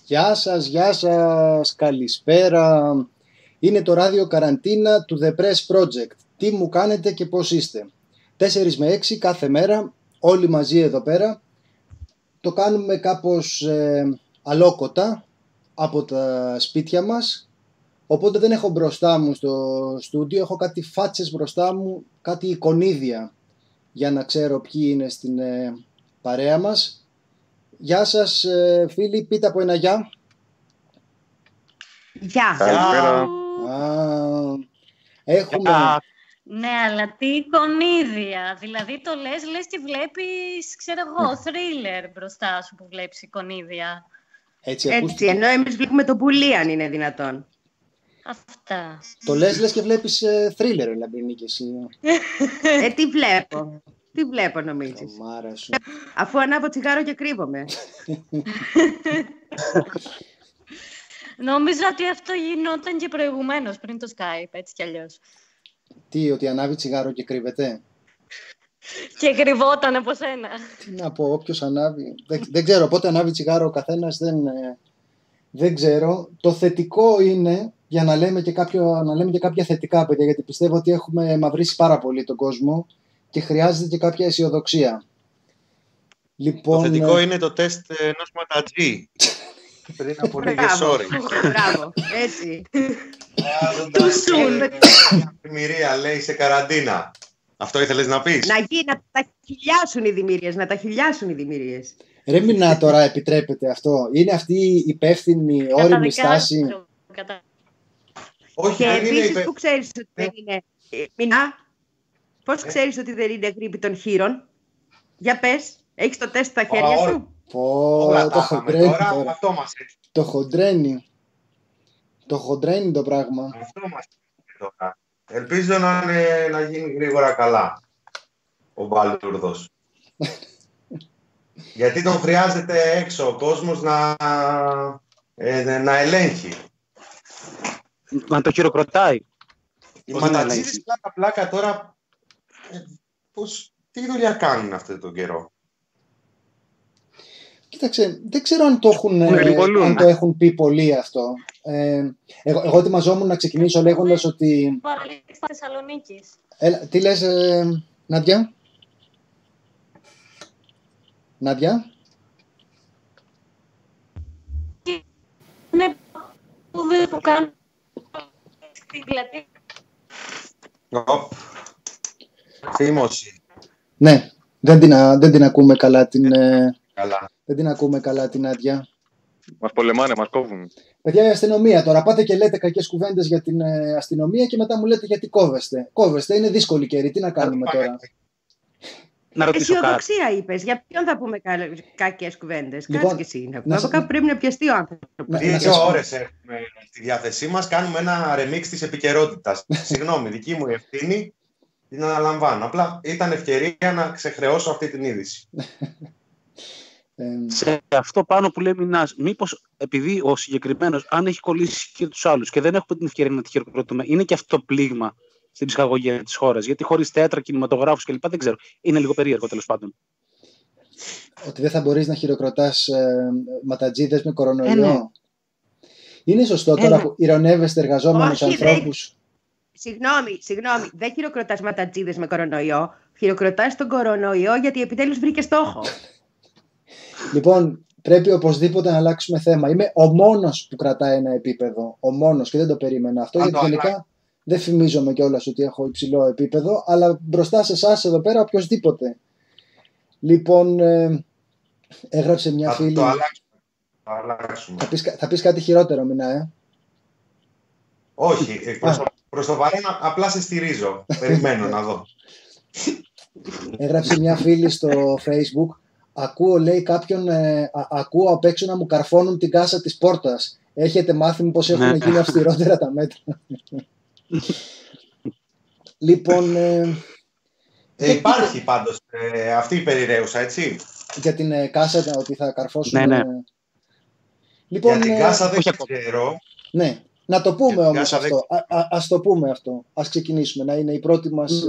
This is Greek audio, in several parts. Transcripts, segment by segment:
Γεια σας, καλησπέρα. Είναι το ράδιο καραντίνα του The Press Project. Τι μου κάνετε και πώς είστε? 4 με 6 κάθε μέρα, όλοι μαζί εδώ πέρα. Το κάνουμε κάπως αλόκοτα από τα σπίτια μας. Οπότε δεν έχω μπροστά μου στο στούντιο, έχω κάτι φάτσες μπροστά μου, κάτι εικονίδια για να ξέρω ποιοι είναι στην παρέα μας. Γεια σας φίλοι, πείτε από ένα γεια. Γεια. Καλησπέρα. Έχουμε... Ναι, αλλά τι εικονίδια. Δηλαδή το λες και βλέπεις, ξέρω εγώ, θρίλερ μπροστά σου που βλέπεις εικονίδια. Έτσι, ενώ εμείς βλέπουμε το πουλί, αν είναι δυνατόν. Αυτά. Το λες και βλέπεις θρίλερ, Λαμπρινή, και εσύ. Τι βλέπω νομίζεις? Μάρα σου. Αφού ανάβω τσιγάρο και κρύβομαι. Νόμιζα ότι αυτό γινόταν και προηγουμένως, πριν το Skype, έτσι κι αλλιώς. Τι, ότι ανάβει τσιγάρο και κρύβεται? Και κρυβόταν από σένα. Τι να πω, όποιος ανάβει. Δεν ξέρω πότε ανάβει τσιγάρο ο καθένας, δεν ξέρω. Το θετικό είναι, για να λέμε και κάποια θετικά, παιδιά, γιατί πιστεύω ότι έχουμε μαυρίσει πάρα πολύ τον κόσμο και χρειάζεται και κάποια αισιοδοξία. Λοιπόν, το θετικό είναι το τεστ ενός ματατζή. Πριν από λίγες ώρες. Μπράβο, έτσι. Η Μυρία λέει σε καραντίνα. Αυτό ήθελες να πεις? Να τα χιλιάσουν οι δημιουργίες. Ρε Μινά, τώρα επιτρέπεται αυτό? Είναι αυτή η υπεύθυνη όριμη στάση? Όχι, και δεν είναι επίσης που ξέρεις ότι δεν είναι... Μινά, πώς ξέρεις ότι δεν είναι γρίπη των χείρων? Για πες, έχεις το τεστ στα χέρια σου? Το χοντρένει τώρα. Το χοντρένει. Το χοντρένει το πράγμα. Αυτό μας είναι τώρα. Ελπίζω να γίνει γρήγορα καλά ο Μπαλούρδος. Γιατί τον χρειάζεται έξω ο κόσμος να ελέγχει. Να το χειροκροτάει. Οι ματατζίδες πλάκα τώρα τι δουλειά κάνουν αυτόν τον καιρό? Κοίταξε, δεν ξέρω αν το έχουν πει πολύ αυτό. Εγώ ετοιμαζόμουν να ξεκινήσω λέγοντας ότι... Παραλήψη Θεσσαλονίκης. Τι λες, Νάντια? Νάντια? Είναι που κάνουν στην πλατεία. Θύμωση. Ναι, δεν την ακούμε καλά την... Δεν την ακούμε καλά την Άντια. Μας πολεμάνε, μας κόβουν. Παιδιά, η αστυνομία τώρα. Πάτε και λέτε κακές κουβέντες για την αστυνομία και μετά μου λέτε γιατί κόβεστε. Κόβεστε, είναι δύσκολη καιρή. Τι να κάνουμε τώρα? Να ρωτήσω αισιοδοξία είπες. Για ποιον θα πούμε κακές κουβέντες? Κάτσε και εσύ. Από κάπου πρέπει να πιαστεί ο άνθρωπος. 2 ώρες έχουμε στη διάθεσή μας. Κάνουμε ένα remix της επικαιρότητας. Συγγνώμη, δική μου ευθύνη. Την αναλαμβάνω. Απλά ήταν ευκαιρία να ξεχρεώσω αυτή την είδηση. Σε αυτό πάνω που λέει Μινάς, μήπως επειδή ο συγκεκριμένος, αν έχει κολλήσει και τους άλλους και δεν έχουμε την ευκαιρία να τη χειροκροτούμε, είναι και αυτό πλήγμα στην ψυχαγωγία της χώρας? Γιατί χωρίς θέατρα, κινηματογράφους κλπ. Δεν ξέρω. Είναι λίγο περίεργο τέλος πάντων. Ότι δεν θα μπορείς να χειροκροτάς ματατζίδες με κορονοϊό. Ναι. Είναι σωστό τώρα που ειρωνεύεστε εργαζόμενους ανθρώπους? Συγγνώμη. Δεν χειροκροτάς ματατζίδες με κορονοϊό. Χειροκροτάς τον κορονοϊό γιατί επιτέλους βρήκε στόχο. Λοιπόν, πρέπει οπωσδήποτε να αλλάξουμε θέμα. Είμαι ο μόνος που κρατάει ένα επίπεδο. Ο μόνος, και δεν το περίμενα αυτό, γιατί γενικά δεν φημίζομαι κιόλας ότι έχω υψηλό επίπεδο, αλλά μπροστά σε εσάς εδώ πέρα οποιοσδήποτε. Λοιπόν, έγραψε μια φίλη... Το αλλάξουμε. Θα πεις κάτι χειρότερο, Μινά, Όχι, προς το παρόν απλά σε στηρίζω. Περιμένω να δω. Έγραψε μια φίλη στο Facebook. Ακούω, λέει, ακούω απ' έξω να μου καρφώνουν την κάσα της πόρτας. Έχετε μάθει πως έχουν γίνει αυστηρότερα τα μέτρα? Λοιπόν... υπάρχει πάντως αυτή η περιραίουσα, έτσι. Για την κάσα, ότι θα καρφώσουν... Ναι. Λοιπόν, για την κάσα δεν ξέρω. Ναι, να το πούμε όμως αυτό. Ας το πούμε αυτό. Ας ξεκινήσουμε, να είναι η πρώτη μας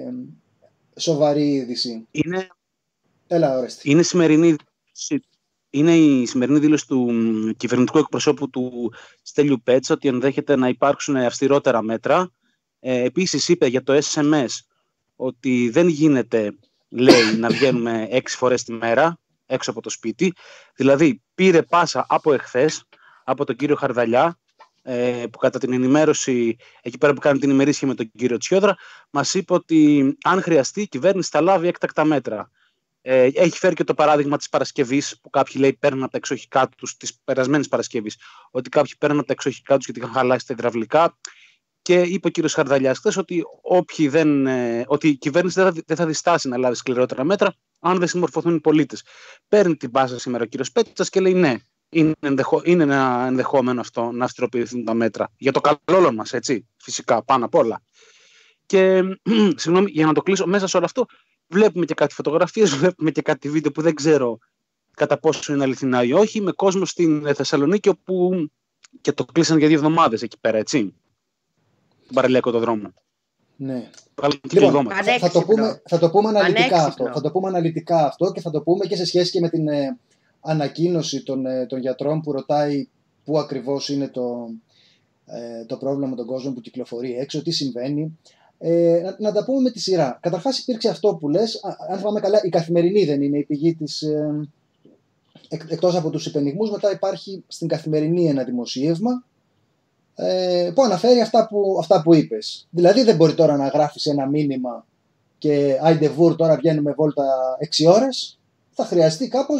σοβαρή είδηση. Είναι... Έλα, όρεστη. Είναι σημερινή είναι η σημερινή δήλωση του κυβερνητικού εκπροσώπου του Στέλιου Πέτσα ότι ενδέχεται να υπάρξουν αυστηρότερα μέτρα. Επίσης είπε για το SMS ότι δεν γίνεται, λέει, να βγαίνουμε 6 φορές τη μέρα έξω από το σπίτι. Δηλαδή πήρε πάσα από εχθές, από τον κύριο Χαρδαλιά, που κατά την ενημέρωση, εκεί πέρα που κάνει την ημερήσια με τον κύριο Τσιόδρα, μας είπε ότι αν χρειαστεί η κυβέρνηση θα λάβει έκτακτα μέτρα. Έχει φέρει και το παράδειγμα της Παρασκευής, που κάποιοι λέει παίρνουν από τα εξοχικά τους, της περασμένης Παρασκευής, ότι κάποιοι παίρνουν από τα εξοχικά τους γιατί είχαν χαλάσει τα υδραυλικά. Και είπε ο κύριος Χαρδαλιάς χθες ότι, ότι η κυβέρνηση δεν θα διστάσει να λάβει σκληρότερα μέτρα αν δεν συμμορφωθούν οι πολίτες. Παίρνει την πάσα σήμερα ο κύριος Πέτσας και λέει ναι, είναι ένα ενδεχόμενο αυτό να αυστηροποιηθούν τα μέτρα. Για το καλό όλων μας, έτσι, φυσικά, πάνω απ' όλα. Και, συγγνώμη, για να το κλείσω, μέσα σε όλο αυτό βλέπουμε και κάτι φωτογραφίες, βλέπουμε και κάτι βίντεο που δεν ξέρω κατά πόσο είναι αληθινά ή όχι, με κόσμο στην Θεσσαλονίκη, όπου και το κλείσαν για 2 εβδομάδες εκεί πέρα, έτσι. Παραλιακό το δρόμο. Ναι. Λοιπόν, θα το πούμε αναλυτικά αυτό. Θα το πούμε αναλυτικά αυτό και θα το πούμε και σε σχέση και με την ανακοίνωση των γιατρών που ρωτάει πού ακριβώς είναι το πρόβλημα με τον κόσμο που κυκλοφορεί έξω, τι συμβαίνει. Να τα πούμε με τη σειρά. Καταρχάς υπήρξε αυτό που λες, αν θυμάμαι καλά, η Καθημερινή δεν είναι η πηγή της, εκτός από τους υπενιγμούς, μετά υπάρχει στην Καθημερινή ένα δημοσίευμα που αναφέρει αυτά που είπες. Δηλαδή δεν μπορεί τώρα να γράφεις ένα μήνυμα και άιντε βούρ, τώρα βγαίνουμε βόλτα 6 ώρες. Θα χρειαστεί κάπως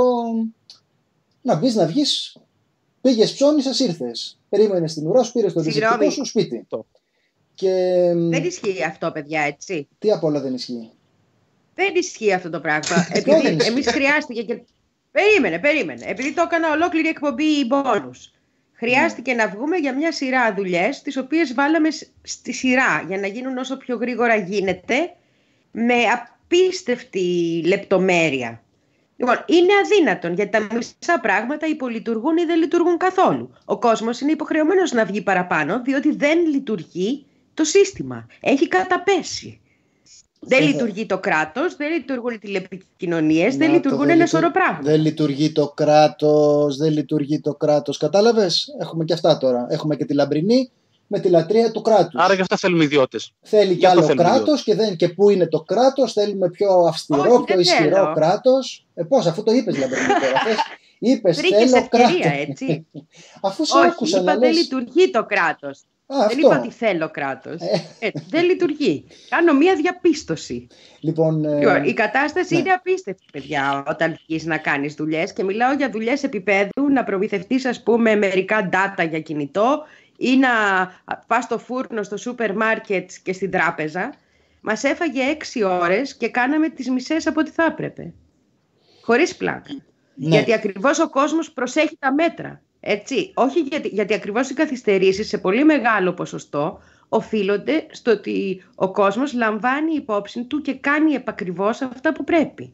να μπεις, να βγεις. Πήγες, ψώνισες, ήρθες. Περίμενες στην ουρά σου, πήρες το διζευτικό σου σπίτι. Και... Δεν ισχύει αυτό, παιδιά, έτσι. Τι απ' όλα δεν ισχύει? Δεν ισχύει αυτό το πράγμα. Επειδή εμείς χρειάστηκε και... Περίμενε. Επειδή το έκανα ολόκληρη εκπομπή μπόνους. Χρειάστηκε να βγούμε για μια σειρά δουλειές, τις οποίες βάλαμε στη σειρά για να γίνουν όσο πιο γρήγορα γίνεται, με απίστευτη λεπτομέρεια. Λοιπόν, είναι αδύνατον, γιατί τα μισά πράγματα υπολειτουργούν ή δεν λειτουργούν καθόλου. Ο κόσμος είναι υποχρεωμένος να βγει παραπάνω, διότι δεν λειτουργεί το σύστημα. Έχει καταπέσει. Δεν λειτουργεί το κράτος, δεν λειτουργούν οι τηλεπικοινωνίες, δεν λειτουργούν ένα σωρό πράγματα. Δεν λειτουργεί το κράτος. Κατάλαβες, έχουμε και αυτά τώρα. Έχουμε και τη Λαμπρινή με τη λατρεία του κράτους. Άρα και αυτά θέλουμε ιδιώτες. Θέλει κι άλλο κράτος και πού είναι το κράτος, θέλουμε πιο αυστηρό, πιο ισχυρό κράτος. Πώς, αφού το είπες Λαμπρινή τώρα. Είπες θέλω κράτος. Έτσι. Αφού σε άκουσα να λες. Δεν λειτουργεί το κράτος. Δεν είπα ότι θέλω κράτος. Δεν λειτουργεί. Κάνω μία διαπίστωση. Λοιπόν, η κατάσταση είναι απίστευτη, παιδιά, όταν αρχίσεις να κάνεις δουλειές. Και μιλάω για δουλειές επίπεδου, να προμηθευτείς, ας πούμε, μερικά data για κινητό ή να πας στο φούρνο, στο σούπερ μάρκετ και στην τράπεζα. Μας έφαγε 6 ώρες και κάναμε τις μισές από ό,τι θα έπρεπε. Χωρίς πλάκα. Ναι. Γιατί ακριβώς ο κόσμος προσέχει τα μέτρα. Έτσι, όχι γιατί ακριβώς οι καθυστερήσεις σε πολύ μεγάλο ποσοστό οφείλονται στο ότι ο κόσμος λαμβάνει υπόψη του και κάνει επακριβώς αυτά που πρέπει.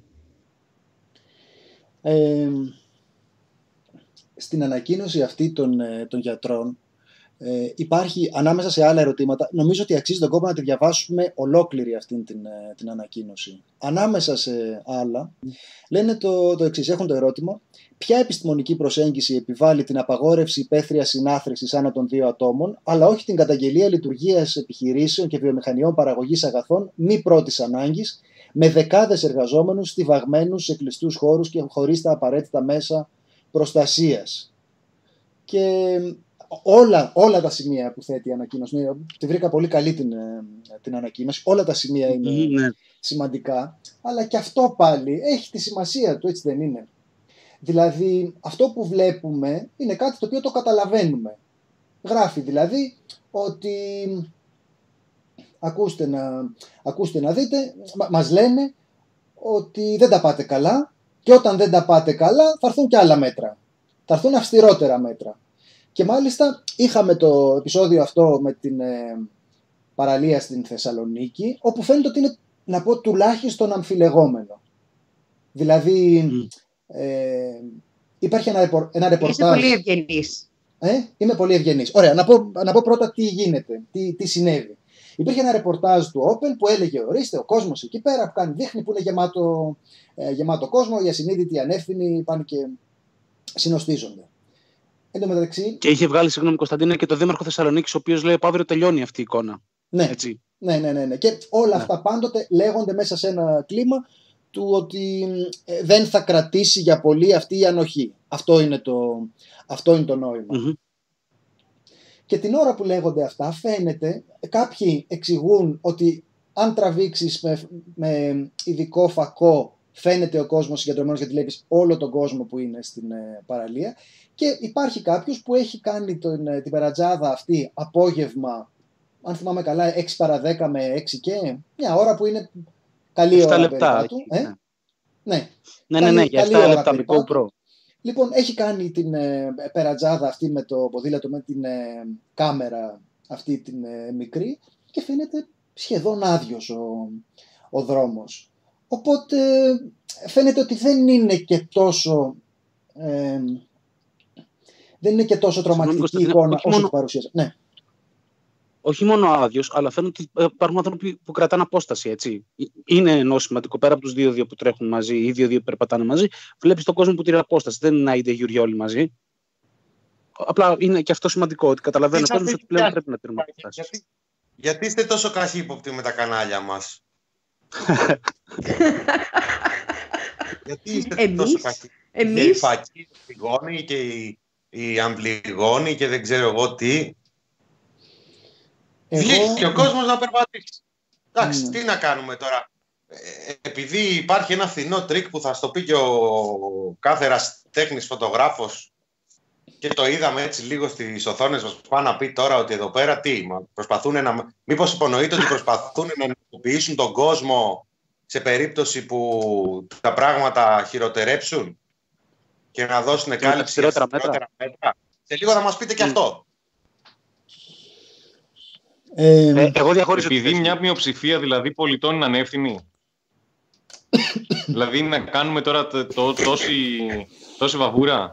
Στην ανακοίνωση αυτή των γιατρών υπάρχει, ανάμεσα σε άλλα ερωτήματα, νομίζω ότι αξίζει τον κόπο να τη διαβάσουμε ολόκληρη αυτή την ανακοίνωση. Ανάμεσα σε άλλα λένε το εξής, έχουν το ερώτημα: ποια επιστημονική προσέγγιση επιβάλλει την απαγόρευση υπαίθριας συνάθρησης άνω των 2 ατόμων, αλλά όχι την καταγγελία λειτουργίας επιχειρήσεων και βιομηχανιών παραγωγής αγαθών μη πρώτης ανάγκης, με δεκάδες εργαζόμενους στιβαγμένους σε κλειστούς χώρους και χωρίς τα απαραίτητα μέσα προστασίας? Και όλα τα σημεία που θέτει η ανακοίνωση, τη βρήκα πολύ καλή την ανακοίνωση, όλα τα σημεία είναι σημαντικά, αλλά και αυτό πάλι έχει τη σημασία του, έτσι δεν είναι? Δηλαδή αυτό που βλέπουμε είναι κάτι το οποίο το καταλαβαίνουμε. Γράφει δηλαδή ότι ακούστε να δείτε, μας λένε ότι δεν τα πάτε καλά και όταν δεν τα πάτε καλά θα έρθουν και άλλα μέτρα. Θα έρθουν αυστηρότερα μέτρα. Και μάλιστα είχαμε το επεισόδιο αυτό με την παραλία στην Θεσσαλονίκη, όπου φαίνεται ότι είναι, να πω, τουλάχιστον αμφιλεγόμενο. Δηλαδή υπάρχει ένα ρεπορτάζ. Είσαι πολύ ευγενής. Είμαι πολύ ευγενής. Ωραία, να πω πρώτα τι γίνεται, τι συνέβη. Υπήρχε ένα ρεπορτάζ του Opel που έλεγε: ορίστε, ο κόσμος εκεί πέρα που κάνει δείχνει που είναι γεμάτο κόσμο, οι ασυνείδητοι ανεύθυνοι πάνε και συνοστίζονται. Εν τω μεταξύ... Και είχε βγάλει, συγγνώμη Κωνσταντίνα, και το Δήμαρχο Θεσσαλονίκης, ο οποίος λέει από αύριο τελειώνει αυτή η εικόνα. Ναι, έτσι. Ναι. Και όλα αυτά πάντοτε λέγονται μέσα σε ένα κλίμα του ότι δεν θα κρατήσει για πολύ αυτή η ανοχή. Αυτό είναι το νόημα. Mm-hmm. Και την ώρα που λέγονται αυτά, φαίνεται, κάποιοι εξηγούν ότι αν τραβήξεις με ειδικό φακό, φαίνεται ο κόσμος συγκεντρωμένος, γιατί βλέπεις όλο τον κόσμο που είναι στην παραλία. Και υπάρχει κάποιος που έχει κάνει την περατζάδα αυτή απόγευμα, αν θυμάμαι καλά, 6 παρα 10 με 6 και μια ώρα που είναι καλή ώρα περίπου του. Ναι, για 7 λεπτά με GoPro. Λοιπόν, έχει κάνει την περατζάδα αυτή με το ποδήλατο, με την κάμερα αυτή την μικρή, και φαίνεται σχεδόν άδειος ο δρόμος. Οπότε φαίνεται ότι δεν είναι και τόσο τρομακτική εικόνα όσο την παρουσίασα. Ναι. Όχι μόνο άδειος, αλλά φαίνεται ότι υπάρχουν άνθρωποι που κρατάνε απόσταση. Έτσι. Είναι ενώσιματικό, πέρα από τους 2-2 που τρέχουν μαζί ή 2-2 που περπατάνε μαζί, βλέπεις τον κόσμο που τηρεί απόσταση. Δεν είναι άιντε γιουριά όλοι μαζί. Απλά είναι και αυτό σημαντικό, ότι καταλαβαίνω ο κόσμος ότι πλέον πρέπει να τηρούμε απόσταση. Γιατί είστε τόσο καχύποπτοι με τα κανάλια μας? Γιατί είστε τόσο καχύποπτοι? Και οι φακοί πληγώνει και οι αμπληγώνει και δεν ξέρω εγώ τι. Βγήκε ο κόσμος να περπατήσει. Εντάξει, τι να κάνουμε τώρα. Επειδή υπάρχει ένα φθηνό τρίκ που θα στο πει και ο κάθε ερασιτέχνης φωτογράφος, και το είδαμε έτσι λίγο στις οθόνες μας, πάνε να πει τώρα ότι εδώ πέρα τι, μήπως υπονοείται ότι προσπαθούν να ενεργοποιήσουν τον κόσμο σε περίπτωση που τα πράγματα χειροτερέψουν και να δώσουν κάλυψη για χειρότερα μέτρα. Σε λίγο θα μας πείτε και αυτό. Εγώ διαχωρίζω. Επειδή μια μειοψηφία δηλαδή πολιτών είναι ανεύθυνη. Δηλαδή να κάνουμε τώρα τόση βαβούρα.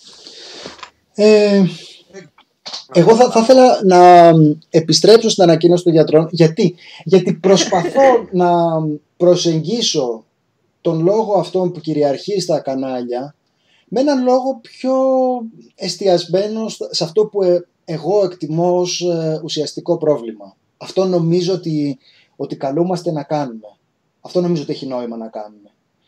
Εγώ θα ήθελα να επιστρέψω στην ανακοίνωση των γιατρών. Γιατί προσπαθώ να προσεγγίσω τον λόγο αυτόν που κυριαρχεί στα κανάλια με έναν λόγο πιο εστιασμένο σε αυτό που εγώ εκτιμώ ως ουσιαστικό πρόβλημα. Αυτό νομίζω ότι καλούμαστε να κάνουμε. Αυτό νομίζω ότι έχει νόημα να κάνουμε.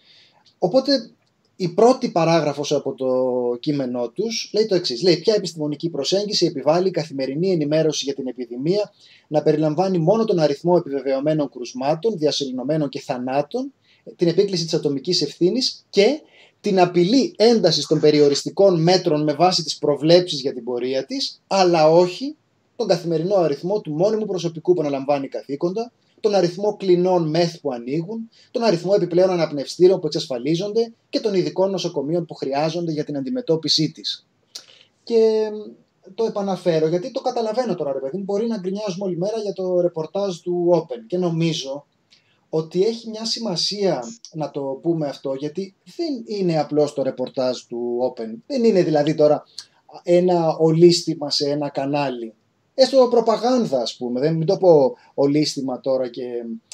Οπότε η πρώτη παράγραφος από το κείμενό τους λέει το εξής. Λέει: ποια επιστημονική προσέγγιση επιβάλλει η καθημερινή ενημέρωση για την επιδημία να περιλαμβάνει μόνο τον αριθμό επιβεβαιωμένων κρουσμάτων, διασωληνωμένων και θανάτων, την επίκληση της ατομικής ευθύνης και την απειλή έντασης των περιοριστικών μέτρων με βάση τις προβλέψεις για την πορεία της, αλλά όχι τον καθημερινό αριθμό του μόνιμου προσωπικού που αναλαμβάνει καθήκοντα, τον αριθμό κλινών μεθ που ανοίγουν, τον αριθμό επιπλέον αναπνευστήρων που εξασφαλίζονται και των ειδικών νοσοκομείων που χρειάζονται για την αντιμετώπιση της. Και το επαναφέρω γιατί το καταλαβαίνω τώρα, ρε παιδί μου, μπορεί να γκρινιάζουμε όλη μέρα για το ρεπορτάζ του Open και νομίζω ότι έχει μια σημασία να το πούμε αυτό, γιατί δεν είναι απλώς το ρεπορτάζ του Open. Δεν είναι δηλαδή τώρα ένα ολίσθημα σε ένα κανάλι. Έστω προπαγάνδα, ας πούμε. Μην το πω ολίσθημα τώρα και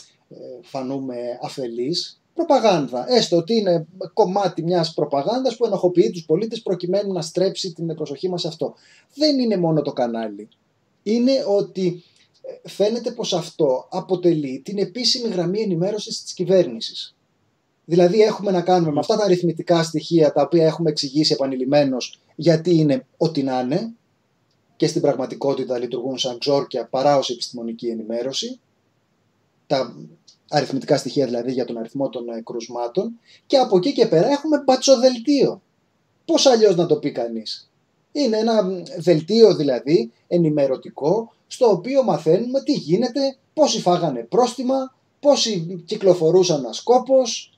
φανούμε αφελείς. Προπαγάνδα. Έστω ότι είναι κομμάτι μιας προπαγάνδας που ενοχοποιεί τους πολίτες προκειμένου να στρέψει την προσοχή μας σε αυτό. Δεν είναι μόνο το κανάλι. Είναι ότι φαίνεται πως αυτό αποτελεί την επίσημη γραμμή ενημέρωσης της κυβέρνησης. Δηλαδή έχουμε να κάνουμε με αυτά τα αριθμητικά στοιχεία τα οποία έχουμε εξηγήσει επανειλημμένως γιατί είναι ό,τι να είναι και στην πραγματικότητα λειτουργούν σαν ξόρκια παρά ως επιστημονική ενημέρωση. Τα αριθμητικά στοιχεία δηλαδή για τον αριθμό των κρουσμάτων, και από εκεί και πέρα έχουμε μπατσοδελτίο. Πώς αλλιώς να το πει κανείς. Είναι ένα δελτίο δηλαδή ενημερωτικό στο οποίο μαθαίνουμε τι γίνεται, πόσοι φάγανε πρόστιμα, πόσοι κυκλοφορούσαν ασκόπως,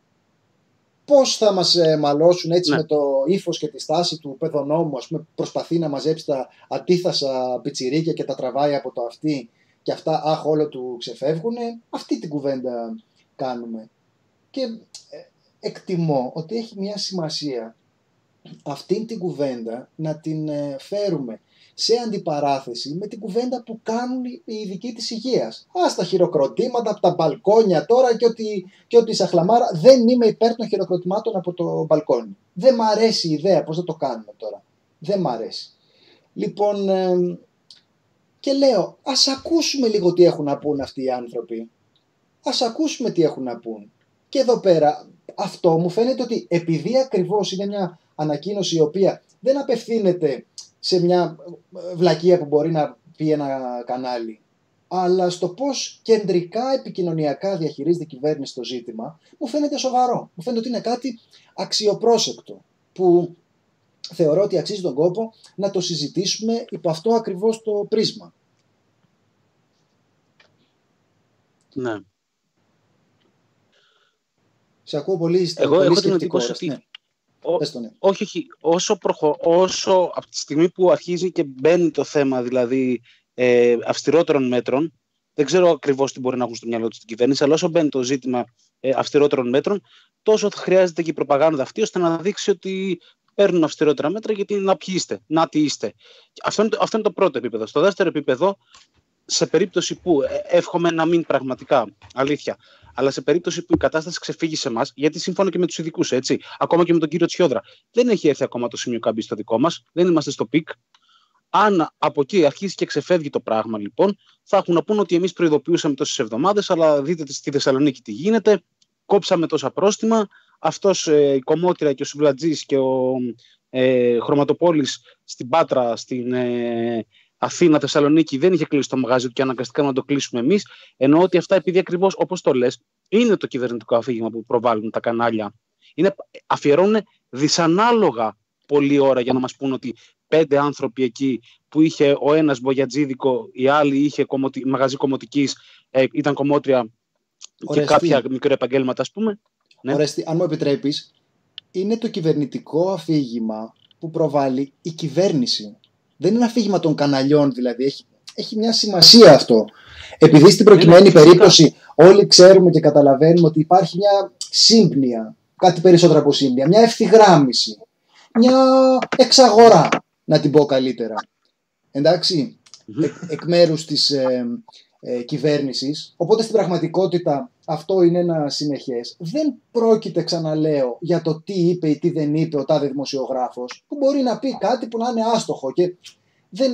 πώς θα μας μαλώσουν έτσι με το ύφος και τη στάση του παιδονόμου, ας πούμε, προσπαθεί να μαζέψει τα αντίθασα πιτσιρίκια και τα τραβάει από το αυτί και αυτά όλο του ξεφεύγουνε. Αυτή την κουβέντα κάνουμε. Και εκτιμώ ότι έχει μια σημασία αυτήν την κουβέντα να την φέρουμε σε αντιπαράθεση με την κουβέντα που κάνουν οι ειδικοί της υγείας. Τα χειροκροτήματα από τα μπαλκόνια τώρα και ότι σαχλαμάρα. Δεν είμαι υπέρ των χειροκροτημάτων από το μπαλκόνι. Δεν μ' αρέσει η ιδέα, πώς θα το κάνουμε τώρα. Δεν μ' αρέσει. Λοιπόν, και λέω, ας ακούσουμε λίγο τι έχουν να πούν αυτοί οι άνθρωποι. Ας ακούσουμε τι έχουν να πούν. Και εδώ πέρα, αυτό μου φαίνεται ότι επειδή ακριβώς είναι μια ανακοίνωση η οποία δεν απευθύνεται σε μια βλακεία που μπορεί να πει ένα κανάλι, αλλά στο πώς κεντρικά επικοινωνιακά διαχειρίζεται η κυβέρνηση το ζήτημα, μου φαίνεται σοβαρό. Μου φαίνεται ότι είναι κάτι αξιοπρόσεκτο, που θεωρώ ότι αξίζει τον κόπο να το συζητήσουμε υπό αυτό ακριβώς το πρίσμα. Ναι. Σε ακούω πολύ Εγώ έχω την εντύπωση ότι ναι. όχι, όσο από τη στιγμή που αρχίζει και μπαίνει το θέμα δηλαδή αυστηρότερων μέτρων, δεν ξέρω ακριβώς τι μπορεί να έχουν στο μυαλό του στην κυβέρνηση, αλλά όσο μπαίνει το ζήτημα αυστηρότερων μέτρων, τόσο θα χρειάζεται και η προπαγάνδα αυτή ώστε να δείξει ότι παίρνουν αυστηρότερα μέτρα γιατί να ποιοι είστε, να τι είστε. Αυτό είναι το πρώτο επίπεδο. Στο δεύτερο επίπεδο, σε περίπτωση που εύχομαι να μην πραγματικά αλήθεια, αλλά σε περίπτωση που η κατάσταση ξεφύγει σε εμάς, γιατί σύμφωνα και με τους ειδικούς, έτσι, ακόμα και με τον κύριο Τσιόδρα, δεν έχει έρθει ακόμα το σημείο καμπή στο δικό μας, δεν είμαστε στο πικ. Αν από εκεί αρχίσει και ξεφεύγει το πράγμα, λοιπόν, θα έχουν να πούν ότι εμείς προειδοποιούσαμε τόσες εβδομάδες, αλλά δείτε στη Θεσσαλονίκη τι γίνεται, κόψαμε τόσα πρόστιμα. Αυτός η Κομμότρια και ο Σουβλατζής και ο Χρωματοπόλης στην Πάτρα, στην Αθήνα, Θεσσαλονίκη δεν είχε κλείσει το μαγαζί του και αναγκαστικά να το κλείσουμε εμείς. Εννοώ ότι αυτά, επειδή ακριβώς όπως το λες, είναι το κυβερνητικό αφήγημα που προβάλλουν τα κανάλια. Αφιερώνουν δυσανάλογα πολλή ώρα για να μας πούν ότι 5 άνθρωποι εκεί που είχε ο ένας μπογιατζίδικο, η άλλη είχε μαγαζί κομμωτικής, ήταν κομμότρια και κάποια μικροεπαγγέλματα, ας πούμε. Ναι. Ορέστη, αν μου επιτρέπεις, είναι το κυβερνητικό αφήγημα που προβάλλει η κυβέρνηση. Δεν είναι αφήγημα των καναλιών, δηλαδή. Έχει μια σημασία αυτό. Επειδή στην προκειμένη περίπτωση όλοι ξέρουμε και καταλαβαίνουμε ότι υπάρχει μια σύμπνοια, κάτι περισσότερο από σύμπνοια, μια ευθυγράμμιση, μια εξαγορά, να την πω καλύτερα. Εντάξει, εκ μέρους της κυβέρνησης. Οπότε στην πραγματικότητα αυτό είναι ένα συνεχές. Δεν πρόκειται, ξαναλέω, για το τι είπε ή τι δεν είπε ο τάδε δημοσιογράφος, που μπορεί να πει κάτι που να είναι άστοχο και δεν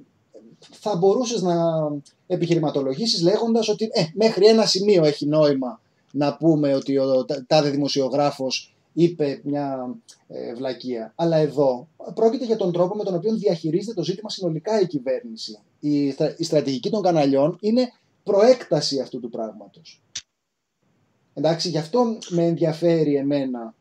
θα μπορούσες να επιχειρηματολογήσεις λέγοντας ότι μέχρι ένα σημείο έχει νόημα να πούμε ότι ο τάδε δημοσιογράφος είπε μια βλακεία. Αλλά εδώ πρόκειται για τον τρόπο με τον οποίο διαχειρίζεται το ζήτημα συνολικά η κυβέρνηση. Η στρατηγική των καναλιών είναι προέκταση αυτού του πράγματος. Εντάξει, γι' αυτό με ενδιαφέρει εμένα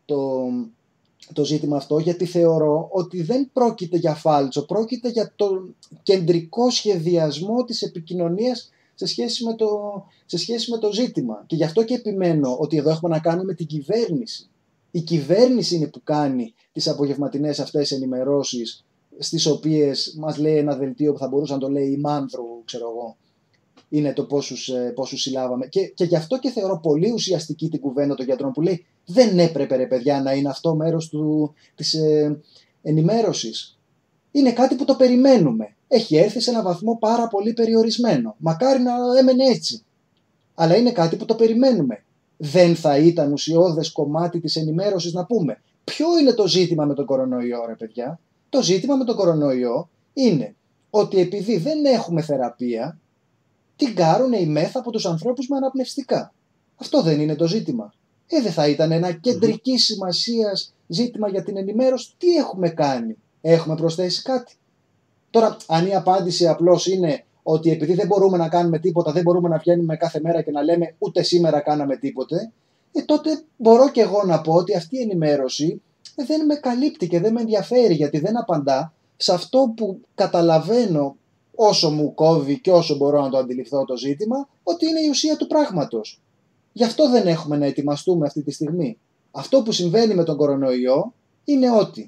το ζήτημα αυτό, γιατί θεωρώ ότι δεν πρόκειται για φάλτσο, πρόκειται για τον κεντρικό σχεδιασμό της επικοινωνίας σε σχέση με το ζήτημα. Και γι' αυτό και επιμένω ότι εδώ έχουμε να κάνουμε με την κυβέρνηση. Η κυβέρνηση είναι που κάνει τις απογευματινές αυτές ενημερώσεις, στις οποίες μας λέει ένα δελτίο που θα μπορούσε να το λέει η Μάνθρου, ξέρω εγώ, είναι το πόσους συλλάβαμε. Και γι' αυτό και θεωρώ πολύ ουσιαστική την κουβέντα των γιατρών που λέει δεν έπρεπε, ρε παιδιά, να είναι αυτό μέρος της ενημέρωσης. Είναι κάτι που το περιμένουμε. Έχει έρθει σε ένα βαθμό πάρα πολύ περιορισμένο. Μακάρι να έμενε έτσι. Αλλά είναι κάτι που το περιμένουμε. Δεν θα ήταν ουσιώδες κομμάτι της ενημέρωσης να πούμε ποιο είναι το ζήτημα με τον κορονοϊό, ρε παιδιά? Το ζήτημα με τον κορονοϊό είναι ότι επειδή δεν έχουμε θεραπεία, την κάρουν οι μεθ από τους ανθρώπους με αναπνευστικά. Αυτό δεν είναι το ζήτημα? Δεν θα ήταν ένα κεντρική σημασίας ζήτημα για την ενημέρωση? Τι έχουμε κάνει? Έχουμε προσθέσει κάτι? Τώρα, αν η απάντηση απλώς είναι ότι επειδή δεν μπορούμε να κάνουμε τίποτα, δεν μπορούμε να βγαίνουμε κάθε μέρα και να λέμε ούτε σήμερα κάναμε τίποτε, τότε μπορώ και εγώ να πω ότι αυτή η ενημέρωση δεν με καλύπτει και δεν με ενδιαφέρει, γιατί δεν απαντά σε αυτό που καταλαβαίνω όσο μου κόβει και όσο μπορώ να το αντιληφθώ το ζήτημα, ότι είναι η ουσία του πράγματος. Γι' αυτό δεν έχουμε να ετοιμαστούμε αυτή τη στιγμή. Αυτό που συμβαίνει με τον κορονοϊό είναι ότι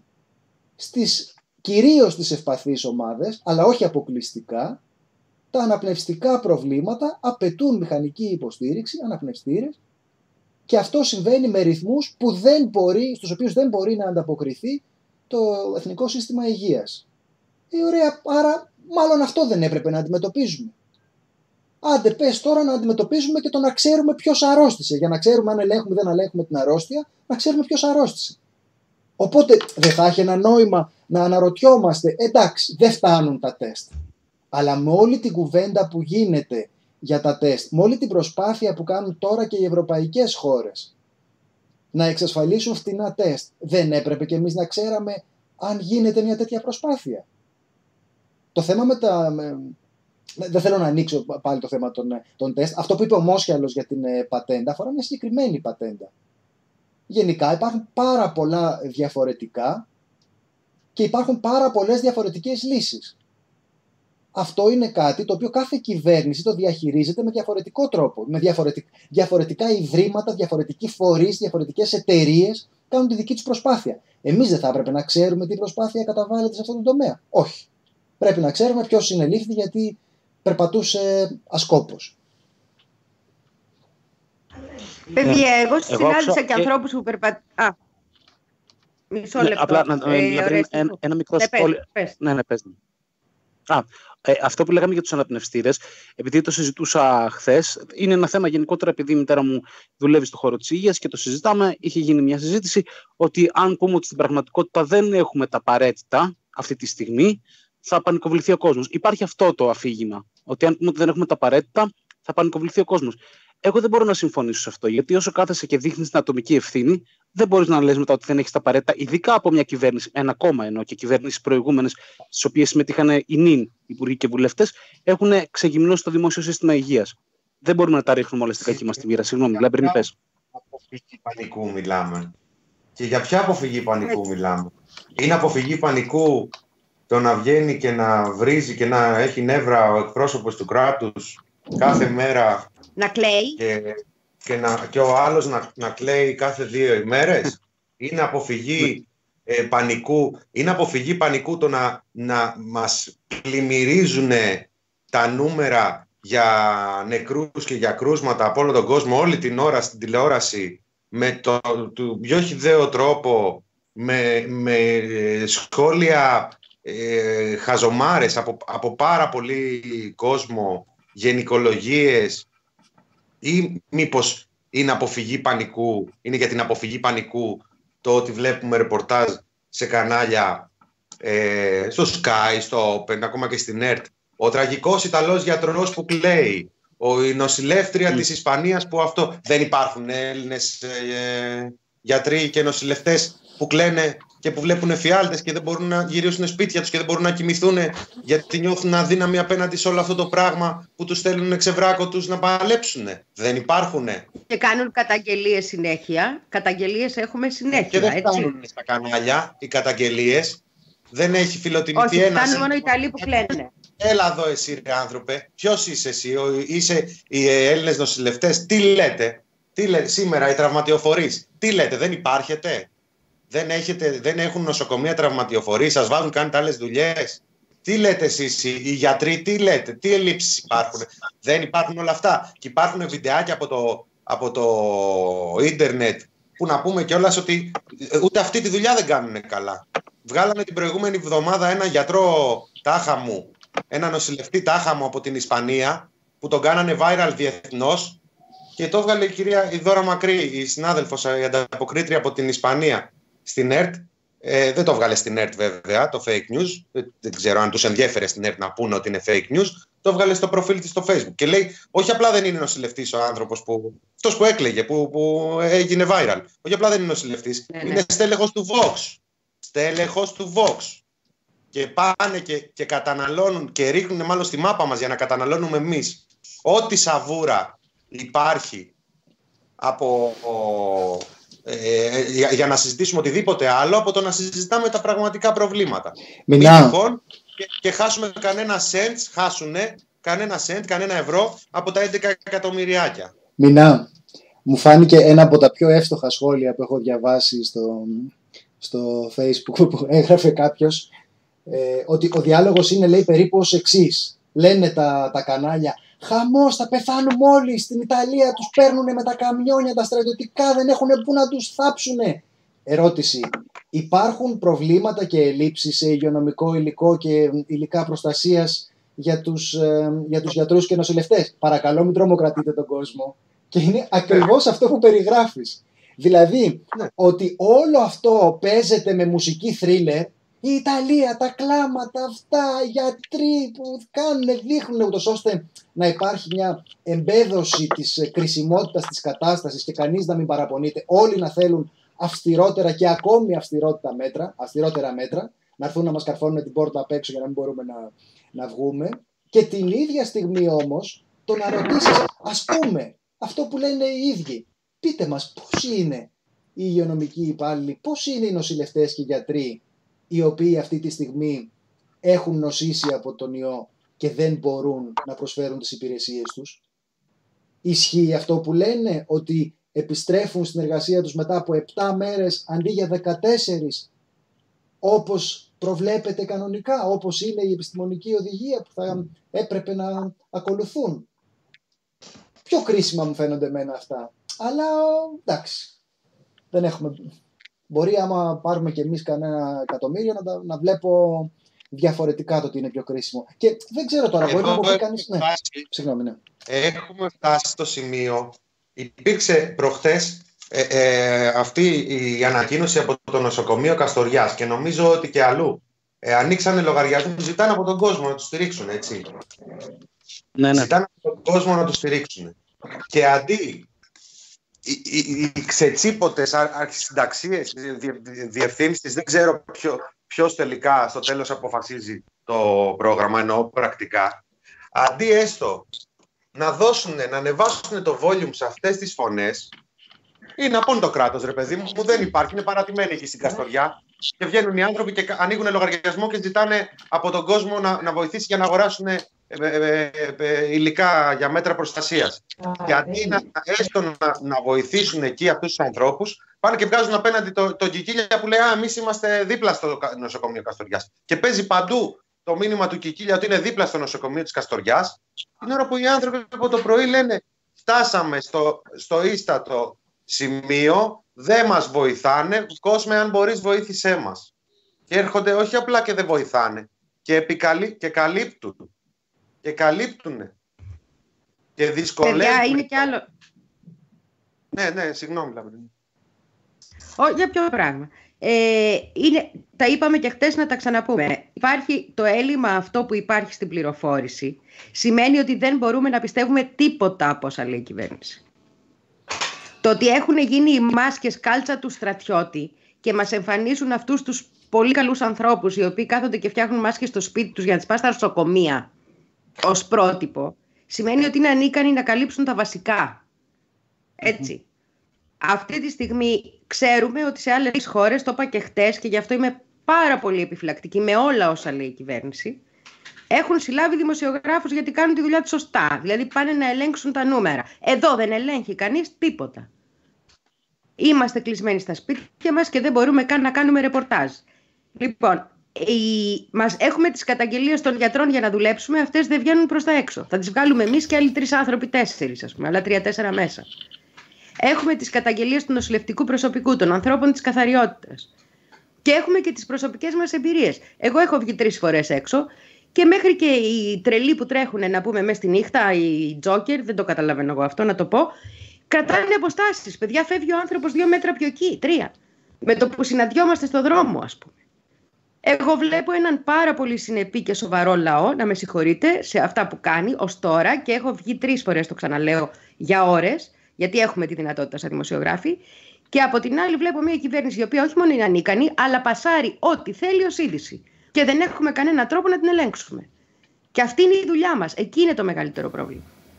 κυρίως στις ευπαθείς ομάδες, αλλά όχι αποκλειστικά, τα αναπνευστικά προβλήματα απαιτούν μηχανική υποστήριξη, αναπνευστήρες, και αυτό συμβαίνει με ρυθμούς στους οποίους δεν μπορεί να ανταποκριθεί το Εθνικό Σύστημα Υγείας. Ωραία, άρα μάλλον αυτό δεν έπρεπε να αντιμετωπίζουμε. Άντε πες τώρα να αντιμετωπίζουμε και το να ξέρουμε ποιος αρρώστησε. Για να ξέρουμε αν ελέγχουμε ή δεν ελέγχουμε την αρρώστια, να ξέρουμε ποιος αρρώστησε. Οπότε δεν θα έχει ένα νόημα να αναρωτιόμαστε, εντάξει, δεν φτάνουν τα τεστ. Αλλά με όλη την κουβέντα που γίνεται για τα τεστ, με όλη την προσπάθεια που κάνουν τώρα και οι ευρωπαϊκές χώρες να εξασφαλίσουν φτηνά τεστ, δεν έπρεπε και εμείς να ξέραμε αν γίνεται μια τέτοια προσπάθεια? Το θέμα δεν θέλω να ανοίξω πάλι το θέμα των τεστ. Αυτό που είπε ο Μόσχιαλος για την πατέντα αφορά μια συγκεκριμένη πατέντα. Γενικά υπάρχουν πάρα πολλά διαφορετικά και υπάρχουν πάρα πολλές διαφορετικές λύσεις. Αυτό είναι κάτι το οποίο κάθε κυβέρνηση το διαχειρίζεται με διαφορετικό τρόπο. Με διαφορετικά ιδρύματα, διαφορετικοί φορείς, διαφορετικές εταιρείες κάνουν τη δική τους προσπάθεια. Εμείς δεν θα έπρεπε να ξέρουμε τι προσπάθεια καταβάλλεται σε αυτόν τον τομέα? Όχι. Πρέπει να ξέρουμε ποιος συνελήφθη γιατί περπατούσε ασκόπως. Παιδιά, εγώ συνάντησα και ανθρώπους που περπατούν. Μισό λεπτό. Απλά ένα μικρό σχόλιο. Ναι, πες. Αυτό που λέγαμε για τους αναπνευστήρες, επειδή το συζητούσα χθες, είναι ένα θέμα γενικότερα, επειδή η μητέρα μου δουλεύει στον χώρο της υγείας και το συζητάμε. Είχε γίνει μια συζήτηση ότι αν πούμε ότι στην πραγματικότητα δεν έχουμε τα απαραίτητα αυτή τη στιγμή, θα πανικοβληθεί ο κόσμος. Υπάρχει αυτό το αφήγημα, ότι αν πούμε ότι δεν έχουμε τα απαραίτητα, θα πανικοβληθεί ο κόσμος. Εγώ δεν μπορώ να συμφωνήσω σε αυτό, γιατί όσο κάθεσαι και δείχνεις την ατομική ευθύνη, δεν μπορείς να λες μετά ότι δεν έχεις τα απαραίτητα, ειδικά από μια κυβέρνηση, ένα κόμμα εννοώ και κυβέρνησεις προηγούμενες, στις οποίες συμμετείχαν οι νυν υπουργοί και βουλευτές, έχουν ξεγυμνώσει το δημόσιο σύστημα υγείας. Δεν μπορούμε να τα ρίχνουμε όλα στην κακή μας τη μοίρα. Συγγνώμη, Λάμπρινη, πες. Αποφυγή πανικού μιλάμε. Και για ποια αποφυγή πανικού μιλάμε? Είναι αποφυγή πανικού το να βγαίνει και να βρίζει και να έχει νεύρα ο εκπρόσωπος του κράτους κάθε μέρα? Να κλαίει. Και ο άλλος να κλαίει κάθε 2 ημέρες. Είναι αποφυγή πανικού. Είναι αποφυγή πανικού το να μας πλημμυρίζουν τα νούμερα για νεκρούς και για κρούσματα από όλο τον κόσμο όλη την ώρα στην τηλεόραση με τον πιο χυδαίο τρόπο, με σχόλια χαζομάρες από πάρα πολύ κόσμο, γενικολογίες, ή μήπως είναι αποφυγή πανικού, είναι για την αποφυγή πανικού το ότι βλέπουμε ρεπορτάζ σε κανάλια, στο Sky, στο Open, ακόμα και στην ΕΡΤ, ο τραγικός Ιταλός γιατρός που κλαίει, η νοσηλεύτρια της Ισπανίας που αυτό... Δεν υπάρχουν Έλληνες γιατροί και νοσηλευτές που κλαίνε και που βλέπουν εφιάλτες και δεν μπορούν να γυρίσουν σπίτια τους και δεν μπορούν να κοιμηθούν γιατί νιώθουν αδύναμοι απέναντι σε όλο αυτό το πράγμα που τους στέλνουν ξεβράκο τους να παλέψουν? Δεν υπάρχουν. Και κάνουν καταγγελίες συνέχεια. Καταγγελίες έχουμε συνέχεια. Και δεν έτσι φτάνουν στα κανάλια οι καταγγελίες. Δεν έχει φιλοτιμηθεί ένας. Όχι, φτάνουν μόνο οι Ιταλοί που κλαίνουν. Έλα εδώ εσύ ρε άνθρωπε. Ποιος είσαι εσύ? Είσαι οι Έλληνες νοσηλευτές? Τι λέτε? Σήμερα οι τραυματιοφορείς? Τι λέτε? Δεν υπάρχετε? Δεν έχουν νοσοκομεία τραυματιοφορείς? Σας βάζουν, κάνετε άλλες δουλειές? Τι λέτε εσείς οι γιατροί? Τι λέτε? Τι ελλείψεις υπάρχουν? Δεν υπάρχουν όλα αυτά? Και υπάρχουν βιντεάκια από το ίντερνετ που να πούμε κιόλας ότι ούτε αυτή τη δουλειά δεν κάνουν καλά. Βγάλαμε την προηγούμενη εβδομάδα ένα γιατρό τάχαμου, ένα νοσηλευτή τάχαμου από την Ισπανία που τον κάνανε viral διεθνώς και το έβγαλε η κυρία Δώρα Μακρύ, η συνάδελφος, η ανταποκρίτρια από την Ισπανία στην ΕΡΤ. Δεν το βγάλε στην ΕΡΤ βέβαια, το fake news. Δεν ξέρω αν τους ενδιέφερε στην ΕΡΤ να πούνε ότι είναι fake news. Το βγάλε στο προφίλ της στο Facebook. Και λέει, όχι απλά δεν είναι νοσηλευτής ο άνθρωπος αυτός που έκλαιγε, που έγινε viral. Όχι απλά δεν είναι νοσηλευτής, είναι στέλεχος του Vox. Στέλεχος του Vox. Και πάνε και καταναλώνουν και ρίχνουν μάλλον στη μάπα μας για να καταναλώνουμε εμείς ό,τι σαβούρα υπάρχει για να συζητήσουμε οτιδήποτε άλλο από το να συζητάμε τα πραγματικά προβλήματα. Μην τυχόν και χάσουμε κανένα σεντ, κανένα ευρώ από τα 11 εκατομμυριάκια. Μινά, μου φάνηκε ένα από τα πιο εύστοχα σχόλια που έχω διαβάσει στο Facebook που έγραφε κάποιος, ότι ο διάλογος είναι, λέει, περίπου ως εξής. Λένε τα κανάλια, χαμός, θα πεθάνουμε όλοι στην Ιταλία, τους παίρνουνε με τα καμιόνια, τα στρατιωτικά, δεν έχουν που να τους θάψουνε. ερώτηση. Υπάρχουν προβλήματα και ελλείψεις σε υγειονομικό υλικό και υλικά προστασίας για τους γιατρούς και νοσηλευτές? Παρακαλώ, μην τρομοκρατείτε τον κόσμο. Και είναι ακριβώς αυτό που περιγράφεις. Δηλαδή, ότι όλο αυτό παίζεται με μουσική θρίλερ. Η Ιταλία, τα κλάματα αυτά, οι γιατροί που δείχνουν ούτως ώστε να υπάρχει μια εμπέδωση της κρισιμότητας της κατάστασης και κανείς να μην παραπονείται. Όλοι να θέλουν αυστηρότερα και ακόμη αυστηρότερα μέτρα, να έρθουν να μας καρφώνουν την πόρτα απ' έξω για να μην μπορούμε να βγούμε. Και την ίδια στιγμή όμως το να ρωτήσεις, ας πούμε, αυτό που λένε οι ίδιοι. Πείτε μας πώς είναι οι υγειονομικοί υπάλληλοι, πώς είναι οι νοσηλευτές και οι γιατροί οι οποίοι αυτή τη στιγμή έχουν νοσήσει από τον ιό και δεν μπορούν να προσφέρουν τις υπηρεσίες τους? Ισχύει αυτό που λένε, ότι επιστρέφουν στην εργασία τους μετά από 7 μέρες αντί για 14, όπως προβλέπεται κανονικά, όπως είναι η επιστημονική οδηγία που θα έπρεπε να ακολουθούν? Πιο κρίσιμα μου φαίνονται εμένα αυτά. Αλλά εντάξει, δεν έχουμε... Μπορεί άμα πάρουμε κι εμείς κανένα εκατομμύριο να βλέπω διαφορετικά το τι είναι πιο κρίσιμο. Και δεν ξέρω τώρα, μπορεί να πει κανείς... Ναι, συγγνώμη, ναι. Έχουμε φτάσει στο σημείο, υπήρξε προχθές αυτή η ανακοίνωση από το νοσοκομείο Καστοριάς και νομίζω ότι και αλλού. Ανοίξανε λογαριασμούς, ζητάνε από τον κόσμο να τους στηρίξουν, έτσι. Ναι. Ζητάνε από τον κόσμο να τους στηρίξουν. Και αντί οι ξετσίποτες αρχισυνταξίες, διευθύνσεις, δεν ξέρω ποιος τελικά στο τέλος αποφασίζει το πρόγραμμα, εννοώ πρακτικά, αντί έστω να ανεβάσουν το volume σε αυτές τις φωνές, ή να πούν το κράτος, ρε παιδί μου, που δεν υπάρχει, είναι παρατημένοι εκεί στην Καστοριά και βγαίνουν οι άνθρωποι και ανοίγουν λογαριασμό και ζητάνε από τον κόσμο να βοηθήσει για να αγοράσουν υλικά για μέτρα προστασίας. Και αντί έστω να βοηθήσουν εκεί αυτούς τους ανθρώπους, πάνε και βγάζουν απέναντι το Κικίλια που λέει εμείς είμαστε δίπλα στο νοσοκομείο Καστοριάς. Και παίζει παντού το μήνυμα του Κικίλια ότι είναι δίπλα στο νοσοκομείο της Καστοριάς, την ώρα που οι άνθρωποι από το πρωί λένε φτάσαμε στο ίστατο σημείο, δεν μας βοηθάνε, Κόσμε αν μπορείς βοήθησέ μας. Και έρχονται όχι απλά και δεν βοηθάνε, και καλύπτουν. Και καλύπτουνε. Και δυσκολεύουν. Παιδιά, είναι κι άλλο. Ναι, συγγνώμη. Για ποιο πράγμα. Τα είπαμε και χτες, να τα ξαναπούμε. Υπάρχει το έλλειμμα αυτό που υπάρχει στην πληροφόρηση. Σημαίνει ότι δεν μπορούμε να πιστεύουμε τίποτα από όσα λέει η κυβέρνηση. Το ότι έχουν γίνει οι μάσκες κάλτσα του στρατιώτη και μας εμφανίζουν αυτούς τους πολύ καλούς ανθρώπους οι οποίοι κάθονται και φτιάχνουν μάσκες στο σπίτι τους για να τις πάνε στα νοσοκομεία ως πρότυπο, σημαίνει ότι είναι ανίκανοι να καλύψουν τα βασικά. Έτσι. Αυτή τη στιγμή ξέρουμε ότι σε άλλες χώρες, το είπα και χτες και γι' αυτό είμαι πάρα πολύ επιφυλακτική με όλα όσα λέει η κυβέρνηση, έχουν συλλάβει δημοσιογράφους γιατί κάνουν τη δουλειά τους σωστά. Δηλαδή πάνε να ελέγξουν τα νούμερα. Εδώ δεν ελέγχει κανείς τίποτα. Είμαστε κλεισμένοι στα σπίτια μας και δεν μπορούμε καν να κάνουμε ρεπορτάζ. Λοιπόν, έχουμε τις καταγγελίες των γιατρών για να δουλέψουμε, αυτές δεν βγαίνουν προς τα έξω. Θα τις βγάλουμε εμείς και άλλοι 3 άνθρωποι, 4 ας πούμε, αλλά 3-4 μέσα. Έχουμε τις καταγγελίες του νοσηλευτικού προσωπικού, των ανθρώπων της καθαριότητας. Και έχουμε και τις προσωπικές μας εμπειρίες. Εγώ έχω βγει 3 φορές έξω και μέχρι και οι τρελοί που τρέχουν, να πούμε, μέσα στη νύχτα, οι τζόκερ, δεν το καταλαβαίνω εγώ αυτό να το πω, κρατάνε αποστάσεις. Παιδιά, φεύγει ο άνθρωπος 2 μέτρα πιο εκεί, 3. Με το που συναντιόμαστε στο δρόμο, ας πούμε. Εγώ βλέπω έναν πάρα πολύ συνεπή και σοβαρό λαό, να με συγχωρείτε, σε αυτά που κάνει ως τώρα, και έχω βγει 3 φορές, το ξαναλέω, για ώρες, γιατί έχουμε τη δυνατότητα σαν δημοσιογράφοι. Και από την άλλη βλέπω μια κυβέρνηση η οποία όχι μόνο είναι ανίκανη, αλλά πασάρει ό,τι θέλει ως είδηση. Και δεν έχουμε κανένα τρόπο να την ελέγξουμε. Και αυτή είναι η δουλειά μας. Εκεί είναι το μεγαλύτερο πρόβλημα.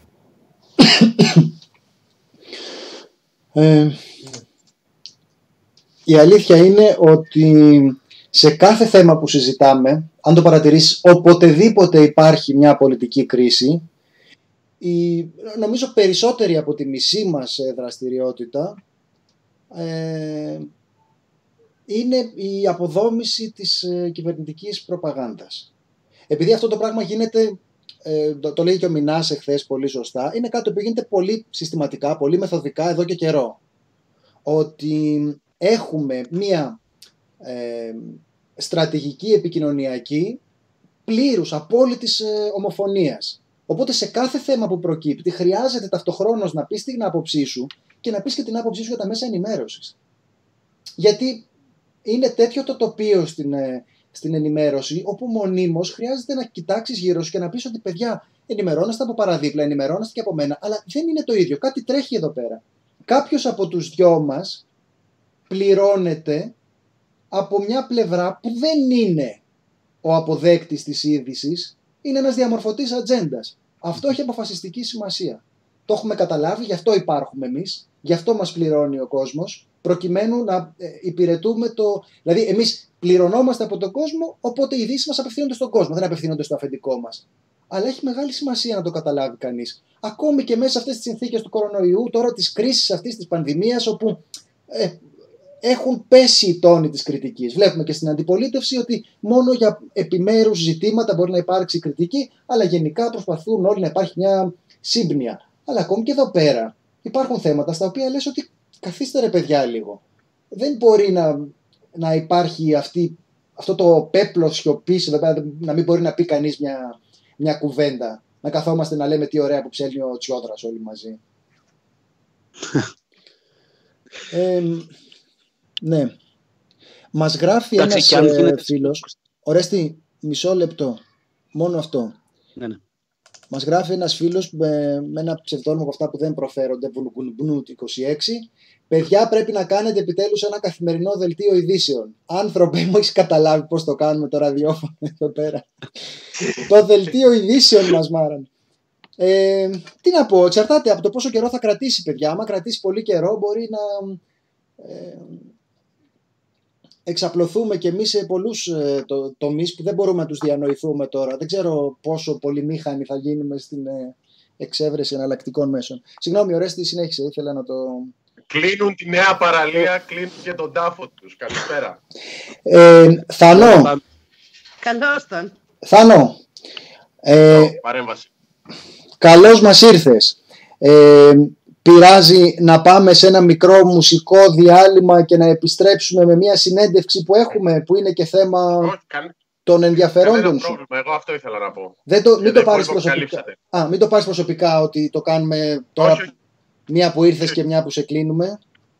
Η αλήθεια είναι ότι σε κάθε θέμα που συζητάμε, αν το παρατηρήσεις, οποτεδήποτε υπάρχει μια πολιτική κρίση, νομίζω περισσότερη από τη μισή μας δραστηριότητα είναι η αποδόμηση της κυβερνητικής προπαγάνδας. Επειδή αυτό το πράγμα γίνεται, το λέει και ο Μινάς εχθές πολύ σωστά, είναι κάτι που γίνεται πολύ συστηματικά, πολύ μεθοδικά εδώ και καιρό. Ότι έχουμε μία στρατηγική επικοινωνιακή πλήρους, απόλυτης ομοφωνίας. Οπότε σε κάθε θέμα που προκύπτει χρειάζεται ταυτοχρόνως να πεις την άποψή σου και να πεις και την άποψή σου για τα μέσα ενημέρωσης. Γιατί είναι τέτοιο το τοπίο στην ενημέρωση, όπου μονίμως χρειάζεται να κοιτάξεις γύρω σου και να πεις ότι παιδιά, ενημερώνεστε από παραδίπλα, ενημερώνεστε και από μένα, αλλά δεν είναι το ίδιο. Κάτι τρέχει εδώ πέρα. Κάποιος από τους δυο μας πληρώνεται από μια πλευρά που δεν είναι ο αποδέκτης της είδησης, είναι ένας διαμορφωτής ατζέντας. Αυτό έχει αποφασιστική σημασία. Το έχουμε καταλάβει, γι' αυτό υπάρχουμε εμείς, γι' αυτό μας πληρώνει ο κόσμος, προκειμένου να υπηρετούμε το... Δηλαδή, εμείς πληρωνόμαστε από τον κόσμο, οπότε οι ειδήσεις μας απευθύνονται στον κόσμο, δεν απευθύνονται στο αφεντικό μας. Αλλά έχει μεγάλη σημασία να το καταλάβει κανείς. Ακόμη και μέσα σε αυτές τις συνθήκες του κορονοϊού, τώρα της κρίσης αυτής της πανδημίας, όπου έχουν πέσει οι τόνοι της κριτικής. Βλέπουμε και στην αντιπολίτευση ότι μόνο για επιμέρους ζητήματα μπορεί να υπάρξει κριτική, αλλά γενικά προσπαθούν όλοι να υπάρχει μια σύμπνοια. Αλλά ακόμη και εδώ πέρα υπάρχουν θέματα στα οποία λες ότι καθίστε ρε παιδιά λίγο. Δεν μπορεί να υπάρχει αυτό το πέπλο σιωπής, να μην μπορεί να πει κανείς μια κουβέντα. Να καθόμαστε να λέμε τι ωραία που ψέλνει ο Τσιόδρας όλοι μαζί. Ναι. Μας γράφει ένας φίλος. Ορέστη, μισό λεπτό. Μόνο αυτό. Ναι. Μας γράφει ένας φίλος με ένα ψευδόνυμο από αυτά που δεν προφέρονται, Βουλουγκουνμπνούτ 26. Παιδιά, πρέπει να κάνετε επιτέλους ένα καθημερινό δελτίο ειδήσεων. Άνθρωπε, μου έχεις καταλάβει πώς το κάνουμε το ραδιόφωνο εδώ πέρα. Το δελτίο ειδήσεων μας μάραν. Τι να πω, εξαρτάται από το πόσο καιρό θα κρατήσει, παιδιά. Άμα κρατήσει πολύ καιρό μπορεί να εξαπλωθούμε και εμείς σε πολλούς τομείς που δεν μπορούμε να τους διανοηθούμε τώρα. Δεν ξέρω πόσο πολυμήχανοι θα γίνουμε στην εξέβρεση εναλλακτικών μέσων. Συγγνώμη, Ορέστη, συνέχισε, ήθελα να το... Κλείνουν τη νέα παραλία, κλείνουν και τον τάφο τους. Καλησπέρα. Θανό. Καλώς τον. Θανό. Παρέμβαση. Καλώς μας ήρθες. Πειράζει να πάμε σε ένα μικρό μουσικό διάλειμμα και να επιστρέψουμε με μια συνέντευξη που έχουμε, που είναι και θέμα των ενδιαφερόντων σου. Πρόβλημα. Εγώ αυτό ήθελα να πω. Μην το πάρεις προσωπικά. Μην το πάρεις προσωπικά ότι το κάνουμε τώρα. Όχι. Μία που ήρθες και μια που σε κλείνουμε.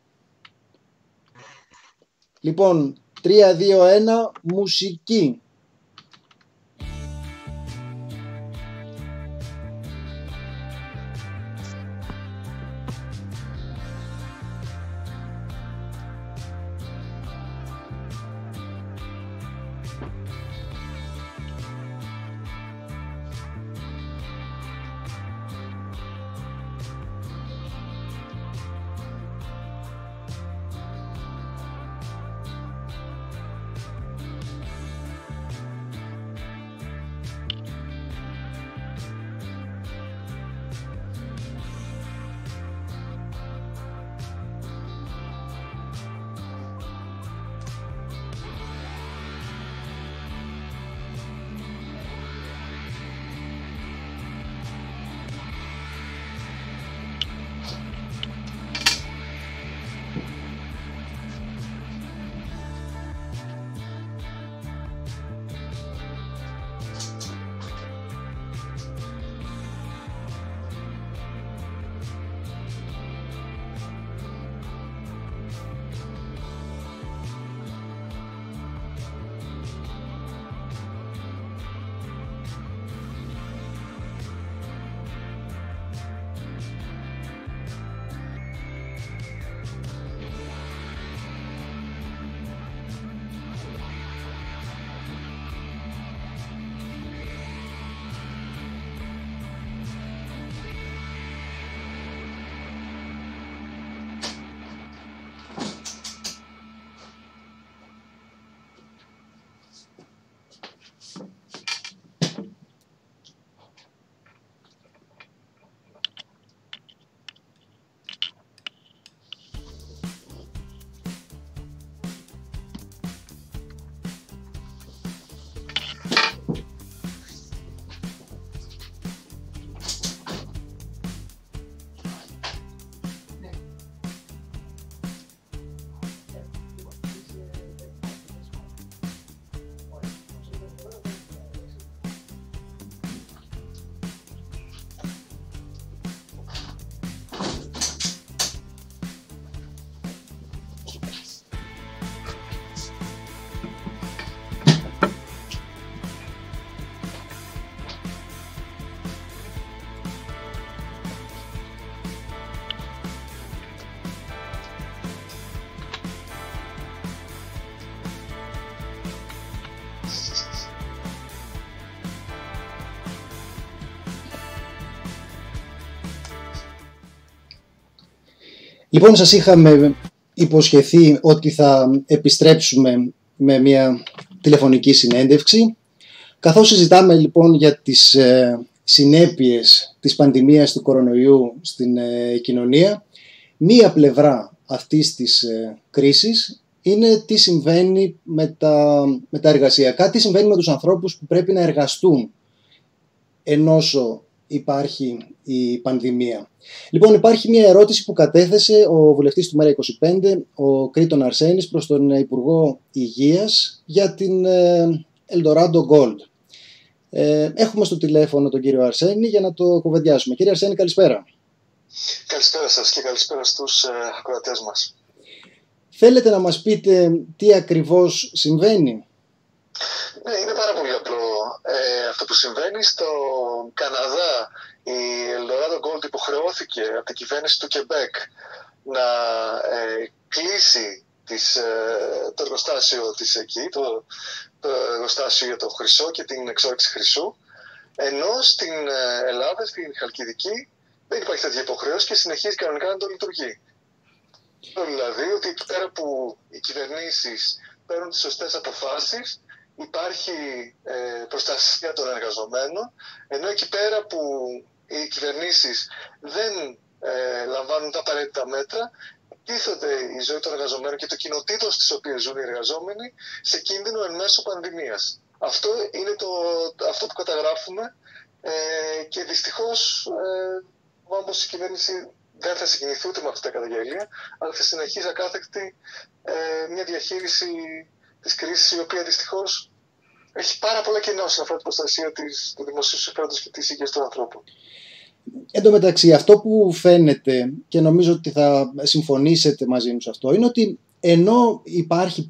Λοιπόν, 3, 2, 1, μουσική. Λοιπόν, σας είχαμε υποσχεθεί ότι θα επιστρέψουμε με μια τηλεφωνική συνέντευξη. Καθώς συζητάμε λοιπόν για τις συνέπειες της πανδημίας του κορονοϊού στην κοινωνία, μία πλευρά αυτής της κρίσης είναι τι συμβαίνει με τα εργασιακά, τι συμβαίνει με τους ανθρώπους που πρέπει να εργαστούν ενώσο υπάρχει η πανδημία. Λοιπόν, υπάρχει μια ερώτηση που κατέθεσε ο βουλευτής του ΜΕΡΑ25, ο Κρήτον Αρσένης, προς τον Υπουργό Υγείας για την Eldorado Gold. Έχουμε στο τηλέφωνο τον κύριο Αρσένη για να το κουβεντιάσουμε. Κύριε Αρσένη, καλησπέρα. Καλησπέρα σας και καλησπέρα στους ακροατές μας. Θέλετε να μας πείτε τι ακριβώς συμβαίνει? Ναι, είναι πάρα πολύ απλό. Αυτό που συμβαίνει στο Καναδά, η Eldorado Gold υποχρεώθηκε από την κυβέρνηση του Κεμπέκ να κλείσει το εργοστάσιο της εκεί, το εργοστάσιο για το χρυσό και την εξόρυξη χρυσού, ενώ στην Ελλάδα, στην Χαλκιδική, δεν υπάρχει τέτοια υποχρέωση και συνεχίζει κανονικά να το λειτουργεί. Δηλαδή ότι εκεί πέρα που οι κυβερνήσεις παίρνουν τις σωστές αποφάσεις, υπάρχει προστασία των εργαζομένων, ενώ εκεί πέρα που οι κυβερνήσεις δεν λαμβάνουν τα απαραίτητα μέτρα, τίθεται η ζωή των εργαζομένων και των κοινοτήτων στις οποίες ζουν οι εργαζόμενοι σε κίνδυνο εν μέσω πανδημίας. Αυτό είναι αυτό που καταγράφουμε και δυστυχώς όμως η κυβέρνηση δεν θα συγκινηθεί ούτε με αυτή τα καταγγελία, αλλά θα συνεχίσει ακάθεκτη μια διαχείριση της κρίσης, η οποία δυστυχώς έχει πάρα πολλά κενά όσον αφορά την προστασία του δημοσίου συμφέροντος και της υγείας των ανθρώπων. Εν τω μεταξύ, αυτό που φαίνεται, και νομίζω ότι θα συμφωνήσετε μαζί μου σε αυτό, είναι ότι ενώ υπάρχει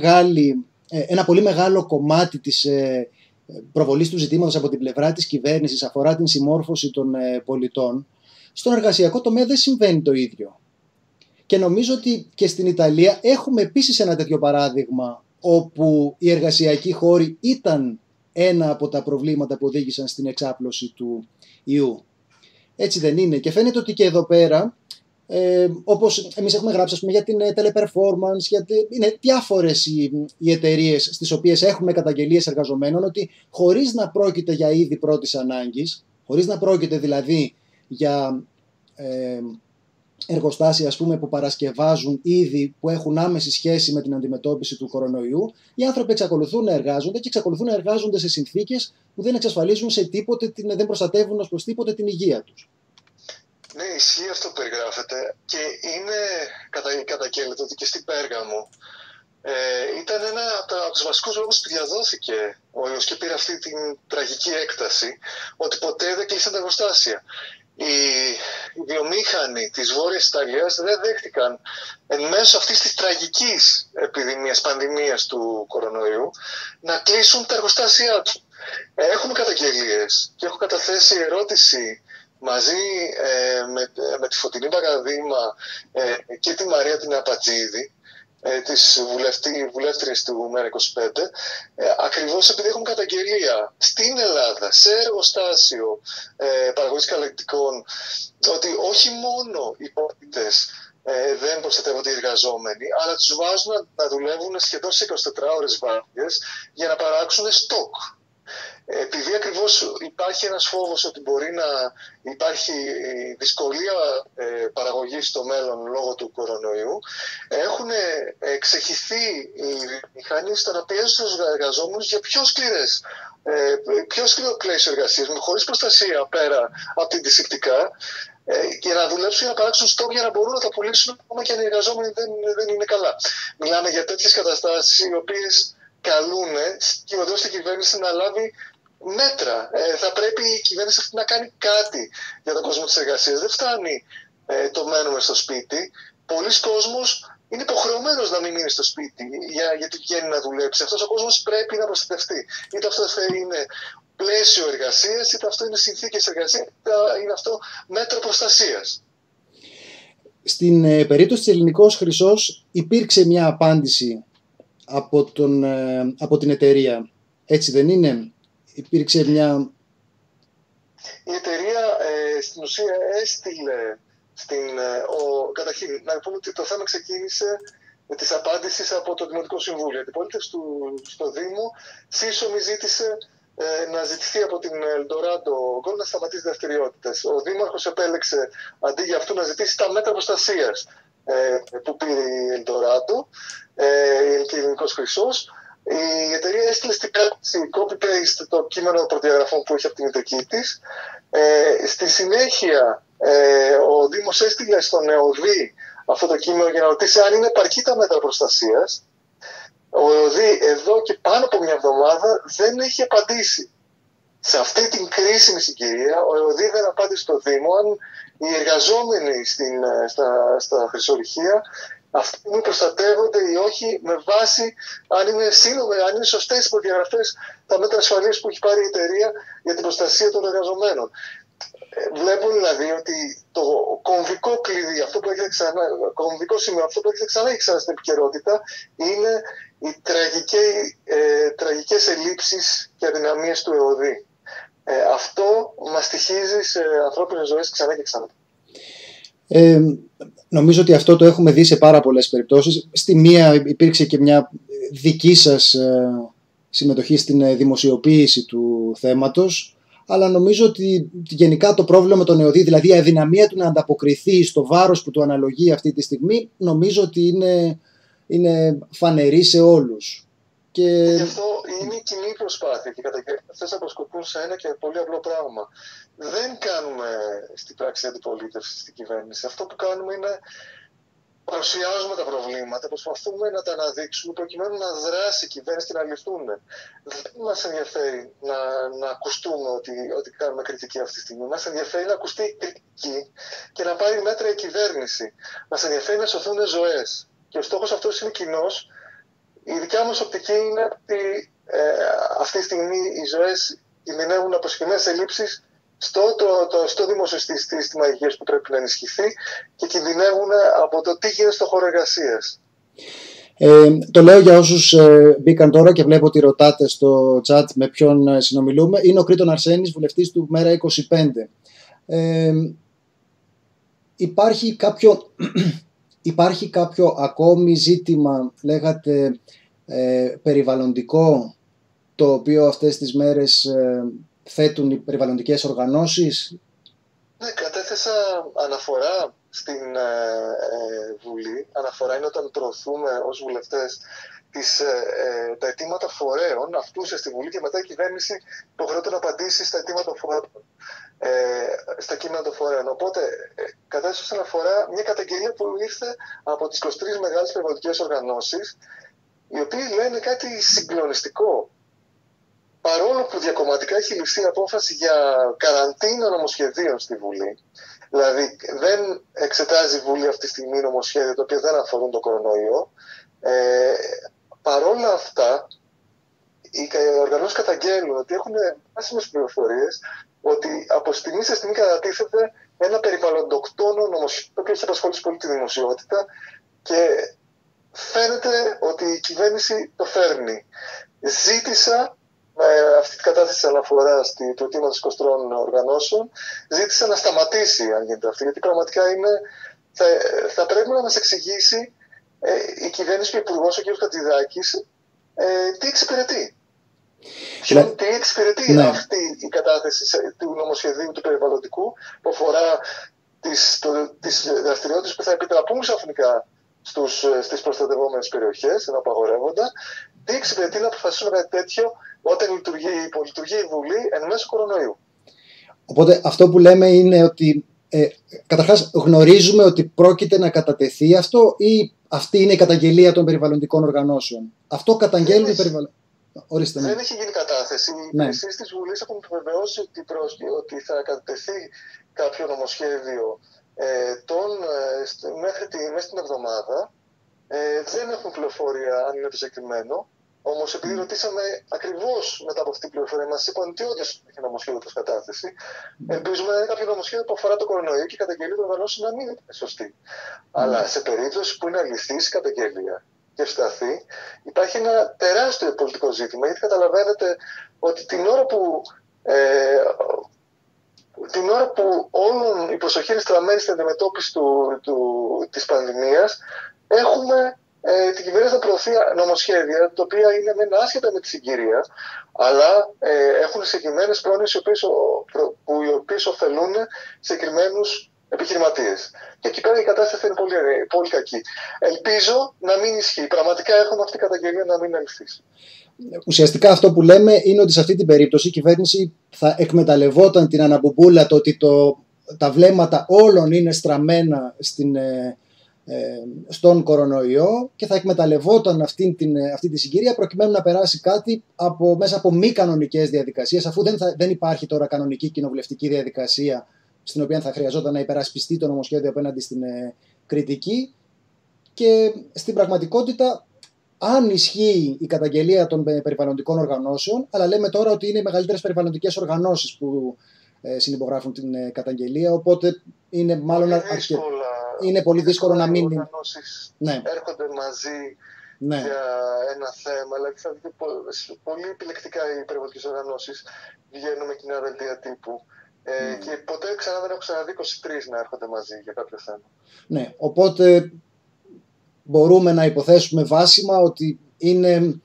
ένα πολύ μεγάλο κομμάτι της προβολής του ζητήματος από την πλευρά της κυβέρνησης αφορά την συμμόρφωση των πολιτών, στον εργασιακό τομέα δεν συμβαίνει το ίδιο. Και νομίζω ότι και στην Ιταλία έχουμε επίσης ένα τέτοιο παράδειγμα, όπου οι εργασιακοί χώροι ήταν ένα από τα προβλήματα που οδήγησαν στην εξάπλωση του ιού. Έτσι δεν είναι? Και φαίνεται ότι και εδώ πέρα, όπως εμείς έχουμε γράψει για την teleperformance, είναι διάφορες οι εταιρείες στις οποίες έχουμε καταγγελίες εργαζομένων, ότι χωρίς να πρόκειται για είδη πρώτης ανάγκης, χωρίς να πρόκειται δηλαδή για εργοστάσια, που παρασκευάζουν είδη που έχουν άμεση σχέση με την αντιμετώπιση του κορονοϊού, οι άνθρωποι εξακολουθούν να εργάζονται και εξακολουθούν να εργάζονται σε συνθήκες που δεν εξασφαλίζουν σε τίποτε, δεν προστατεύουν ως προς τίποτε την υγεία τους. Ναι, ισχύει αυτό που περιγράφεται και είναι καταγγέλλεται ότι και στην Πέργαμο ήταν ένα από τους βασικούς λόγους που διαδόθηκε ο ιός και πήρε αυτή την τραγική έκταση, ότι ποτέ δεν κλείσαν τα εργοστάσια. Οι βιομήχανοι της Βόρειας Ιταλίας δεν δέχτηκαν εν μέσω αυτής της τραγικής πανδημίας του κορονοϊού να κλείσουν τα εργοστάσια του. Έχουμε καταγγελίες και έχω καταθέσει ερώτηση μαζί με τη Φωτεινή Μπαγαδήμα και τη Μαρία την Απατζίδη, της βουλεύτριας του ΜΕΡΑ25, ακριβώς επειδή έχουμε καταγγελία στην Ελλάδα σε εργοστάσιο παραγωγής καλλιτικών ότι όχι μόνο οι πολίτες δεν προστατεύονται οι εργαζόμενοι, αλλά τους βάζουν να δουλεύουν σχεδόν σε 24 ώρες βάρδιες για να παράξουν στόκ. Επειδή ακριβώς υπάρχει ένας φόβος ότι μπορεί να υπάρχει δυσκολία παραγωγής στο μέλλον λόγω του κορονοϊού, έχουν εξεχυθεί οι μηχανίες στο να πιέζουν τους εργαζόμενους για πιο σκληρό πλαίσιο εργασίας, χωρίς προστασία πέρα από την αντισηπτικά, και να δουλέψουν για να παράξουν στόκ για να μπορούν να τα πουλήσουν ακόμα και αν οι εργαζόμενοι δεν είναι καλά. Μιλάμε για τέτοιες καταστάσεις οι οποίες καλούν και οδηγούν στην κυβέρνηση να λάβει μέτρα. Θα πρέπει η κυβέρνηση αυτή να κάνει κάτι για τον κόσμο της εργασίας. Δεν φτάνει το μένουμε στο σπίτι. Πολλοί κόσμος είναι υποχρεωμένος να μην μείνει στο σπίτι γιατί βγαίνει να δουλέψει. Αυτός ο κόσμος πρέπει να προστατευτεί. Είτε αυτό είναι πλαίσιο εργασίας, είτε αυτό είναι συνθήκες εργασίας, είτε είναι αυτό μέτρο προστασίας. Στην περίπτωση της Ελληνικός Χρυσός υπήρξε μια απάντηση από την εταιρεία Έτσι δεν είναι? Υπήρξε μια... Η εταιρεία στην ουσία έστειλε καταρχήν, να πούμε ότι το θέμα ξεκίνησε με τις απάντησεις από το Δημοτικό Συμβούλιο. Η αντιπολίτευση στο Δήμο σύσσωμη ζήτησε να ζητηθεί από την Eldorado Gold να σταματήσει δραστηριότητες. Ο Δήμαρχος επέλεξε αντί για αυτό να ζητήσει τα μέτρα προστασίας που πήρε η Eldorado και η Ελληνικός Χρυσός. Η εταιρεία έστειλε στην πράξη copy-paste το κείμενο προδιαγραφών που έχει από την μητρική της. Στη συνέχεια, ο Δήμος έστειλε στον ΕΟΔΗ αυτό το κείμενο για να ρωτήσει αν είναι επαρκή τα μέτρα προστασίας. Ο ΕΟΔΗ εδώ και πάνω από μια εβδομάδα δεν έχει απαντήσει. Σε αυτή την κρίσιμη συγκυρία, ο ΕΟΔΗ δεν απάντησε στο Δήμο αν οι εργαζόμενοι στα χρυσορυχεία αυτοί που προστατεύονται ή όχι με βάση αν είναι σωστές οι προδιαγραφές, τα μέτρα ασφαλείας που έχει πάρει η εταιρεία για την προστασία των εργαζομένων. Βλέπω δηλαδή ότι το κομβικό κλειδί, κομβικό σημείο, αυτό που έχετε ξανά στην επικαιρότητα, είναι οι τραγικές ελλείψεις και αδυναμίες του ΕΟΔΗ. Αυτό μας στοιχίζει σε ανθρώπινες ζωές ξανά και ξανά. Νομίζω ότι αυτό το έχουμε δει σε πάρα πολλές περιπτώσεις. Στη μία υπήρξε και μια δική σας συμμετοχή στην δημοσιοποίηση του θέματος, αλλά νομίζω ότι γενικά το πρόβλημα με τον ΕΟΔΗ, δηλαδή η αδυναμία του να ανταποκριθεί στο βάρος που του αναλογεί αυτή τη στιγμή, νομίζω ότι είναι φανερή σε όλους. Και γι' αυτό είναι η κοινή προσπάθεια και κατά και αυτές αποσκοπούν σε ένα και πολύ απλό πράγμα. Δεν κάνουμε στην πράξη αντιπολίτευση στην κυβέρνηση. Αυτό που κάνουμε είναι παρουσιάζουμε τα προβλήματα, προσπαθούμε να τα αναδείξουμε προκειμένου να δράσει η κυβέρνηση και να λυθούν. Δεν μας ενδιαφέρει να ακουστούμε ότι κάνουμε κριτική αυτή τη στιγμή. Μας ενδιαφέρει να ακουστεί η κριτική και να πάρει μέτρα η κυβέρνηση. Μας ενδιαφέρει να σωθούν ζωές. Και ο στόχος αυτός είναι κοινός. Η δικιά μας οπτική είναι ότι αυτή τη στιγμή οι ζωές κινδυνεύουν από συγκεκριμένες ελλείψεις στο δημόσιο σύστημα υγείας που πρέπει να ενισχυθεί και κινδυνεύουν από το τι γίνεται στο χώρο εργασίας. Το λέω για όσους μπήκαν τώρα και βλέπω ότι ρωτάτε στο chat με ποιον συνομιλούμε. Είναι ο Κρήτον Αρσένης, βουλευτής του Μέρα 25. Υπάρχει κάποιο ακόμη ζήτημα, λέγατε, περιβαλλοντικό, το οποίο αυτές τις μέρες θέτουν οι περιβαλλοντικές οργανώσεις? Ναι, κατέθεσα αναφορά στην Βουλή. Αναφορά είναι όταν προωθούμε ως βουλευτές τα αιτήματα φορέων, αυτούς στη Βουλή, και μετά η κυβέρνηση υποχρεώται να απαντήσει στα αιτήματα φορέων, στα κείμενα των φορέων. Οπότε κατέθεσα αναφορά μια καταγγελία που ήρθε από τις 23 μεγάλες περιβαλλοντικές οργανώσεις, οι οποίοι λένε κάτι συγκλονιστικό. Παρόλο που διακομματικά έχει ληφθεί απόφαση για καραντίνα νομοσχεδίων στη Βουλή, δηλαδή δεν εξετάζει η Βουλή αυτή τη στιγμή νομοσχέδια τα οποία δεν αφορούν τον κορονοϊό, παρόλα αυτά οι οργανώσεις καταγγέλνουν ότι έχουν βάσιμες πληροφορίες ότι από στιγμή σε στιγμή κατατίθεται ένα περιβαλλοντοκτόνο νομοσχέδιο το οποίο έχει απασχολήσει πολύ τη δημοσιότητα και φαίνεται ότι η κυβέρνηση το φέρνει. Ζήτησα αυτή την κατάσταση της αναφοράς του αιτήματος 23 οργανώσεων, ζήτησα να σταματήσει αν γίνεται αυτή, γιατί πραγματικά θα πρέπει να μας εξηγήσει η κυβέρνηση και ο υπουργός, ο κ. Χατζηδάκης, τι εξυπηρετεί. Τι εξυπηρετεί αυτή η κατάθεση του νομοσχεδίου του περιβαλλοντικού που αφορά τις δραστηριότητες που θα επιτραπούν ξαφνικά στις προστατευόμενες περιοχές, ενώ απαγορεύονταν. Τι εξυπηρετεί να αποφασίσουμε κάτι τέτοιο όταν υπολειτουργεί η Βουλή εν μέσω κορονοϊού. Οπότε αυτό που λέμε είναι ότι καταρχάς γνωρίζουμε ότι πρόκειται να κατατεθεί αυτό, ή αυτή είναι η καταγγελία των περιβαλλοντικών οργανώσεων? Αυτό καταγγέλνουν οι περιβαλλοντικοί. Δεν έχει γίνει κατάθεση. Οι υπηρεσίες της Βουλής έχουν επιβεβαιώσει ότι θα κατατεθεί κάποιο νομοσχέδιο μέσα στην εβδομάδα. Δεν έχουν πληροφορία αν είναι το συγκεκριμένο. Όμως, επειδή ρωτήσαμε ακριβώς μετά από αυτή την πληροφορία, μας είπαν ότι όντως έχει νομοσχέδιο προς κατάθεση. Ελπίζουμε να είναι κάποιο νομοσχέδιο που αφορά το κορονοϊό και η καταγγελία των οργανώσεων να μην είναι σωστή. Αλλά σε περίπτωση που είναι αληθής η καταγγελία και ευσταθεί, υπάρχει ένα τεράστιο πολιτικό ζήτημα, γιατί καταλαβαίνετε ότι την ώρα που όλη η προσοχή είναι στραμμένη στην αντιμετώπιση της πανδημίας, έχουμε την κυβέρνηση να προωθεί νομοσχέδια, τα οποία είναι μεν άσχετα με τη συγκυρία, αλλά έχουν συγκεκριμένες πρόνοιες οι οποίες ωφελούν συγκεκριμένους επιχειρηματίες. Και εκεί πέρα η κατάσταση είναι πολύ, πολύ κακή. Ελπίζω να μην ισχύει. Πραγματικά έχουμε αυτή η καταγγελία να μην αληθίσει. Ουσιαστικά αυτό που λέμε είναι ότι σε αυτή την περίπτωση η κυβέρνηση θα εκμεταλλευόταν την αναμπομπούλα, το ότι τα βλέμματα όλων είναι στραμμένα στον κορονοϊό, και θα εκμεταλλευόταν αυτή τη συγκυρία προκειμένου να περάσει κάτι μέσα από μη κανονικές διαδικασίες, αφού δεν υπάρχει τώρα κανονική κοινοβουλευτική διαδικασία στην οποία θα χρειαζόταν να υπερασπιστεί το νομοσχέδιο απέναντι στην κριτική. Και στην πραγματικότητα, αν ισχύει η καταγγελία των περιβαλλοντικών οργανώσεων, αλλά λέμε τώρα ότι είναι οι μεγαλύτερες περιβαλλοντικές οργανώσεις που συνυπογράφουν την καταγγελία, οπότε είναι μάλλον είναι πολύ δύσκολο να μην... Οι οργανώσεις έρχονται μαζί για ένα θέμα, αλλά θα δείτε πολύ επιλεκτικά οι περιβαλλοντικές οργανώσεις βγαίνουν με κοινά δελτία τύπου. Και ποτέ ξανά δεν έχω ξαναδεί 23 να έρχονται μαζί για κάποιο θέμα. Ναι, οπότε μπορούμε να υποθέσουμε βάσιμα ότι είναι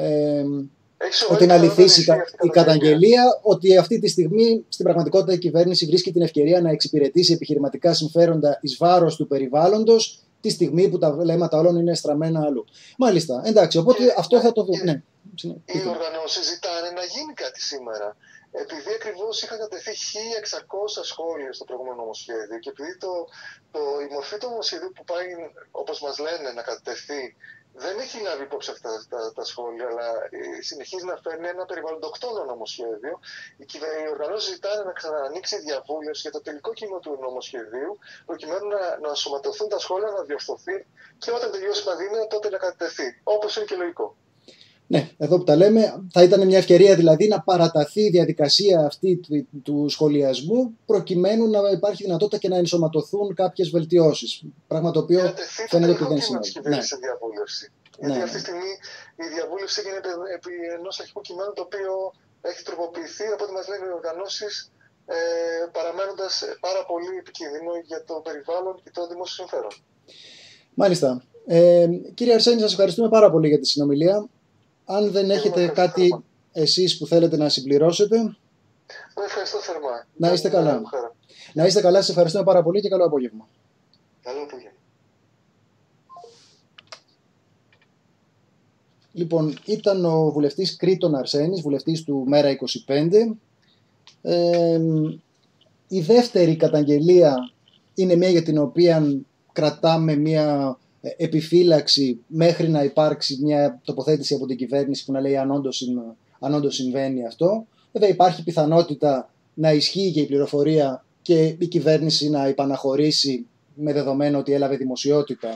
αληθής η καταγγελία, ότι αυτή τη στιγμή στην πραγματικότητα η κυβέρνηση βρίσκει την ευκαιρία να εξυπηρετήσει επιχειρηματικά συμφέροντα εις βάρος του περιβάλλοντος, τη στιγμή που τα βλέμματα όλων είναι στραμμένα αλλού. Μάλιστα, εντάξει, οπότε αυτό θα το δούμε. Ναι. Οι οργανώσεις ζητάνε να γίνει κάτι σήμερα. Επειδή ακριβώς είχαν κατευθεί 1.600 σχόλια στο προηγούμενο νομοσχέδιο και επειδή η μορφή του νομοσχεδίου που πάει, όπως μας λένε, να κατευθεί, δεν έχει λάβει υπόψη αυτά τα σχόλια, αλλά συνεχίζει να φέρνει ένα περιβαλλοντοκτόνο νομοσχέδιο. Οι οργανώσεις ζητάνε να ξαναανοίξει η διαβούλευση για το τελικό κείμενο του νομοσχεδίου, προκειμένου να ενσωματωθούν τα σχόλια, να διορθωθεί και όταν τελειώσει η πανδημία τότε να κατευθεί. Όπως είναι και λογικό. Ναι, εδώ που τα λέμε, θα ήταν μια ευκαιρία δηλαδή να παραταθεί η διαδικασία αυτή του σχολιασμού, προκειμένου να υπάρχει δυνατότητα και να ενσωματωθούν κάποιες βελτιώσεις. Πράγμα το οποίο φαίνεται ότι δεν συμβαίνει. Γιατί αυτή τη στιγμή η διαβούλευση γίνεται επί ενός αρχικού κειμένου, το οποίο έχει τροποποιηθεί από ό,τι μας λένε οι οργανώσεις, παραμένοντας πάρα πολύ επικίνδυνο για το περιβάλλον και το δημόσιο συμφέρον. Μάλιστα. Κύριε Αρσένη, σας ευχαριστούμε πάρα πολύ για τη συνομιλία. Αν δεν έχετε κάτι εσείς που θέλετε να συμπληρώσετε... Ευχαριστώ θερμά. Να είστε καλά. Να είστε καλά, σας ευχαριστούμε πάρα πολύ και καλό απόγευμα. Καλό απόγευμα. Λοιπόν, ήταν ο βουλευτής Κρήτον Αρσένης, βουλευτής του Μέρα25. Η δεύτερη καταγγελία είναι μια για την οποία κρατάμε μια επιφύλαξη μέχρι να υπάρξει μια τοποθέτηση από την κυβέρνηση που να λέει αν όντως συμβαίνει αυτό. Βέβαια υπάρχει πιθανότητα να ισχύει και η πληροφορία και η κυβέρνηση να υπαναχωρήσει, με δεδομένο ότι έλαβε δημοσιότητα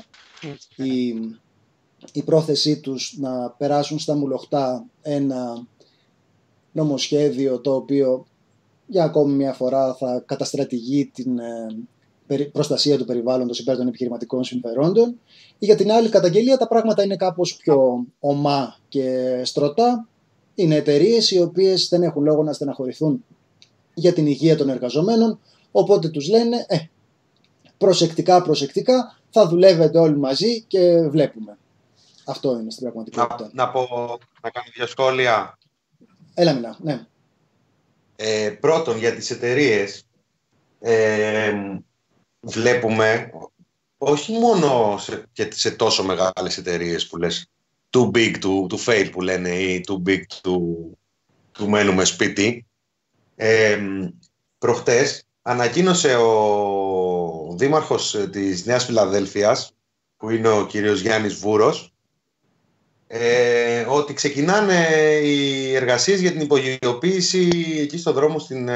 η πρόθεσή τους να περάσουν στα μουλοχτά ένα νομοσχέδιο το οποίο για ακόμη μια φορά θα καταστρατηγεί την προστασία του περιβάλλοντος υπέρ των επιχειρηματικών συμφερόντων. Για την άλλη καταγγελία τα πράγματα είναι κάπως πιο ομά και στρωτά. Είναι εταιρείες οι οποίες δεν έχουν λόγο να στεναχωρηθούν για την υγεία των εργαζομένων, οπότε τους λένε προσεκτικά θα δουλεύετε όλοι μαζί και βλέπουμε. Αυτό είναι στην πραγματικότητα. Να κάνω δύο σχόλια. Έλα Μινά, ναι. Πρώτον, για τις εταιρείες, βλέπουμε όχι μόνο σε τόσο μεγάλες εταιρείες που λες too big to fail που λένε ή too big to μένουμε σπίτι. Προχτές ανακοίνωσε ο δήμαρχος της Νέας Φιλαδέλφειας, που είναι ο κύριος Γιάννης Βούρος, ότι ξεκινάνε οι εργασίες για την υπογειοποίηση εκεί στον δρόμο στην...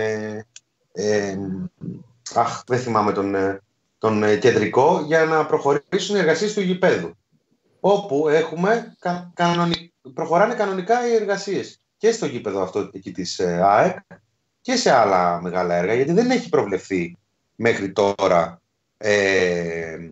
δεν θυμάμαι τον κεντρικό, για να προχωρήσουν οι εργασίες του γηπέδου. Όπου έχουμε προχωράνε κανονικά οι εργασίες και στο γήπεδο αυτό εκεί της ΑΕΚ και σε άλλα μεγάλα έργα, γιατί δεν έχει προβλεφθεί μέχρι τώρα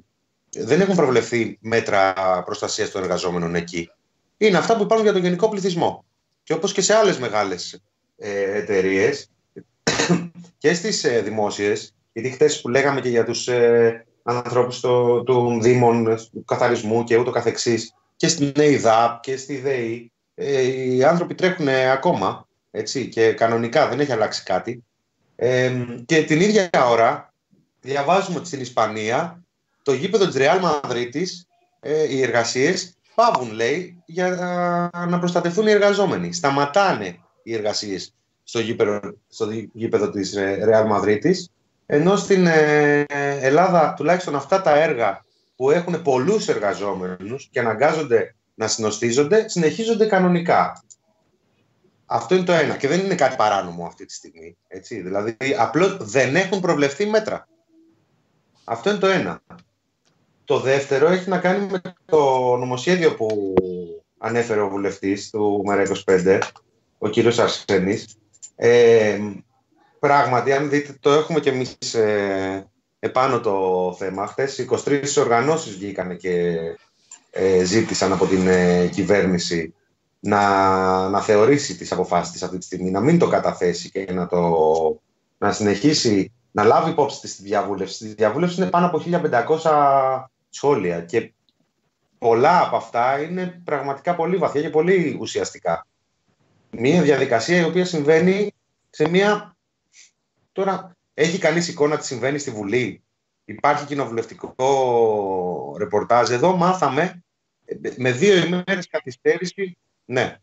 δεν έχουν προβλεφθεί μέτρα προστασίας των εργαζόμενων εκεί. Είναι αυτά που υπάρχουν για τον γενικό πληθυσμό. Και όπως και σε άλλες μεγάλες εταιρείες και στις δημόσιες, γιατί χθες που λέγαμε και για τους ανθρώπους των δήμων, του καθαρισμού και ούτω καθεξής, και στην ΕΙΔΑΠ και στη ΔΕΗ, οι άνθρωποι τρέχουν ακόμα, έτσι, και κανονικά δεν έχει αλλάξει κάτι. Και την ίδια ώρα διαβάζουμε ότι στην Ισπανία το γήπεδο της Ρεάλ Μαδρίτης, οι εργασίες πάβουν, λέει, για να προστατευτούν οι εργαζόμενοι. Σταματάνε οι εργασίες στο γήπεδο της Ρεάλ Μαδρίτης, ενώ στην Ελλάδα τουλάχιστον αυτά τα έργα που έχουν πολλούς εργαζόμενους και αναγκάζονται να συνοστίζονται, συνεχίζονται κανονικά. Αυτό είναι το ένα. Και δεν είναι κάτι παράνομο αυτή τη στιγμή. Έτσι. Δηλαδή, απλώς δεν έχουν προβλεφθεί μέτρα. Αυτό είναι το ένα. Το δεύτερο έχει να κάνει με το νομοσχέδιο που ανέφερε ο βουλευτής του ΜΕΡΑ25, ο κύριος Αρσένης. Πράγματι, αν δείτε, το έχουμε και εμείς επάνω το θέμα. Χθες 23 οργανώσεις βγήκαν και ζήτησαν από την κυβέρνηση να θεωρήσει τις αποφάσεις της αυτή τη στιγμή, να μην το καταθέσει και να συνεχίσει να λάβει υπόψη της τη διαβούλευση. Στη διαβούλευση είναι πάνω από 1.500 σχόλια και πολλά από αυτά είναι πραγματικά πολύ βαθιά και πολύ ουσιαστικά. Μια διαδικασία η οποία συμβαίνει σε μια... Τώρα, έχει κανείς εικόνα τι συμβαίνει στη Βουλή? Υπάρχει κοινοβουλευτικό ρεπορτάζ? Εδώ μάθαμε με 2 ημέρες καθυστέρηση. Ναι.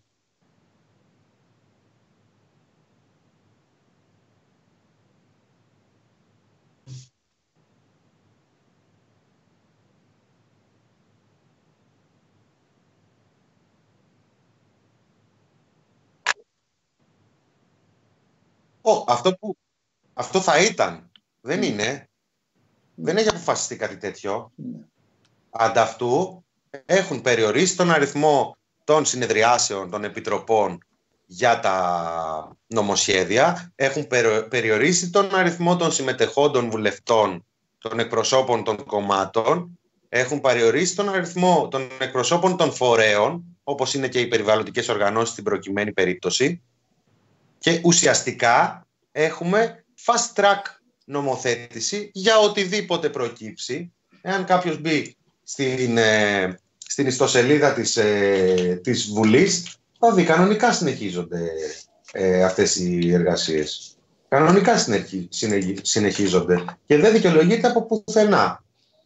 Αυτό θα ήταν. Δεν είναι. Δεν έχει αποφασιστεί κάτι τέτοιο. Ανταυτού έχουν περιορίσει τον αριθμό των συνεδριάσεων των επιτροπών για τα νομοσχέδια, έχουν περιορίσει τον αριθμό των συμμετεχόντων βουλευτών, των εκπροσώπων των κομμάτων, έχουν περιορίσει τον αριθμό των εκπροσώπων των φορέων, όπως είναι και οι περιβαλλοντικές οργανώσεις στην προκειμένη περίπτωση, και ουσιαστικά έχουμε fast track νομοθέτηση για οτιδήποτε προκύψει. Εάν κάποιος μπει στην ιστοσελίδα της Βουλής, θα δει κανονικά συνεχίζονται αυτές οι εργασίες. Κανονικά συνεχίζονται και δεν δικαιολογείται από πουθενά.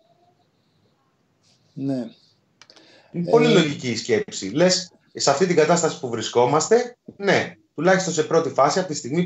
Ναι. Είναι πολύ λογική η σκέψη. Λες, σε αυτή την κατάσταση που βρισκόμαστε, ναι, τουλάχιστον σε πρώτη φάση, από τη στιγμή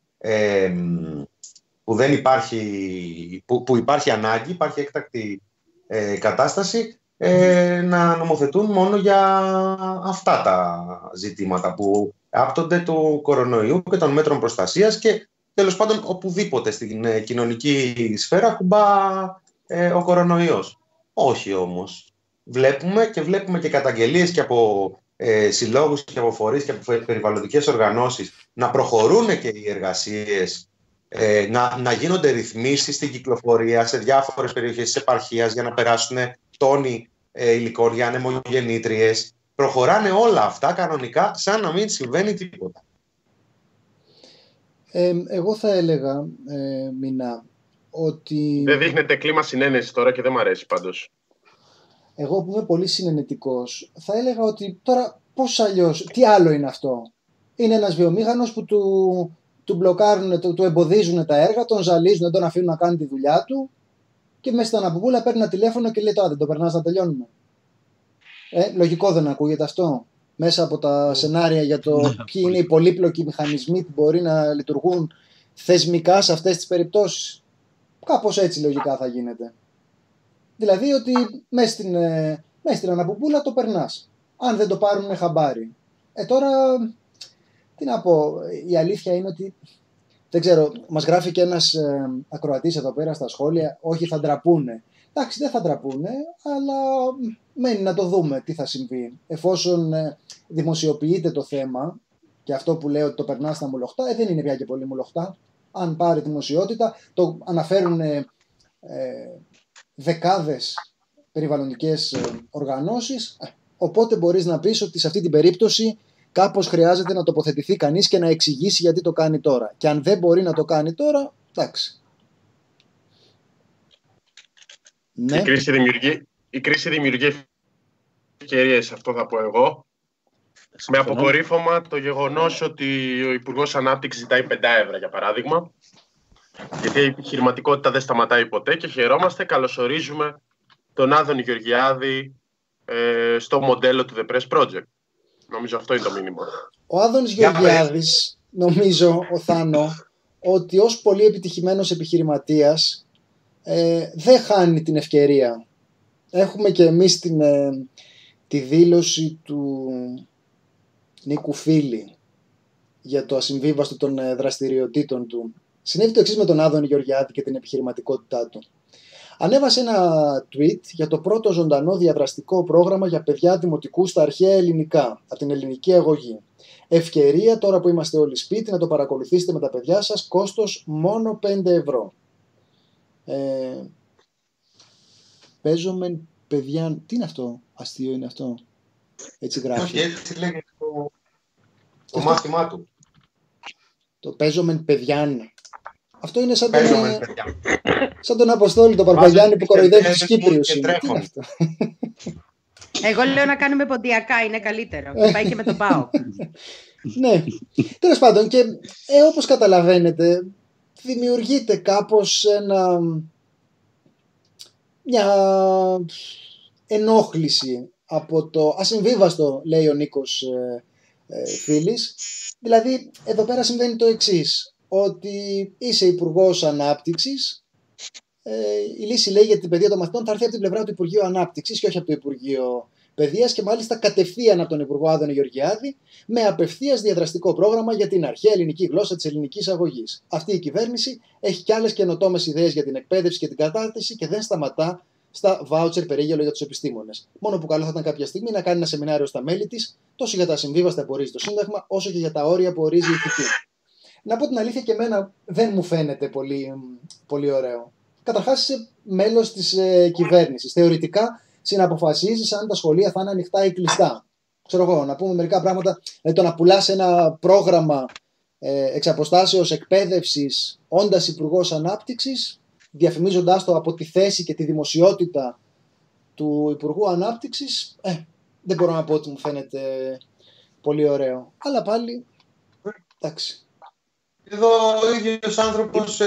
που υπάρχει ανάγκη, υπάρχει έκτακτη κατάσταση, να νομοθετούν μόνο για αυτά τα ζητήματα που άπτονται του κορονοϊού και των μέτρων προστασίας και τέλος πάντων οπουδήποτε στην κοινωνική σφαίρα κουμπά ο κορονοϊός. Όχι όμως. Βλέπουμε και καταγγελίες και από συλλόγους και από φορείς και από περιβαλλοντικές οργανώσεις να προχωρούν και οι εργασίες, να γίνονται ρυθμίσεις στην κυκλοφορία σε διάφορες περιοχές της επαρχίας για να περάσουν τόνοι υλικών για ανεμογεννήτριες. Προχωράνε όλα αυτά κανονικά σαν να μην συμβαίνει τίποτα. Εγώ θα έλεγα, Μινά, ότι... Δεν δείχνεται κλίμα συνένεσης τώρα και δεν μ' αρέσει πάντως. Εγώ που είμαι πολύ συνενετικός, θα έλεγα ότι τώρα πώς αλλιώς, τι άλλο είναι αυτό? Είναι ένας βιομήχανος που του μπλοκάρουν, του εμποδίζουν τα έργα, τον ζαλίζουν, δεν τον αφήνουν να κάνει τη δουλειά του και μέσα στην αναποπούλα παίρνει ένα τηλέφωνο και λέει τώρα δεν το περνάς να τελειώνουμε. Λογικό δεν ακούγεται αυτό? Μέσα από τα σενάρια για το ποιοι είναι οι πολύπλοκοι μηχανισμοί που μπορεί να λειτουργούν θεσμικά σε αυτές τις περιπτώσεις. Κάπως έτσι λογικά θα γίνεται. Δηλαδή ότι μέσα στην αναποπούλα το περνάς. Αν δεν το πάρουν χαμπάρι. Τώρα, τι να πω, η αλήθεια είναι ότι, δεν ξέρω, μας γράφει και ένας ακροατής εδώ πέρα στα σχόλια, όχι θα ντραπούνε. Εντάξει, δεν θα ντραπούνε, αλλά μένει να το δούμε τι θα συμβεί. Εφόσον δημοσιοποιείται το θέμα, και αυτό που λέω ότι το περνά στα μουλοχτά, δεν είναι πια και πολύ μουλοχτά. Αν πάρει δημοσιότητα, το αναφέρουν δεκάδες περιβαλλοντικές οργανώσεις, οπότε μπορείς να πεις ότι σε αυτή την περίπτωση κάπως χρειάζεται να τοποθετηθεί κανείς και να εξηγήσει γιατί το κάνει τώρα. Και αν δεν μπορεί να το κάνει τώρα, εντάξει. Ναι. Η κρίση δημιουργεί ευκαιρίες, αυτό θα πω εγώ. Με αποκορύφωμα το γεγονός ότι ο Υπουργός Ανάπτυξης ζητάει 5 ευρώ, για παράδειγμα. Γιατί η επιχειρηματικότητα δεν σταματάει ποτέ και χαιρόμαστε, καλωσορίζουμε τον Άδωνη Γεωργιάδη στο μοντέλο του The Press Project. Νομίζω αυτό είναι το μήνυμα. Ο Άδωνης Γεωργιάδης, νομίζω, ο Θάνο, ότι ως πολύ επιτυχημένος επιχειρηματίας δεν χάνει την ευκαιρία. Έχουμε και εμείς τη δήλωση του Νίκου Φίλη για το ασυμβίβαστο των δραστηριοτήτων του. Συνέβη το εξής με τον Άδωνη Γεωργιάδη και την επιχειρηματικότητά του. Ανέβασε ένα tweet για το πρώτο ζωντανό διαδραστικό πρόγραμμα για παιδιά δημοτικού στα αρχαία ελληνικά, από την ελληνική αγωγή. Ευκαιρία, τώρα που είμαστε όλοι σπίτι, να το παρακολουθήσετε με τα παιδιά σας, κόστος μόνο 5 ευρώ. Παίζω με παιδιά... Τι είναι αυτό, αστείο είναι αυτό, έτσι γράφει. Όχι, έτσι λέγεται το μάθημά του. Το παίζω με παιδιάν. Αυτό είναι σαν τον Αποστόλη, τον Παρπαγιάννη που κοροϊδεύει τους Κύπριους. Εγώ λέω να κάνουμε ποντιακά, είναι καλύτερο. Και πάει και με τον ΠΑΟΚ. Ναι, τέλος πάντων, και όπως καταλαβαίνετε, δημιουργείται κάπως μια ενόχληση από το ασυμβίβαστο, λέει ο Νίκος Φίλης. Δηλαδή, εδώ πέρα συμβαίνει το εξής, ότι είσαι Υπουργός Ανάπτυξης, η λύση, λέει, για την παιδεία των μαθητών θα έρθει από την πλευρά του Υπουργείου Ανάπτυξης και όχι από το Υπουργείο Παιδείας, και μάλιστα κατευθείαν από τον Υπουργό Άδωνη Γεωργιάδη, με απευθείας διαδραστικό πρόγραμμα για την αρχαία ελληνική γλώσσα της ελληνικής αγωγής. Αυτή η κυβέρνηση έχει κι άλλες καινοτόμες ιδέες για την εκπαίδευση και την κατάρτιση και δεν σταματά στα βάουτσερ περίγελο για τους επιστήμονες. Μόνο που καλό θα ήταν κάποια στιγμή να κάνει ένα σεμινάριο στα μέλη της, τόσο για τα ασυμβίβαστα που ορίζει το Σύνταγμα, όσο και για τα όρια που ορίζει η ηθική. Να πω την αλήθεια, και εμένα δεν μου φαίνεται πολύ ωραίο. Καταρχάς, είσαι μέλος της κυβέρνησης. Θεωρητικά, συναποφασίζεις αν τα σχολεία θα είναι ανοιχτά ή κλειστά. Ξέρω εγώ, να πούμε μερικά πράγματα. Το να πουλάς ένα πρόγραμμα εξ αποστάσεως εκπαίδευσης, όντας Υπουργός Ανάπτυξης, διαφημίζοντάς το από τη θέση και τη δημοσιότητα του Υπουργού Ανάπτυξης, δεν μπορώ να πω ότι μου φαίνεται πολύ ωραίο. Αλλά πάλι, εντάξει. Εδώ ο ίδιος άνθρωπος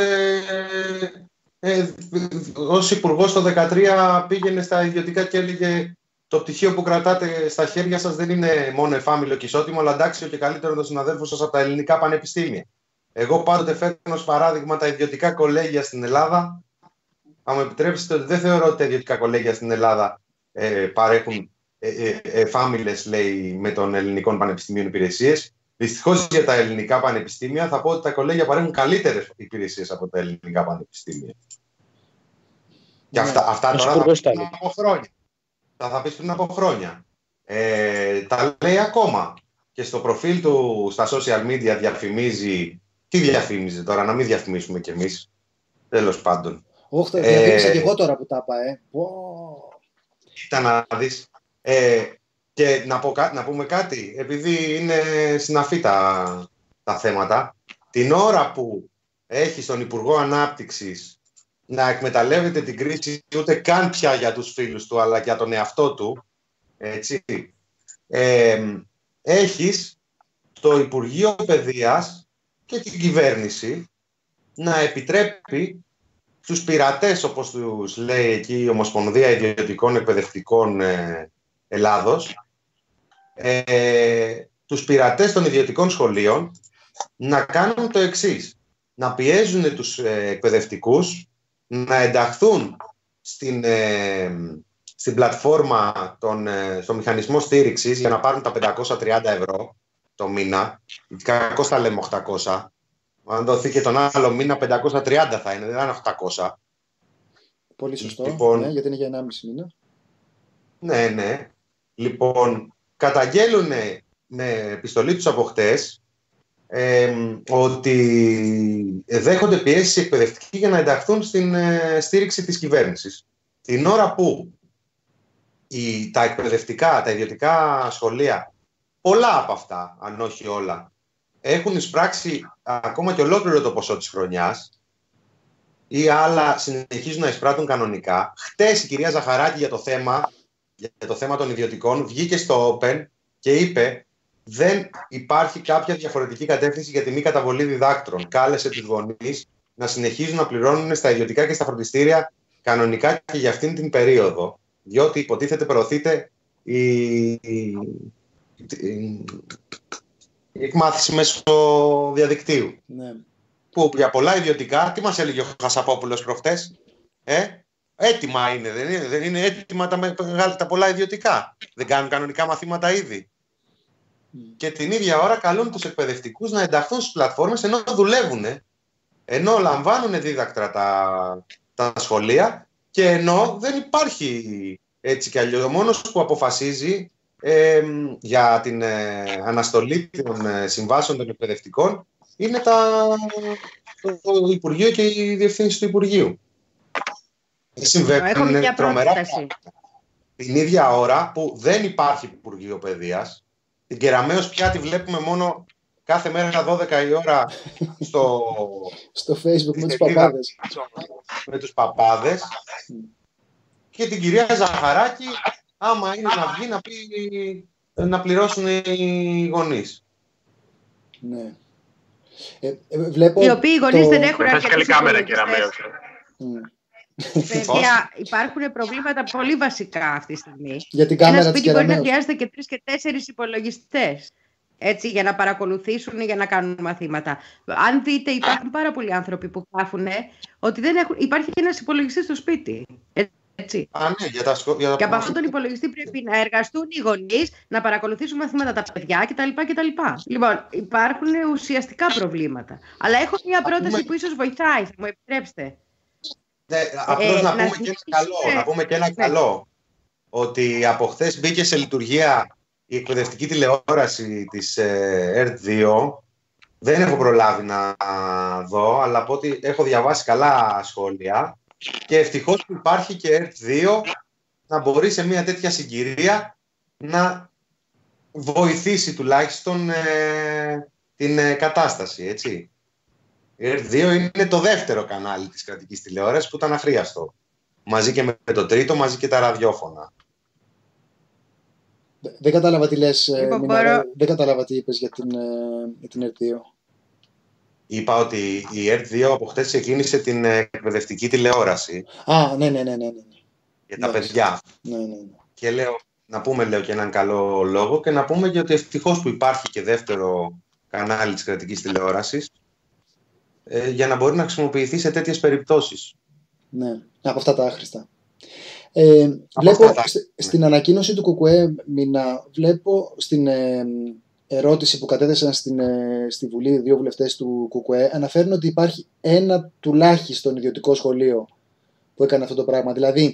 ως υπουργός το 2013 πήγαινε στα ιδιωτικά και έλεγε το πτυχίο που κρατάτε στα χέρια σας δεν είναι μόνο εφάμιλο και ισότιμο, αλλά αντάξιο και καλύτερο των συναδέλφων σας από τα ελληνικά πανεπιστήμια. Εγώ πάντοτε φέρνω ως παράδειγμα τα ιδιωτικά κολέγια στην Ελλάδα. Αν μου επιτρέψετε, δεν θεωρώ ότι τα ιδιωτικά κολέγια στην Ελλάδα παρέχουν εφάμιλες, λέει, με των ελληνικών πανεπιστημίων υπηρεσίες. Δυστυχώς για τα ελληνικά πανεπιστήμια θα πω ότι τα κολέγια παρέχουν καλύτερες υπηρεσίες από τα ελληνικά πανεπιστήμια. Και αυτά τώρα θα πεις πριν από χρόνια. Θα πεις πριν από χρόνια. Τα λέει ακόμα. Και στο προφίλ του στα social media διαφημίζει. Τι διαφήμιζε τώρα, να μην διαφημίσουμε κι εμείς. Τέλος πάντων. Όχι, διαφήμισα και εγώ τώρα που τα είπα. Κοίτα να δεις. Και να πούμε κάτι, επειδή είναι συναφή τα θέματα, την ώρα που έχει τον Υπουργό Ανάπτυξης να εκμεταλλεύεται την κρίση ούτε καν πια για τους φίλους του, αλλά για τον εαυτό του, έτσι, έχεις το Υπουργείο Παιδείας και την κυβέρνηση να επιτρέπει στους πειρατές, όπως τους λέει εκεί η Ομοσπονδία Ιδιωτικών Εκπαιδευτικών Ελλάδος, τους πειρατές των ιδιωτικών σχολείων να κάνουν το εξής: να πιέζουν τους εκπαιδευτικούς να ενταχθούν στην πλατφόρμα, στο μηχανισμό στήριξης για να πάρουν τα 530 ευρώ το μήνα. Κακώς τα λέμε 800. Αν δοθεί και τον άλλο μήνα 530 θα είναι, δεν είναι 800. Πολύ σωστό, λοιπόν, ναι, γιατί είναι για 1,5 μήνα. Ναι. Λοιπόν, καταγγέλουν με επιστολή τους από χτες ότι δέχονται πιέσεις εκπαιδευτικοί για να ενταχθούν στην στήριξη της κυβέρνησης. Την ώρα που τα εκπαιδευτικά, τα ιδιωτικά σχολεία, πολλά από αυτά, αν όχι όλα, έχουν εισπράξει ακόμα και ολόκληρο το ποσό της χρονιάς ή άλλα συνεχίζουν να εισπράττουν κανονικά. Χτες η κυρία Ζαχαράκη για το θέμα των ιδιωτικών βγήκε στο Open και είπε δεν υπάρχει κάποια διαφορετική κατεύθυνση για τη μη καταβολή διδάκτρων. Κάλεσε τους γονείς να συνεχίζουν να πληρώνουν στα ιδιωτικά και στα φροντιστήρια κανονικά και για αυτήν την περίοδο, διότι υποτίθεται προωθείται η εκμάθηση μέσω διαδικτύου. Ναι. Που για πολλά ιδιωτικά, τι μας έλεγε ο Χασαπόπουλος προχτές, έτοιμα είναι, δεν είναι έτοιμα τα πολλά ιδιωτικά. Δεν κάνουν κανονικά μαθήματα ήδη. Και την ίδια ώρα καλούν τους εκπαιδευτικούς να ενταχθούν στις πλατφόρμες ενώ δουλεύουν, ενώ λαμβάνουν δίδακτρα τα σχολεία και ενώ δεν υπάρχει έτσι κι αλλιώς. Ο μόνος που αποφασίζει για την αναστολή των συμβάσεων των εκπαιδευτικών είναι το Υπουργείο και η Διευθύνση του Υπουργείου. Συμβαίνουν τρομερά πράγματα. Την ίδια ώρα που δεν υπάρχει Υπουργείο Παιδείας, την Κεραμέως πια τη βλέπουμε μόνο κάθε μέρα 12 η ώρα στο Facebook με τους παπάδες. Με τους παπάδες. Και την κυρία Ζαχαράκη, άμα είναι να βγει, να πει να πληρώσουν οι γονείς. Ναι. Βλέπω οι οποίοι γονείς δεν έχουν αρκετούς υπολογιστές. Παιδιά, υπάρχουν προβλήματα πολύ βασικά αυτή τη στιγμή. Για την κάμερα ένα σπίτι της μπορεί να Κεραμέως. χρειάζεται και 3 και 4 υπολογιστές. Έτσι, για να παρακολουθήσουν ή για να κάνουν μαθήματα. Αν δείτε, υπάρχουν πάρα πολλοί άνθρωποι που γράφουν ότι δεν έχουν, υπάρχει και ένας υπολογιστής στο σπίτι. Έτσι. Ναι, και από αυτόν τον υπολογιστή πρέπει να εργαστούν οι γονείς, να παρακολουθήσουν μαθήματα τα παιδιά κτλ. Λοιπόν, υπάρχουν ουσιαστικά προβλήματα. Αλλά έχω μια πρόταση που ίσως βοηθάει, θα μου επιτρέψετε. Απλώς να πούμε και ένα καλό. Ότι από χθες μπήκε σε λειτουργία η εκπαιδευτική τηλεόραση της ΕΡΤ2. Δεν έχω προλάβει να δω, αλλά από ό,τι έχω διαβάσει καλά σχόλια. Και ευτυχώς που υπάρχει και ΕΡΤ2 να μπορεί σε μια τέτοια συγκυρία να βοηθήσει τουλάχιστον την κατάσταση, έτσι. Η ΕΡΤ2 είναι το δεύτερο κανάλι της κρατικής τηλεόρασης που ήταν αχρίαστο. Μαζί και με το τρίτο, μαζί και τα ραδιόφωνα. Δεν κατάλαβα τι λες, δεν κατάλαβα τι είπες για την ΕΡΤ2. Είπα ότι η ΕΡΤ2 από χτες ξεκίνησε την εκπαιδευτική τηλεόραση. Ναι. Για τα παιδιά. Ναι. Και να πούμε και έναν καλό λόγο και να πούμε και ότι ευτυχώς που υπάρχει και δεύτερο κανάλι της κρατικής τηλεόρασης για να μπορεί να χρησιμοποιηθεί σε τέτοιες περιπτώσεις. Ναι, από αυτά τα άχρηστα. Βλέπω στην ανακοίνωση του ΚΚΕ Μινά, βλέπω στην ερώτηση που κατέθεσαν στη Βουλή 2 βουλευτές του ΚΚΕ, αναφέρουν ότι υπάρχει τουλάχιστον ιδιωτικό σχολείο που έκανε αυτό το πράγμα. Δηλαδή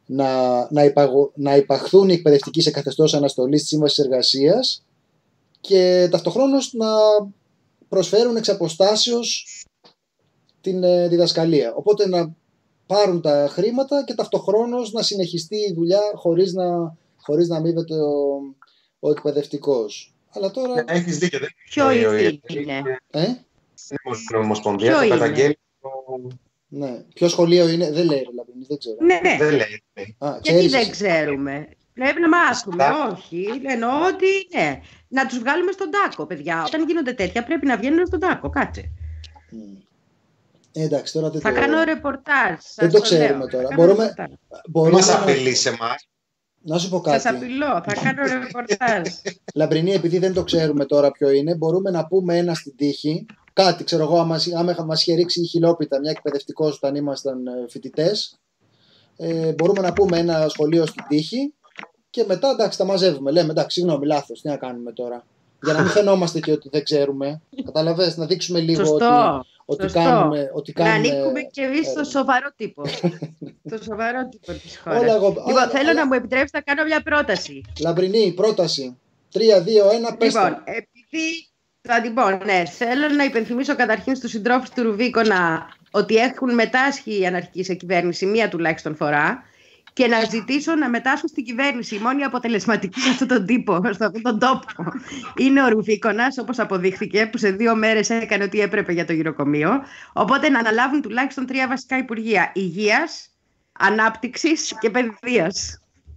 να υπαχθούν οι εκπαιδευτικοί σε καθεστώς αναστολής της Σύμβασης Εργασίας και ταυτοχρόνως να προσφέρουν εξ αποστάσεως την διδασκαλία. Οπότε να πάρουν τα χρήματα και ταυτοχρόνως να συνεχιστεί η δουλειά χωρίς να αμείβεται ο εκπαιδευτικός. Αλλά τώρα... Έχεις δίκιο. Ποιο είναι? Είναι Ομοσπονδία, το καταγγέλει. Ναι. Ποιο σχολείο είναι, δεν λέει, δεν ξέρω. Ναι. Δεν λέει. Γιατί δεν ξέρουμε. Πρέπει να μάθουμε, όχι. Εννοώ ότι ναι. Να τους βγάλουμε στον τάκο, παιδιά. Όταν γίνονται τέτοια πρέπει να βγαίνουν στον τάκο. Κάτσε. Εντάξει, τώρα θα κάνω ρεπορτάζ. Δεν το ξέρουμε τώρα. Μπορούμε μας απειλεί σε εμάς. Να σου πω κάτι. Σας απειλώ, θα κάνω ρεπορτάζ. Λαμπρινή, επειδή δεν το ξέρουμε τώρα ποιο είναι, μπορούμε να πούμε ένα στην τύχη. Κάτι, ξέρω εγώ, άμα μας είχε ρίξει η χιλόπιτα μια εκπαιδευτικός όταν ήμασταν φοιτητές, μπορούμε να πούμε ένα σχολείο στην τύχη και μετά εντάξει, τα μαζεύουμε. Λέμε εντάξει, συγγνώμη, λάθος, τι να κάνουμε τώρα. Για να μην φαινόμαστε και ότι δεν ξέρουμε. Καταλαβαίνεις, να δείξουμε λίγο ότι κάνουμε. Να ανήκουμε και εμείς στο σοβαρό τύπο. Στο σοβαρό τύπο της χώρας. Λοιπόν, θέλω να μου επιτρέψετε να κάνω μια πρόταση. Λαμπρινή, πρόταση. 3, 2, 1, πες το. Λοιπόν, ναι, θέλω να υπενθυμίσω καταρχήν στους συντρόφους του Ρουβίκονα ότι έχουν μετάσχει οι αναρχικοί σε κυβέρνηση μία τουλάχιστον φορά και να ζητήσω να μετάσχω στην κυβέρνηση. Η μόνη αποτελεσματική σε αυτόν τον τύπο, σε αυτόν τον τόπο, είναι ο Ρουβίκονας, όπως αποδείχθηκε, που σε 2 μέρες έκανε ό,τι έπρεπε για το γυροκομείο. Οπότε να αναλάβουν τουλάχιστον 3 βασικά υπουργεία: υγείας, ανάπτυξης και παιδείας.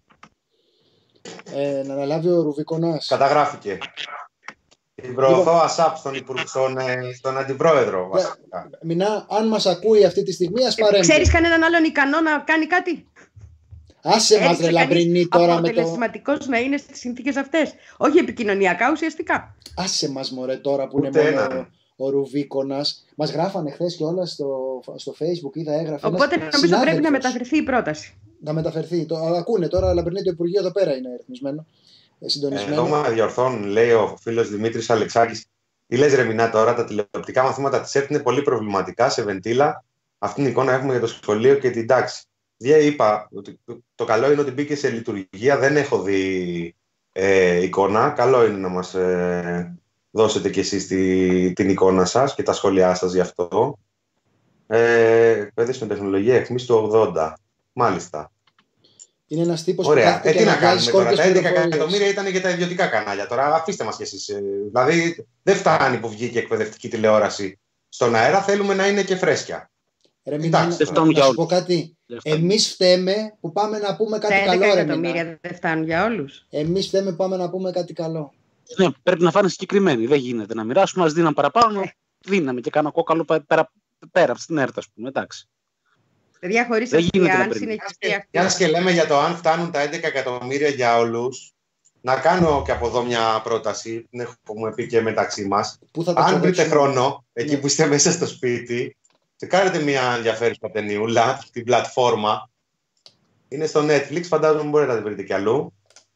Να αναλάβει ο Ρουβίκονας. Καταγράφηκε. Την προωθώ ΑΣΑΠ στον αντιπρόεδρο. Μινά, αν μας ακούει αυτή τη στιγμή, ας παρέμβει. Ξέρεις κανέναν άλλον ικανό να κάνει κάτι? Άσε μας ρε Λαμπρινή τώρα με το... αποτελεσματικός να είναι στις συνθήκες αυτές. Όχι επικοινωνιακά, ουσιαστικά. Άσε μας μωρέ τώρα που είναι μόνο ο Ρουβίκονας. Μας γράφανε χθες και όλα στο Facebook, είδα έγραφε. Οπότε νομίζω πρέπει να μεταφερθεί η πρόταση. Να μεταφερθεί. Ακούνε τώρα, Λαμπρινή, το Υπουργείο εδώ πέρα είναι ρυθμισμένο. Εδώ με διορθώνουν, λέει ο φίλος Δημήτρης Αλεξάκης. Τι λες ρε Μινά τώρα, τα τηλεοπτικά μαθήματα της ΕΡΤ είναι πολύ προβληματικά σε βεντίλα. Αυτήν την εικόνα έχουμε για το σχολείο και την τάξη. Είπα ότι το καλό είναι ότι μπήκε σε λειτουργία, δεν έχω δει εικόνα. Καλό είναι να μας δώσετε κι εσείς την εικόνα σας και τα σχόλιά σας γι' αυτό. Εκπαίδευση με τεχνολογία αιχμής του 80. Μάλιστα. Είναι ένας τύπος ωραία. που Τι να κάνουμε τώρα. Τα 11 εκατομμύρια ήταν για τα ιδιωτικά κανάλια. Τώρα αφήστε μας κι εσείς. Δηλαδή δεν φτάνει που βγήκε εκπαιδευτική τηλεόραση στον αέρα. Θέλουμε να είναι και φρέσκια. Ρε να σου πω κάτι. Εμείς φταίμε που πάμε να πούμε κάτι καλό. 10 εκατομμύρια δεν φτάνουν για όλους. Εμείς φταίμε που πάμε να πούμε κάτι καλό. Ναι, πρέπει να φάνε συγκεκριμένοι. Δεν γίνεται να μοιράσουμε. Μας δίναν παραπάνω. Δίναμε και κάνα κόκαλο πέρα από την ΕΡΤ, ας πούμε. Εντάξει. Παιδιά, χωρίς αστεία, αν συνεχιστεί αυτή. Μιας και λέμε για το αν φτάνουν τα 11 εκατομμύρια για όλους, να κάνω και από εδώ μια πρόταση, την έχουμε πει και μεταξύ μας. Αν βρείτε χρόνο, εκεί που είστε μέσα στο σπίτι, και κάνετε μια ενδιαφέρουσα ταινιούλα, την πλατφόρμα. Είναι στο Netflix, φαντάζομαι μπορείτε να τη βρείτε κι αλλού.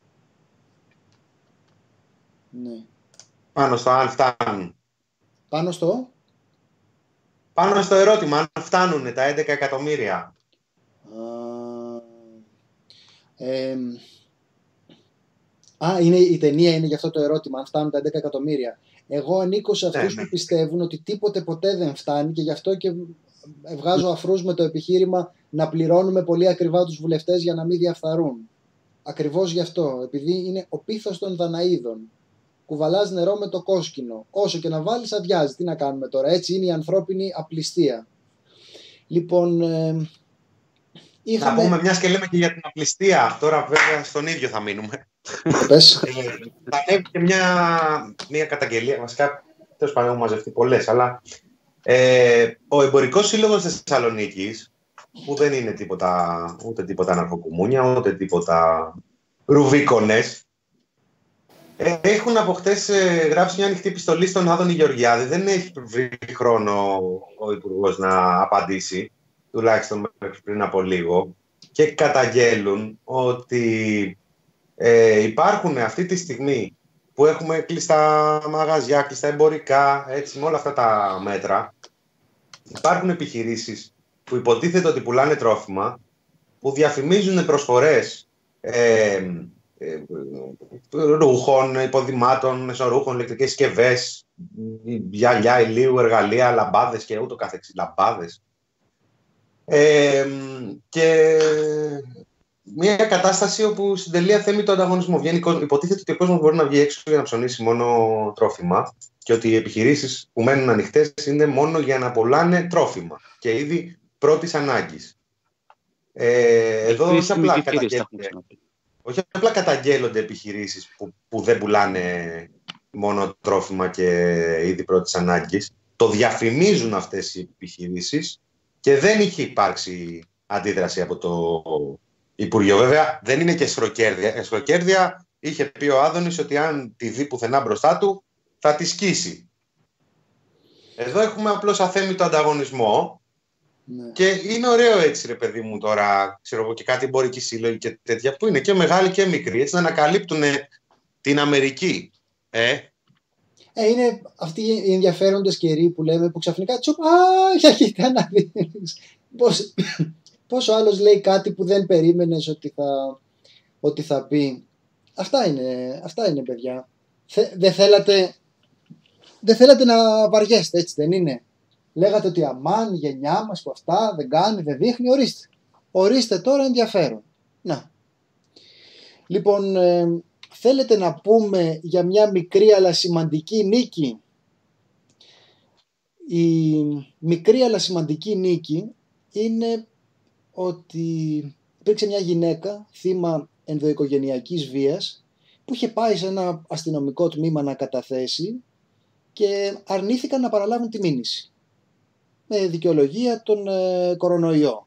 Ναι. Πάνω στο αν φτάνουν. Πάνω στο ερώτημα, αν φτάνουν τα 11 εκατομμύρια. Η ταινία είναι για αυτό το ερώτημα, αν φτάνουν τα 11 εκατομμύρια. Εγώ ανήκω σε αυτούς που πιστεύουν ότι τίποτε ποτέ δεν φτάνει και γι' αυτό και βγάζω αφρούς με το επιχείρημα να πληρώνουμε πολύ ακριβά τους βουλευτές για να μην διαφθαρούν. Ακριβώς γι' αυτό, επειδή είναι ο πίθος των Δαναίδων. Κουβαλάς νερό με το κόσκινο. Όσο και να βάλεις αδειάζει. Τι να κάνουμε τώρα. Έτσι είναι η ανθρώπινη απληστία. Λοιπόν, να πούμε, μιας και λέμε και για την απληστία. Τώρα βέβαια στον ίδιο θα μείνουμε. Πες. Θα ανέβει και μια καταγγελία. Βασικά, τέλος πάντων έχουν μαζευτεί πολλές. Αλλά ο Εμπορικός Σύλλογος της Θεσσαλονίκης, που δεν είναι ούτε τίποτα αναρχοκουμούνια, ούτε τίποτα ρουβίκονες, έχουν από χτες γράψει μια ανοιχτή επιστολή στον Άδωνη Γεωργιάδη. Δεν έχει βρει χρόνο ο Υπουργός να απαντήσει, τουλάχιστον πριν από λίγο, και καταγγέλουν ότι υπάρχουν αυτή τη στιγμή που έχουμε κλειστά μαγαζιά, κλειστά εμπορικά, έτσι, με όλα αυτά τα μέτρα, υπάρχουν επιχειρήσεις που υποτίθεται ότι πουλάνε τρόφιμα, που διαφημίζουν προσφορές ρούχων, υποδημάτων, μεσορούχων, ηλεκτρικές συσκευές, γυαλιά, ηλίου, εργαλεία, λαμπάδες και ούτω καθεξής, λαμπάδες. Και μια κατάσταση όπου στην τελεία θέμει το ανταγωνισμό. Υποτίθεται ότι ο κόσμος μπορεί να βγει έξω για να ψωνίσει μόνο τρόφιμα και ότι οι επιχειρήσεις που μένουν ανοιχτές είναι μόνο για να πουλάνε τρόφιμα και ήδη πρώτης ανάγκης. Εδώ όχι απλά καταγγέλλονται επιχειρήσεις που δεν πουλάνε μόνο τρόφιμα και είδη πρώτης ανάγκης. Το διαφημίζουν αυτές οι επιχειρήσεις και δεν είχε υπάρξει αντίδραση από το Υπουργείο. Βέβαια δεν είναι και σχροκέρδια. Σχροκέρδια είχε πει ο Άδωνης ότι αν τη δει πουθενά μπροστά του θα τη σκίσει. Εδώ έχουμε απλώς αθέμητο ανταγωνισμό. Ναι. Και είναι ωραίο έτσι ρε παιδί μου τώρα, ξέρω εγώ, και κάτι εμπορικοί σύλλογοι και τέτοια που είναι και μεγάλοι και μικροί, έτσι να ανακαλύπτουν την Αμερική. Είναι αυτοί οι ενδιαφέροντες καιροί που λέμε, που ξαφνικά κοίτα να δεις. Πόσο άλλος λέει κάτι που δεν περίμενες ότι θα πει. Αυτά είναι παιδιά. Δεν θέλατε να βαριέστε, έτσι δεν είναι? Λέγατε ότι αμάν η γενιά μας που αυτά δεν κάνει, δεν δείχνει, ορίστε τώρα ενδιαφέρον. Να. Λοιπόν, θέλετε να πούμε για μια μικρή αλλά σημαντική νίκη? Η μικρή αλλά σημαντική νίκη είναι ότι υπήρξε μια γυναίκα θύμα ενδοοικογενειακής βίας που είχε πάει σε ένα αστυνομικό τμήμα να καταθέσει και αρνήθηκαν να παραλάβουν τη μήνυση με δικαιολογία τον κορονοϊό.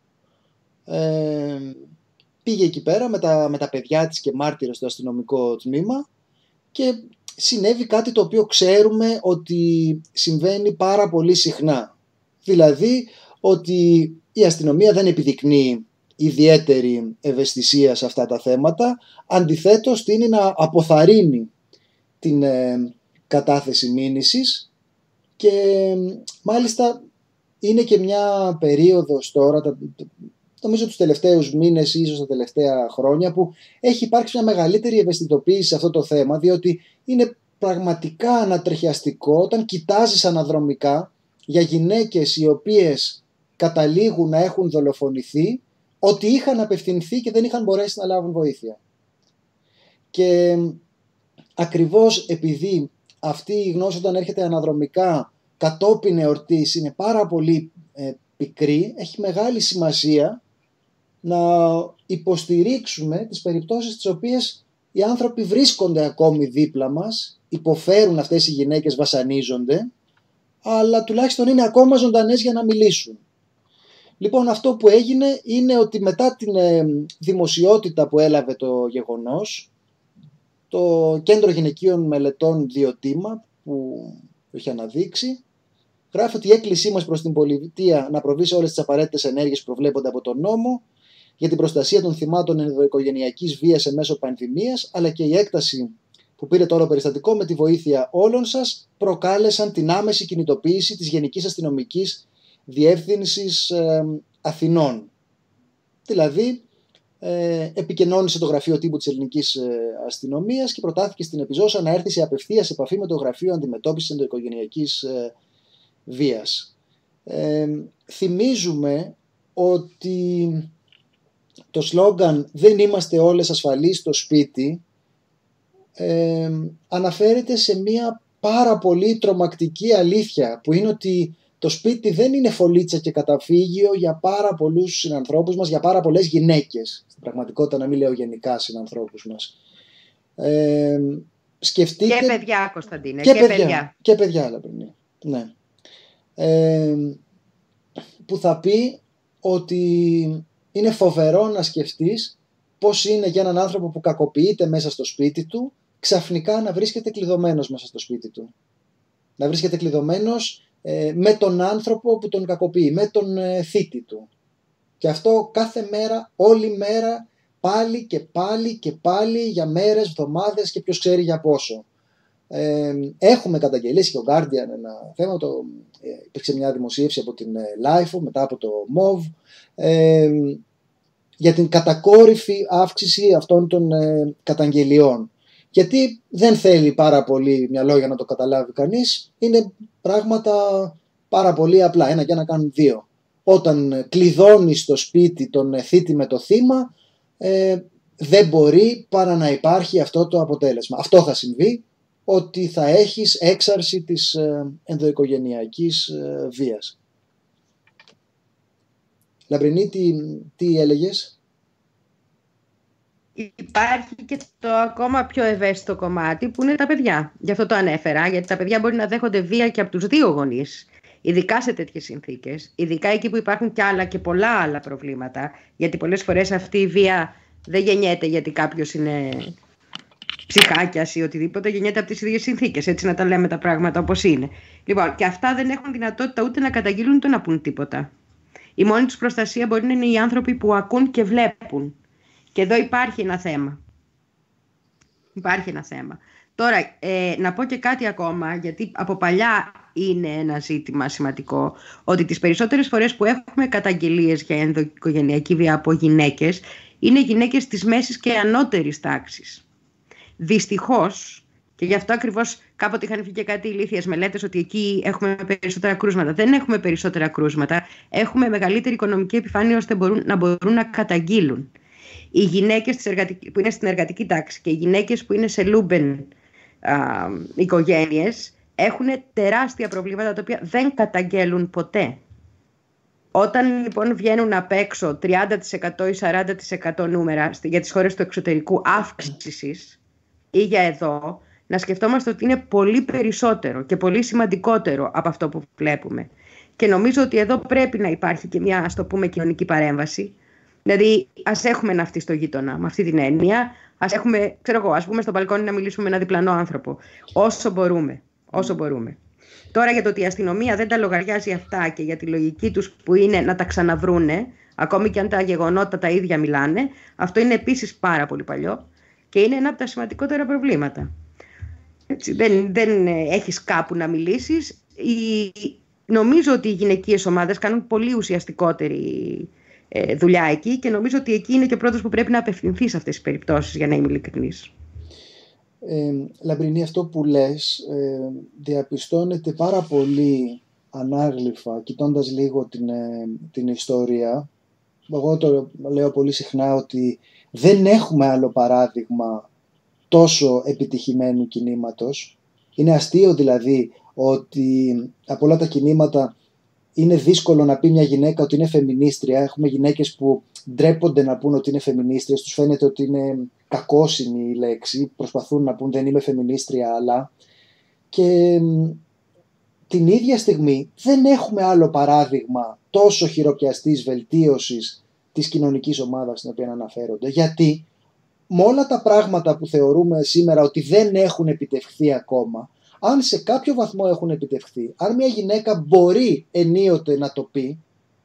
Πήγε εκεί πέρα με τα παιδιά της και μάρτυρες στο αστυνομικό τμήμα και συνέβη κάτι το οποίο ξέρουμε ότι συμβαίνει πάρα πολύ συχνά. Δηλαδή ότι η αστυνομία δεν επιδεικνύει ιδιαίτερη ευαισθησία σε αυτά τα θέματα, αντιθέτως τείνει να αποθαρρύνει την κατάθεση μήνυσης και μάλιστα είναι και μια περίοδος τώρα, νομίζω τους τελευταίους μήνες ή ίσως τα τελευταία χρόνια, που έχει υπάρξει μια μεγαλύτερη ευαισθητοποίηση σε αυτό το θέμα, διότι είναι πραγματικά ανατριχιαστικό όταν κοιτάζεις αναδρομικά για γυναίκες οι οποίες καταλήγουν να έχουν δολοφονηθεί, ότι είχαν απευθυνθεί και δεν είχαν μπορέσει να λάβουν βοήθεια. Και ακριβώς επειδή αυτή η γνώση όταν έρχεται αναδρομικά κατόπιν εορτής είναι πάρα πολύ πικρή, έχει μεγάλη σημασία να υποστηρίξουμε τις περιπτώσεις τις οποίες οι άνθρωποι βρίσκονται ακόμη δίπλα μας, υποφέρουν αυτές οι γυναίκες, βασανίζονται, αλλά τουλάχιστον είναι ακόμα ζωντανές για να μιλήσουν. Λοιπόν, αυτό που έγινε είναι ότι μετά την δημοσιότητα που έλαβε το γεγονός, το Κέντρο Γυναικείων Μελετών Διοτήμα που έχει αναδείξει, γράφει ότι η έκκλησή μας προς την πολιτεία να προβεί σε όλες τις απαραίτητες ενέργειες που προβλέπονται από τον νόμο για την προστασία των θυμάτων ενδοοικογενειακής βίας σε μέσω πανδημίας, αλλά και η έκταση που πήρε το όλο περιστατικό με τη βοήθεια όλων σας, προκάλεσαν την άμεση κινητοποίηση της Γενικής Αστυνομικής Διεύθυνσης Αθηνών. Δηλαδή, επικοινώνησε το Γραφείο Τύπου της Ελληνικής Αστυνομίας και προτάθηκε στην επιζώσα να έρθει σε απευθείας επαφή με το Γραφείο Αντιμετώπισης Ενδοοικογενειακής Βίας. Θυμίζουμε ότι το σλόγγαν «Δεν είμαστε όλες ασφαλείς στο σπίτι» αναφέρεται σε μια πάρα πολύ τρομακτική αλήθεια, που είναι ότι το σπίτι δεν είναι φωλίτσα και καταφύγιο για πάρα πολλούς συνανθρώπους μας, για πάρα πολλές γυναίκες. Στην πραγματικότητα, να μην λέω γενικά συνανθρώπους μας. Σκεφτείτε... Και παιδιά, Κωνσταντίνε. Και παιδιά, Λαμπρινή. Ναι. Που θα πει ότι είναι φοβερό να σκεφτείς πώς είναι για έναν άνθρωπο που κακοποιείται μέσα στο σπίτι του, ξαφνικά να βρίσκεται κλειδωμένος μέσα στο σπίτι του. Να βρίσκεται κλειδωμένος με τον άνθρωπο που τον κακοποιεί, με τον θήτη του. Και αυτό κάθε μέρα, όλη μέρα, πάλι και πάλι και πάλι, για μέρες, εβδομάδες και ποιος ξέρει για πόσο. Έχουμε καταγγελίσει και ο Guardian ένα θέμα, υπήρξε μια δημοσίευση από την LIFO μετά από το MOV, για την κατακόρυφη αύξηση αυτών των καταγγελιών. Γιατί δεν θέλει πάρα πολύ μυαλό για να το καταλάβει κανείς, είναι πράγματα πάρα πολύ απλά, ένα και να κάνουν δύο. Όταν κλειδώνει στο σπίτι τον θήτη με το θύμα, δεν μπορεί παρά να υπάρχει αυτό το αποτέλεσμα. Αυτό θα συμβεί, ότι θα έχεις έξαρση της ενδοοικογενειακής βίας. Λαμπρινή, τι έλεγες? Υπάρχει και το ακόμα πιο ευαίσθητο κομμάτι που είναι τα παιδιά. Γι' αυτό το ανέφερα, γιατί τα παιδιά μπορεί να δέχονται βία και από τους δύο γονείς, ειδικά σε τέτοιες συνθήκες, ειδικά εκεί που υπάρχουν κι άλλα και πολλά άλλα προβλήματα, γιατί πολλές φορές αυτή η βία δεν γεννιέται γιατί κάποιος είναι ψυχάκιας ή οτιδήποτε, γεννιέται από τις ίδιες συνθήκες, έτσι να τα λέμε τα πράγματα όπως είναι. Λοιπόν, και αυτά δεν έχουν δυνατότητα ούτε να καταγγείλουν ούτε να πούν τίποτα. Η μόνη τους προστασία μπορεί να είναι οι άνθρωποι που ακούν και βλέπουν. Και εδώ υπάρχει ένα θέμα. Υπάρχει ένα θέμα. Τώρα, να πω και κάτι ακόμα, γιατί από παλιά είναι ένα ζήτημα σημαντικό, ότι τις περισσότερες φορές που έχουμε καταγγελίες για ενδοοικογενειακή βία από γυναίκες, είναι γυναίκες της μέσης και ανώτερης τάξης. Δυστυχώς, και γι' αυτό ακριβώς κάποτε είχαν βγει και κάτι ηλίθιες μελέτες ότι εκεί έχουμε περισσότερα κρούσματα. Δεν έχουμε περισσότερα κρούσματα, έχουμε μεγαλύτερη οικονομική επιφάνεια ώστε να μπορούν να καταγγείλουν. Οι γυναίκες που είναι στην εργατική τάξη και οι γυναίκες που είναι σε Λούμπεν οικογένειες έχουν τεράστια προβλήματα τα οποία δεν καταγγέλουν ποτέ. Όταν λοιπόν βγαίνουν απ' έξω 30% ή 40% νούμερα για τις χώρες του εξωτερικού αύξησης ή για εδώ, να σκεφτόμαστε ότι είναι πολύ περισσότερο και πολύ σημαντικότερο από αυτό που βλέπουμε. Και νομίζω ότι εδώ πρέπει να υπάρχει και μια, ας το πούμε, κοινωνική παρέμβαση. Δηλαδή, ας έχουμε ναυτί στο γείτονα, με αυτή την έννοια. Ας βγούμε στο μπαλκόνι να μιλήσουμε με έναν διπλανό άνθρωπο. Όσο μπορούμε. Τώρα για το ότι η αστυνομία δεν τα λογαριάζει αυτά και για τη λογική τους που είναι να τα ξαναβρούνε, ακόμη και αν τα γεγονότα τα ίδια μιλάνε, αυτό είναι επίσης πάρα πολύ παλιό και είναι ένα από τα σημαντικότερα προβλήματα. Έτσι, δεν έχεις κάπου να μιλήσεις. Νομίζω ότι οι γυναικείες ομάδες κάνουν πολύ ουσιαστικότερη δουλειά εκεί και νομίζω ότι εκεί είναι και ο πρώτος που πρέπει να απευθυνθεί σε αυτές τις περιπτώσεις, για να είμαι ειλικρινής. Λαμπρινή, αυτό που λες διαπιστώνεται πάρα πολύ ανάγλυφα, κοιτώντας λίγο την ιστορία. Εγώ το λέω πολύ συχνά ότι δεν έχουμε άλλο παράδειγμα τόσο επιτυχημένου κινήματος. Είναι αστείο δηλαδή ότι από όλα τα κινήματα είναι δύσκολο να πει μια γυναίκα ότι είναι φεμινίστρια. Έχουμε γυναίκες που ντρέπονται να πούν ότι είναι φεμινίστριες, τους φαίνεται ότι είναι κακόσιμη η λέξη, προσπαθούν να πούν δεν είμαι φεμινίστρια, αλλά και την ίδια στιγμή δεν έχουμε άλλο παράδειγμα τόσο χειροπιαστής βελτίωσης της κοινωνικής ομάδας στην οποία αναφέρονται, γιατί με όλα τα πράγματα που θεωρούμε σήμερα ότι δεν έχουν επιτευχθεί ακόμα, αν σε κάποιο βαθμό έχουν επιτευχθεί, αν μια γυναίκα μπορεί ενίοτε να το πει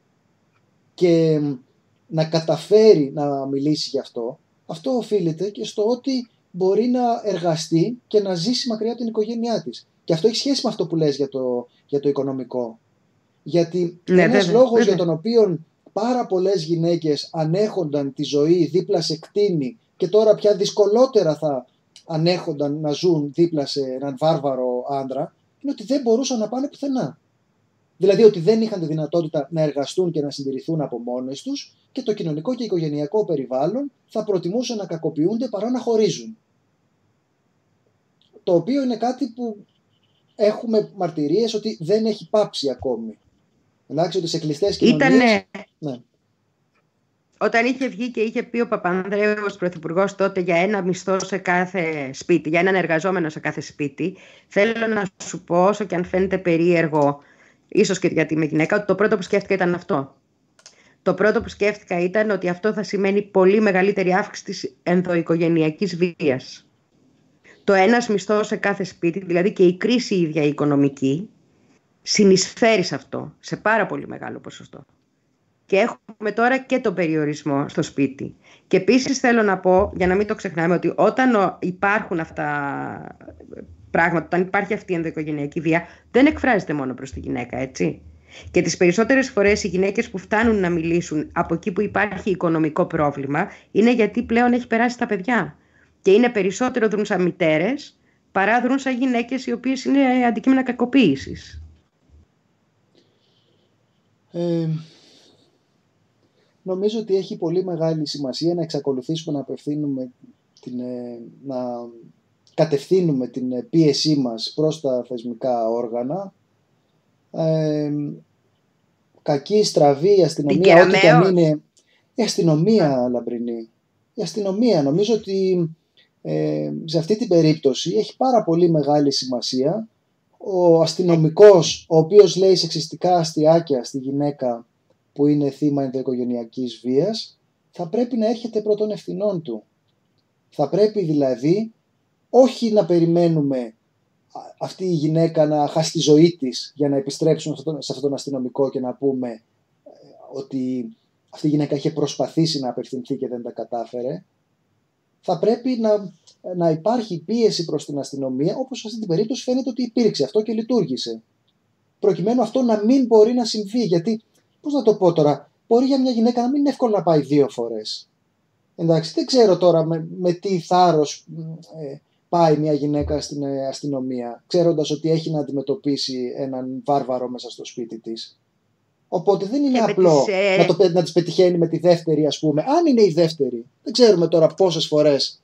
και να καταφέρει να μιλήσει γι' αυτό, αυτό οφείλεται και στο ότι μπορεί να εργαστεί και να ζήσει μακριά από την οικογένειά της. Και αυτό έχει σχέση με αυτό που λες για το οικονομικό. Γιατί ένας λόγος για τον οποίο πάρα πολλές γυναίκες ανέχονταν τη ζωή δίπλα σε κτήνη και τώρα πια δυσκολότερα θα ανέχονταν να ζουν δίπλα σε έναν βάρβαρο άντρα, είναι ότι δεν μπορούσαν να πάνε πουθενά. Δηλαδή ότι δεν είχαν τη δυνατότητα να εργαστούν και να συντηρηθούν από μόνες τους και το κοινωνικό και οικογενειακό περιβάλλον θα προτιμούσαν να κακοποιούνται παρά να χωρίζουν. Το οποίο είναι κάτι που έχουμε μαρτυρίες ότι δεν έχει πάψει ακόμη. Εντάξει, ότι σε κλειστές κοινωνίες... Ναι. Όταν είχε βγει και είχε πει ο Παπανδρέου ως πρωθυπουργός τότε για ένα μισθό σε κάθε σπίτι, για έναν εργαζόμενο σε κάθε σπίτι, θέλω να σου πω, όσο και αν φαίνεται περίεργο, ίσως και γιατί είμαι γυναίκα, ότι το πρώτο που σκέφτηκα ήταν αυτό. Το πρώτο που σκέφτηκα ήταν ότι αυτό θα σημαίνει πολύ μεγαλύτερη αύξηση της ενδοοικογενειακής βίας. Το ένας μισθός σε κάθε σπίτι, δηλαδή και η κρίση ίδια η οικονομική, συνεισφέρει σε αυτό, σε πάρα πολύ μεγάλο ποσοστό. Και έχουμε τώρα και τον περιορισμό στο σπίτι. Και επίσης θέλω να πω, για να μην το ξεχνάμε, ότι όταν υπάρχουν αυτά πράγματα, όταν υπάρχει αυτή η ενδοοικογενειακή βία, δεν εκφράζεται μόνο προς τη γυναίκα, έτσι. Και τις περισσότερες φορές οι γυναίκες που φτάνουν να μιλήσουν από εκεί που υπάρχει οικονομικό πρόβλημα, είναι γιατί πλέον έχει περάσει τα παιδιά. Και είναι περισσότερο δρουν σαν μητέρες, παρά δρουν σαν γυναίκες οι οποίες είναι αντικείμενα κακοποίησης. Νομίζω ότι έχει πολύ μεγάλη σημασία να εξακολουθήσουμε να να κατευθύνουμε την πίεσή μας προς τα θεσμικά όργανα. Κακή, στραβή, η αστυνομία, ό,τι και αν είναι. Η αστυνομία, Λαμπρινή. Η αστυνομία, νομίζω ότι σε αυτή την περίπτωση έχει πάρα πολύ μεγάλη σημασία ο αστυνομικός, ο οποίος λέει σεξιστικά αστιάκια στη γυναίκα που είναι θύμα ενδοοικογενειακής βίας, θα πρέπει να έρχεται πρώτων ευθυνών του. Θα πρέπει δηλαδή όχι να περιμένουμε αυτή η γυναίκα να χάσει τη ζωή της για να επιστρέψουμε σε αυτόν τον αστυνομικό και να πούμε ότι αυτή η γυναίκα είχε προσπαθήσει να απευθυνθεί και δεν τα κατάφερε. Θα πρέπει να υπάρχει πίεση προς την αστυνομία, όπως σε αυτή την περίπτωση φαίνεται ότι υπήρξε αυτό και λειτουργήσε. Προκειμένου αυτό να μην μπορεί να συμβεί, γιατί, πώς να το πω τώρα, μπορεί για μια γυναίκα να μην είναι εύκολο να πάει 2 φορές. Εντάξει, δεν ξέρω τώρα με τι θάρρος πάει μια γυναίκα στην αστυνομία, ξέροντας ότι έχει να αντιμετωπίσει έναν βάρβαρο μέσα στο σπίτι της. Οπότε δεν είναι απλό να τις πετυχαίνει με τη δεύτερη, ας πούμε. Αν είναι η δεύτερη, δεν ξέρουμε τώρα πόσες φορές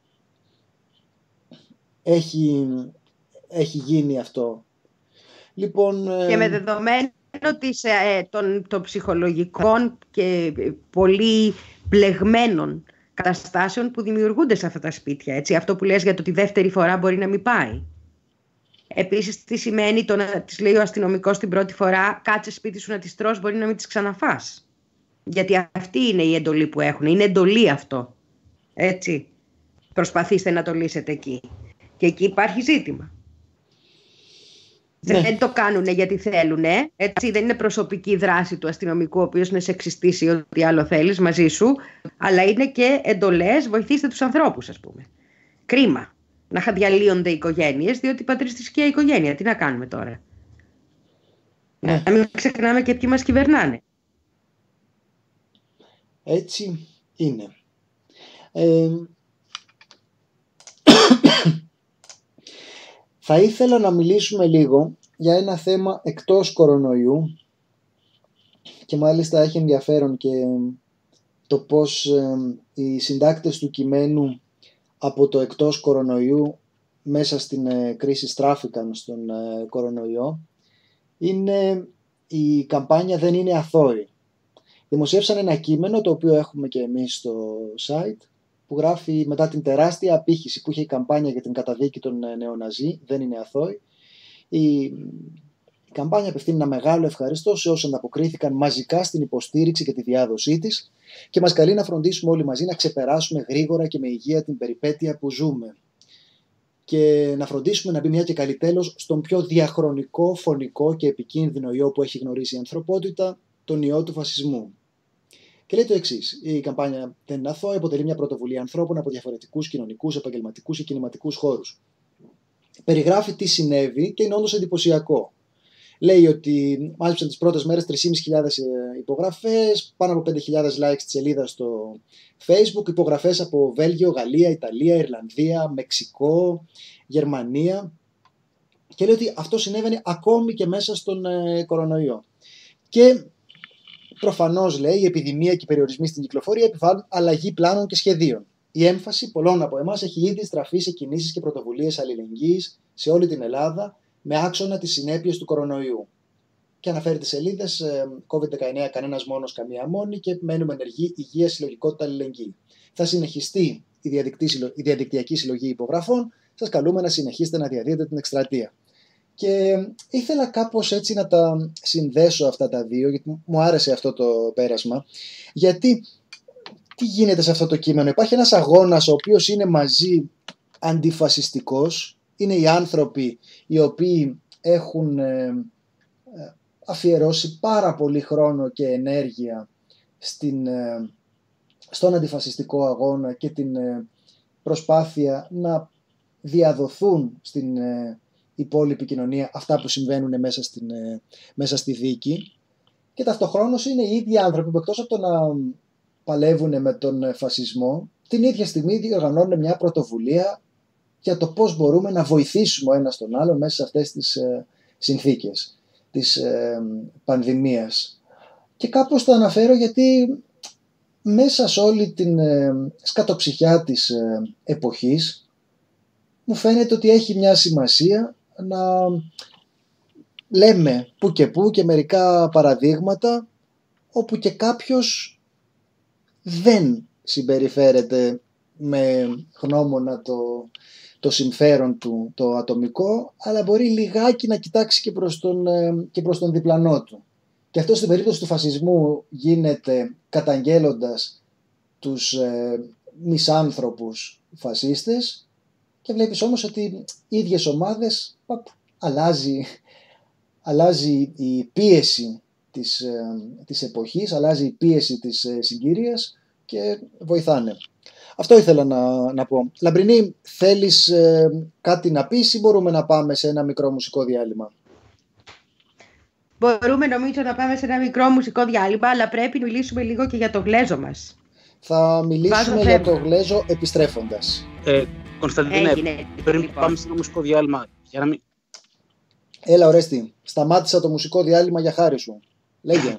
έχει γίνει αυτό. Λοιπόν, και με δεδομένο των ψυχολογικών και πολύ πλεγμένων καταστάσεων που δημιουργούνται σε αυτά τα σπίτια. Έτσι. Αυτό που λες για το ότι δεύτερη φορά μπορεί να μην πάει. Επίσης, τι σημαίνει το να της λέει ο αστυνομικός την πρώτη φορά, κάτσε σπίτι σου να τις τρως, μπορεί να μην τις ξαναφάς. Γιατί αυτή είναι η εντολή που έχουν. Είναι εντολή αυτό. Έτσι. Προσπαθήστε να το λύσετε εκεί. Και εκεί υπάρχει ζήτημα. Ναι. Δεν το κάνουν γιατί θέλουν. Έτσι. Δεν είναι προσωπική δράση του αστυνομικού, ο οποίος είναι σεξιστής ή ό,τι άλλο θέλεις μαζί σου. Αλλά είναι και εντολές, βοηθήστε τους ανθρώπους, ας πούμε. Κρίμα να διαλύονται οι οικογένειες, διότι πατριστική οικογένεια. Τι να κάνουμε τώρα. Ναι. Να μην ξεχνάμε και ποιοι μας κυβερνάνε. Έτσι είναι. Θα ήθελα να μιλήσουμε λίγο για ένα θέμα εκτός κορονοϊού και μάλιστα έχει ενδιαφέρον και το πώς οι συντάκτες του κειμένου από το εκτός κορονοϊού μέσα στην κρίση στράφηκαν στον κορονοϊό. Είναι η καμπάνια «Δεν είναι αθώοι». Δημοσίευσαν ένα κείμενο, το οποίο έχουμε και εμείς στο site, που γράφει μετά την τεράστια απήχηση που είχε η καμπάνια για την καταδίκη των νεοναζί, «Δεν είναι αθώοι». Η καμπάνια απευθύνει ένα μεγάλο ευχαριστώ σε όσους ανταποκρίθηκαν μαζικά στην υποστήριξη και τη διάδοσή της και μας καλεί να φροντίσουμε όλοι μαζί να ξεπεράσουμε γρήγορα και με υγεία την περιπέτεια που ζούμε και να φροντίσουμε να μπει μια και καλή τέλος στον πιο διαχρονικό, φωνικό και επικίνδυνο ιό που έχει γνωρίσει η ανθρωπότητα, τον ιό του φασισμού. Και λέει το εξής: η καμπάνια «Δεν είναι αθώοι» αποτελεί μια πρωτοβουλία ανθρώπων από διαφορετικούς κοινωνικούς, επαγγελματικούς και κινηματικούς χώρους. Περιγράφει τι συνέβη και είναι όντως εντυπωσιακό. Λέει ότι μάζεψαν τις πρώτες μέρες 3.500 υπογραφές, πάνω από 5.000 likes στη σελίδα στο Facebook, υπογραφές από Βέλγιο, Γαλλία, Ιταλία, Ιρλανδία, Μεξικό, Γερμανία. Και λέει ότι αυτό συνέβαινε ακόμη και μέσα στον κορονοϊό. Και προφανώς, λέει, η επιδημία και οι περιορισμοί στην κυκλοφορία επιβάλλουν αλλαγή πλάνων και σχεδίων. Η έμφαση πολλών από εμάς έχει ήδη στραφεί σε κινήσεις και πρωτοβουλίες αλληλεγγύης σε όλη την Ελλάδα, με άξονα τις συνέπειες του κορονοϊού. Και αναφέρει τις σελίδες COVID-19 κανένας μόνος, καμία μόνη και μένουμε ενεργοί, υγεία, συλλογικότητα, αλληλεγγύη. Θα συνεχιστεί η διαδικτυακή συλλογή υπογραφών. Σας καλούμε να συνεχίσετε να διαδίδετε την εκστρατεία. Και ήθελα κάπως έτσι να τα συνδέσω αυτά τα δύο, γιατί μου άρεσε αυτό το πέρασμα. Γιατί τι γίνεται σε αυτό το κείμενο? Υπάρχει ένας αγώνας ο οποίος είναι μαζί αντιφασιστικός. Είναι οι άνθρωποι οι οποίοι έχουν αφιερώσει πάρα πολύ χρόνο και ενέργεια στον αντιφασιστικό αγώνα και την προσπάθεια να διαδοθούν στην υπόλοιπη κοινωνία αυτά που συμβαίνουν μέσα στη δίκη. Και ταυτοχρόνως είναι οι ίδιοι άνθρωποι που εκτός από το να παλεύουν με τον φασισμό, την ίδια στιγμή διοργανώνουν μια πρωτοβουλία για το πώς μπορούμε να βοηθήσουμε ο ένας τον άλλον μέσα σε αυτές τις συνθήκες της πανδημίας. Και κάπως το αναφέρω γιατί μέσα σε όλη την σκατοψυχιά της εποχής μου φαίνεται ότι έχει μια σημασία να λέμε που και μερικά παραδείγματα όπου και κάποιος δεν συμπεριφέρεται με γνώμονα το συμφέρον του το ατομικό, αλλά μπορεί λιγάκι να κοιτάξει και προς τον διπλανό του. Και αυτό στην περίπτωση του φασισμού γίνεται καταγγέλλοντας τους μισάνθρωπους φασίστες και βλέπεις όμως ότι οι ίδιες ομάδες αλλάζει η πίεση της εποχής, αλλάζει η πίεση της συγκυρίας και βοηθάνε. Αυτό ήθελα να πω. Λαμπρινή, θέλεις κάτι να πεις ή μπορούμε να πάμε σε ένα μικρό μουσικό διάλειμμα? Μπορούμε νομίζω να πάμε σε ένα μικρό μουσικό διάλειμμα, αλλά πρέπει να μιλήσουμε λίγο και για το γλέζο μας. Θα μιλήσουμε για το γλέζο επιστρέφοντας. Κωνσταντίνε, πριν πάμε σε ένα μουσικό διάλειμμα, για να μην... Έλα Ορέστη, σταμάτησα το μουσικό διάλειμμα για χάρη σου. Λέγε.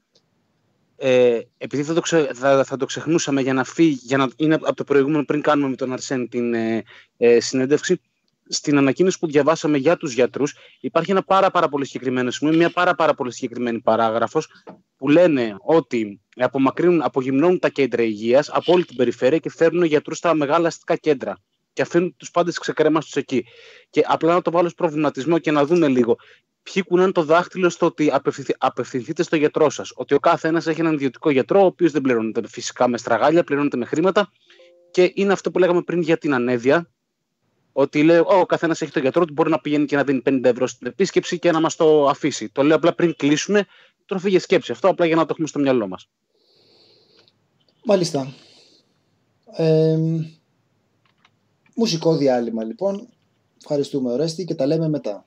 Επειδή θα το ξεχνούσαμε για να φύγει, για να είναι από το προηγούμενο πριν κάνουμε με τον Αρσέν την συνέντευξη, στην ανακοίνωση που διαβάσαμε για τους γιατρούς υπάρχει ένα πάρα πολύ συγκεκριμένο σημείο, μια πάρα πολύ συγκεκριμένη παράγραφος που λένε ότι απογυμνώνουν τα κέντρα υγείας από όλη την περιφέρεια και φέρνουν γιατρούς στα μεγάλα αστικά κέντρα και αφήνουν τους πάντες ξεκρέμαστους εκεί. Και απλά να το βάλω ως προβληματισμό και να δούμε λίγο ποιοι κουνάνε το δάχτυλο στο ότι απευθυνθείτε στο γιατρό σας. Ότι ο κάθε ένας έχει έναν ιδιωτικό γιατρό, ο οποίος δεν πληρώνεται φυσικά με στραγάλια, πληρώνεται με χρήματα. Και είναι αυτό που λέγαμε πριν για την ανέδεια. Ότι λέει, ο καθένας έχει τον γιατρό του, μπορεί να πηγαίνει και να δίνει 50 ευρώ στην επίσκεψη και να μας το αφήσει. Το λέω απλά πριν κλείσουμε, τροφή για σκέψη. Αυτό απλά για να το έχουμε στο μυαλό μας. Μάλιστα. Μουσικό διάλειμμα λοιπόν. Ευχαριστούμε Ορέστη και τα λέμε μετά.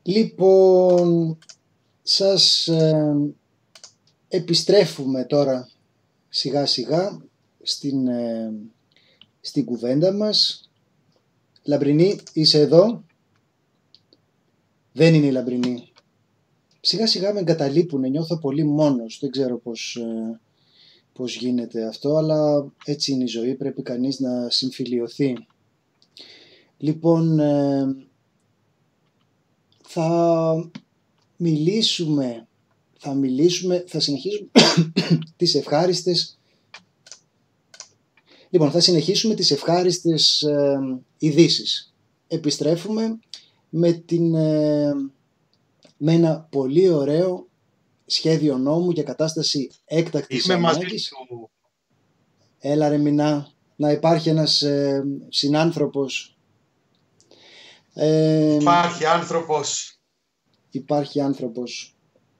Λοιπόν, σας επιστρέφουμε τώρα σιγά σιγά στην κουβέντα μας. Λαμπρινή, είσαι εδώ? Δεν είναι η Λαμπρινή. Σιγά σιγά με εγκαταλείπουνε, νιώθω πολύ μόνος. Δεν ξέρω πώς γίνεται αυτό, αλλά έτσι είναι η ζωή, πρέπει κανείς να συμφιλιωθεί. Λοιπόν, θα συνεχίσουμε τις ευχάριστες. Λοιπόν, θα συνεχίσουμε τις ευχάριστες ειδήσεις. Επιστρέφουμε με ένα πολύ ωραίο σχέδιο νόμου για κατάσταση έκτακτης ανάγκης. Έλα ρε Μινά, να υπάρχει ένας συνάνθρωπος. Υπάρχει άνθρωπος.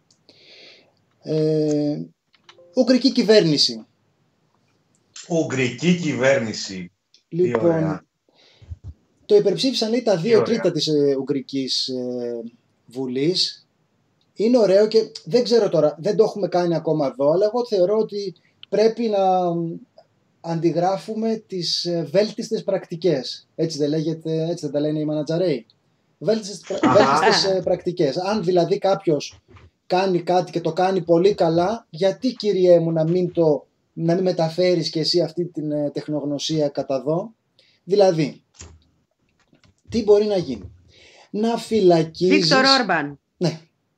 Ουγγρική κυβέρνηση. Ουγγρική κυβέρνηση. Λοιπόν, το υπερψήφισαν, λέει, τα 2 τρίτα της Ουγγρικής Βουλής. Είναι ωραίο και δεν ξέρω τώρα, δεν το έχουμε κάνει ακόμα εδώ, αλλά εγώ θεωρώ ότι πρέπει να αντιγράφουμε τις βέλτιστες πρακτικές. Έτσι δεν λέγεται, έτσι δεν τα λένε οι μανατζαρέοι. Βέλτιστες πρακτικές. Αν δηλαδή κάποιος κάνει κάτι και το κάνει πολύ καλά, γιατί κυριέ μου να μην μεταφέρεις και εσύ αυτή την τεχνογνωσία κατά δω? Δηλαδή, τι μπορεί να γίνει? Να φυλακίζεις... Βίκτορ Όρμπαν. Ναι.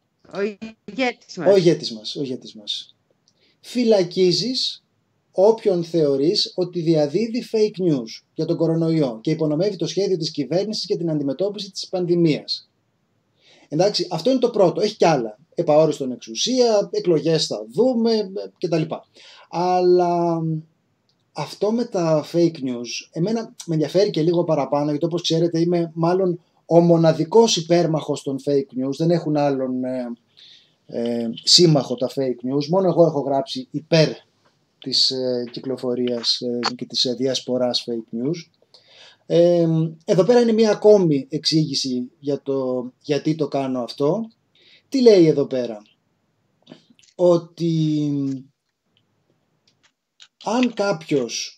Ο ηγέτης μας. Φυλακίζεις όποιον θεωρείς ότι διαδίδει fake news για τον κορονοϊό και υπονομεύει το σχέδιο της κυβέρνησης για την αντιμετώπιση της πανδημίας. Εντάξει, αυτό είναι το πρώτο. Έχει κι άλλα. Επαόριστον εξουσία, εκλογές θα δούμε κτλ. Αλλά αυτό με τα fake news εμένα με ενδιαφέρει και λίγο παραπάνω, γιατί όπως ξέρετε είμαι μάλλον ο μοναδικός υπέρμαχος των fake news. Δεν έχουν άλλον σύμμαχο τα fake news. Μόνο εγώ έχω γράψει υπέρ της κυκλοφορίας και της διασποράς fake news. Εδώ πέρα είναι μια ακόμη εξήγηση για το γιατί το κάνω αυτό. Τι λέει εδώ πέρα? Ότι αν κάποιος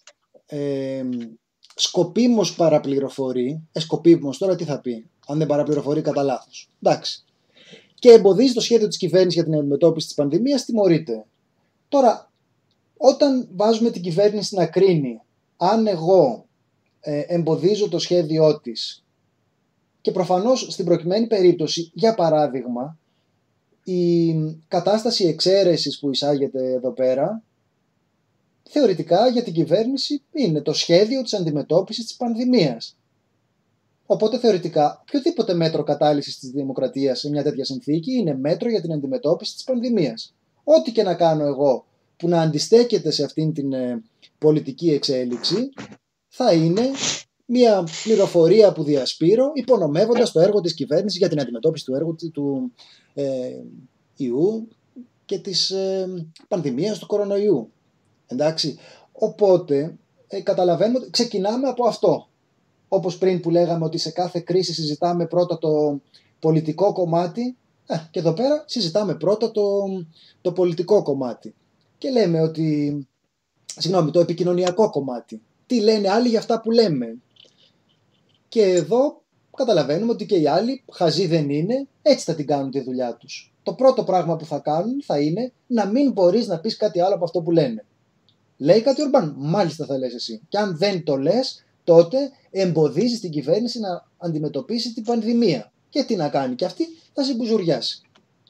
σκοπίμως παραπληροφορεί, σκοπίμως τώρα τι θα πει, αν δεν παραπληροφορεί κατά λάθος, εντάξει, και εμποδίζει το σχέδιο της κυβέρνησης για την αντιμετώπιση της πανδημίας, τιμωρείται. Τώρα, όταν βάζουμε την κυβέρνηση να κρίνει αν εγώ εμποδίζω το σχέδιό της, και προφανώς στην προκειμένη περίπτωση, για παράδειγμα, η κατάσταση εξαίρεσης που εισάγεται εδώ πέρα, θεωρητικά για την κυβέρνηση είναι το σχέδιο της αντιμετώπισης της πανδημίας. Οπότε θεωρητικά οποιοδήποτε μέτρο κατάλυσης της δημοκρατίας σε μια τέτοια συνθήκη είναι μέτρο για την αντιμετώπιση της πανδημίας. Ό,τι και να κάνω εγώ που να αντιστέκεται σε αυτήν την πολιτική εξέλιξη θα είναι μια πληροφορία που διασπείρω υπονομεύοντας το έργο της κυβέρνησης για την αντιμετώπιση του έργου του ιού και της πανδημίας του κορονοϊού. Εντάξει, οπότε καταλαβαίνουμε ότι ξεκινάμε από αυτό. Όπως πριν που λέγαμε ότι σε κάθε κρίση συζητάμε πρώτα το πολιτικό κομμάτι, και εδώ πέρα συζητάμε πρώτα το πολιτικό κομμάτι. Και λέμε ότι, το επικοινωνιακό κομμάτι. Τι λένε άλλοι για αυτά που λέμε. Και εδώ καταλαβαίνουμε ότι και οι άλλοι χαζοί δεν είναι, έτσι θα την κάνουν τη δουλειά τους. Το πρώτο πράγμα που θα κάνουν θα είναι να μην μπορείς να πεις κάτι άλλο από αυτό που λένε. Λέει κάτι Ορμπάν, μάλιστα θα λες εσύ. Και αν δεν το λες, τότε εμποδίζεις την κυβέρνηση να αντιμετωπίσει την πανδημία. Και τι να κάνει, και αυτή θα συμπουζουριάσει.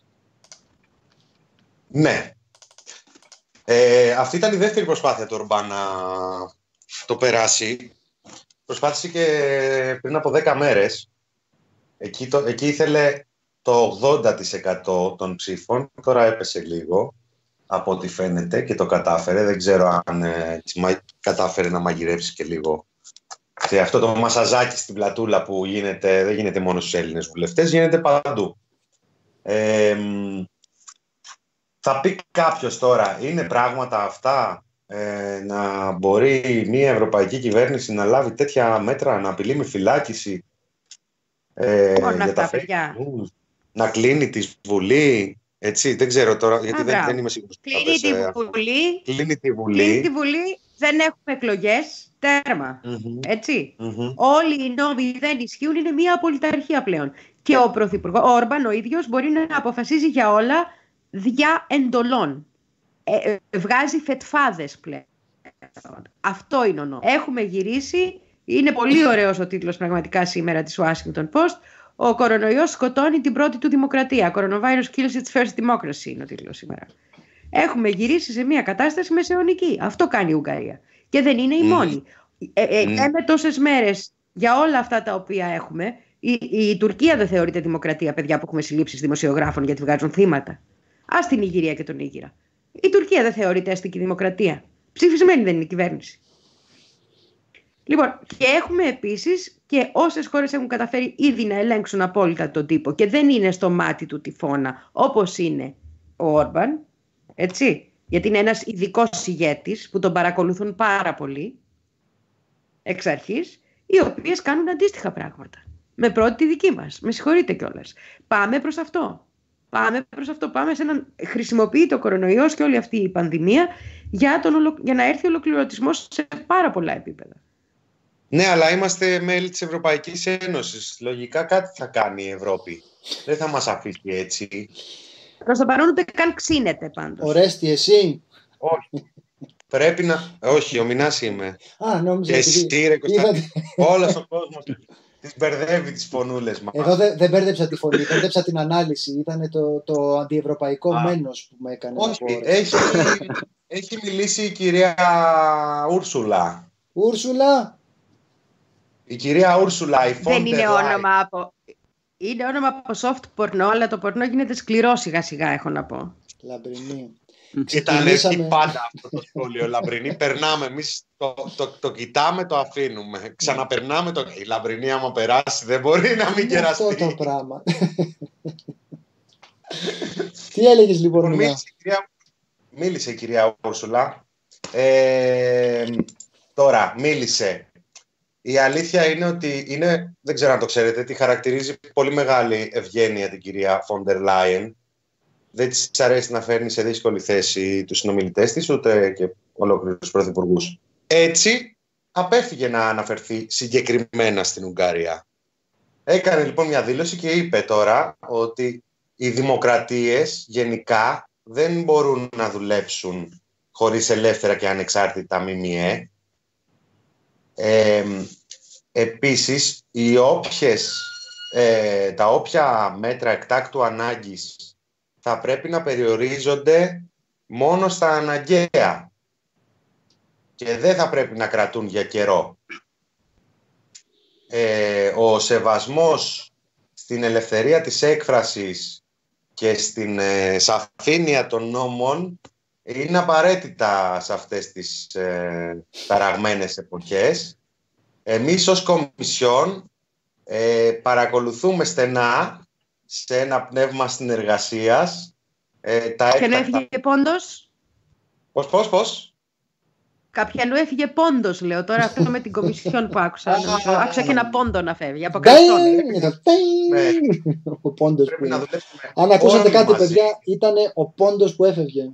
Ναι. Αυτή ήταν η δεύτερη προσπάθεια του Ορμπάν να το περάσει. Προσπάθησε και πριν από 10 μέρες. Εκεί ήθελε το 80% των ψήφων. Τώρα έπεσε λίγο από ό,τι φαίνεται και το κατάφερε. Δεν ξέρω αν κατάφερε να μαγειρέψει και λίγο. Και αυτό το μασαζάκι στην πλατούλα που γίνεται, δεν γίνεται μόνο στους Έλληνες βουλευτές, γίνεται παντού. Θα πει κάποιος τώρα, είναι πράγματα αυτά να μπορεί μια ευρωπαϊκή κυβέρνηση να λάβει τέτοια μέτρα, να απειλεί με φυλάκιση για τα παιδιά. να κλείνει τη Βουλή. Έτσι, δεν ξέρω τώρα, γιατί δεν είμαι σίγουρος. Κλείνει τη Βουλή. Δεν έχουμε εκλογές. Τέρμα. Έτσι. Όλοι οι νόμοι δεν ισχύουν. Είναι μια απολυταρχία πλέον. Και ο Πρωθυπουργός, ο Όρμπαν ο ίδιος, μπορεί να αποφασίζει για όλα δια εντολών. Βγάζει φετφάδες πλέον. Αυτό είναι ο νόμος. Έχουμε γυρίσει. Είναι πολύ ωραίος ο τίτλος πραγματικά σήμερα της Washington Post. Ο κορονοϊός σκοτώνει την πρώτη του δημοκρατία. Coronavirus kills its first democracy είναι ο τίτλος σήμερα. Έχουμε γυρίσει σε μια κατάσταση μεσαιωνική. Αυτό κάνει η Ουγγαρία. Και δεν είναι η μόνη. Λέμε τόσες μέρες για όλα αυτά τα οποία έχουμε. Η Τουρκία δεν θεωρείται δημοκρατία, παιδιά, που έχουμε συλλήψεις δημοσιογράφων γιατί βγάζουν θύματα. Ας την Ιγυρία και τον Ήγυρα. Η Τουρκία δεν θεωρείται αστική δημοκρατία. Ψηφισμένη δεν είναι η κυβέρνηση. Λοιπόν, και έχουμε επίσης και όσες χώρες έχουν καταφέρει ήδη να ελέγξουν απόλυτα τον τύπο και δεν είναι στο μάτι του τυφώνα όπως είναι ο Όρμπαν, έτσι, γιατί είναι ένας ειδικός ηγέτης που τον παρακολουθούν πάρα πολύ εξ αρχής, οι οποίες κάνουν αντίστοιχα πράγματα. Με πρώτη τη δική μας. Με συγχωρείτε κιόλας. Πάμε προς αυτό. Πάμε σε έναν. Χρησιμοποιείται ο κορονοϊός και όλη αυτή η πανδημία για να έρθει ο ολοκληρωτισμός σε πάρα πολλά επίπεδα. Ναι, αλλά είμαστε μέλη της Ευρωπαϊκής Ένωσης. Λογικά κάτι θα κάνει η Ευρώπη. Δεν θα μας αφήσει έτσι. Προς το παρόν ούτε καν ξύνεται πάντως. Ορέστη, εσύ. Όχι. Πρέπει να. Όχι, ο Μινάς είμαι. Νόμιζα. Και εσύ, ρε Κωνσταντίνε. Όλος ο κόσμος τις μπερδεύει τις φωνούλες μας. Εγώ δεν μπέρδεψα τη φωνή, μπέρδεψα την ανάλυση. Ήταν το αντιευρωπαϊκό μένος που με έκανε. Όχι, έχει μιλήσει η κυρία Ούρσουλα. Ούρσουλα. Η κυρία Ούρσουλα, η Φόντερ Δεν είναι όνομα από. Είναι όνομα από soft πορνό, αλλά το πορνό γίνεται σκληρό σιγά-σιγά, έχω να πω. Λαμπρινή. Ήταν έτσι πάντα αυτό το σχόλιο, Λαμπρινή. Περνάμε εμείς, το κοιτάμε, το αφήνουμε. Ξαναπερνάμε το. Η Λαμπρινή, άμα περάσει, δεν μπορεί να μην κεραστεί. Αυτό το πράγμα. Τι έλεγες λοιπόν, μίλησε η κυρία Ούρσουλα. Τώρα, μίλησε. Η αλήθεια είναι ότι δεν ξέρω αν το ξέρετε, τη χαρακτηρίζει πολύ μεγάλη ευγένεια την κυρία Φόντερ Λάιεν. Δεν της αρέσει να φέρνει σε δύσκολη θέση τους συνομιλητές της, ούτε και ολόκληρους πρωθυπουργούς. Έτσι, απέφυγε να αναφερθεί συγκεκριμένα στην Ουγγαρία. Έκανε λοιπόν μια δήλωση και είπε τώρα ότι οι δημοκρατίες γενικά δεν μπορούν να δουλέψουν χωρίς ελεύθερα και ανεξάρτητα ΜΜΕ. Επίσης, τα όποια μέτρα εκτάκτου ανάγκης θα πρέπει να περιορίζονται μόνο στα αναγκαία και δεν θα πρέπει να κρατούν για καιρό. Ο σεβασμός στην ελευθερία της έκφρασης και στην σαφήνεια των νόμων είναι απαραίτητα σε αυτές τις ταραγμένες εποχές. Εμείς ως Κομισιόν παρακολουθούμε στενά σε ένα πνεύμα συνεργασίας. Κάποιανού έφυγε πόντος. Πώς? Κάποιανού έφυγε πόντος, λέω τώρα, αυτό με την Κομισιόν που άκουσα. Άκουσα και ένα πόντο να φεύγει. Από ο πόντος που... Αν ακούσατε κάτι, παιδιά, ήταν ο πόντος που έφευγε.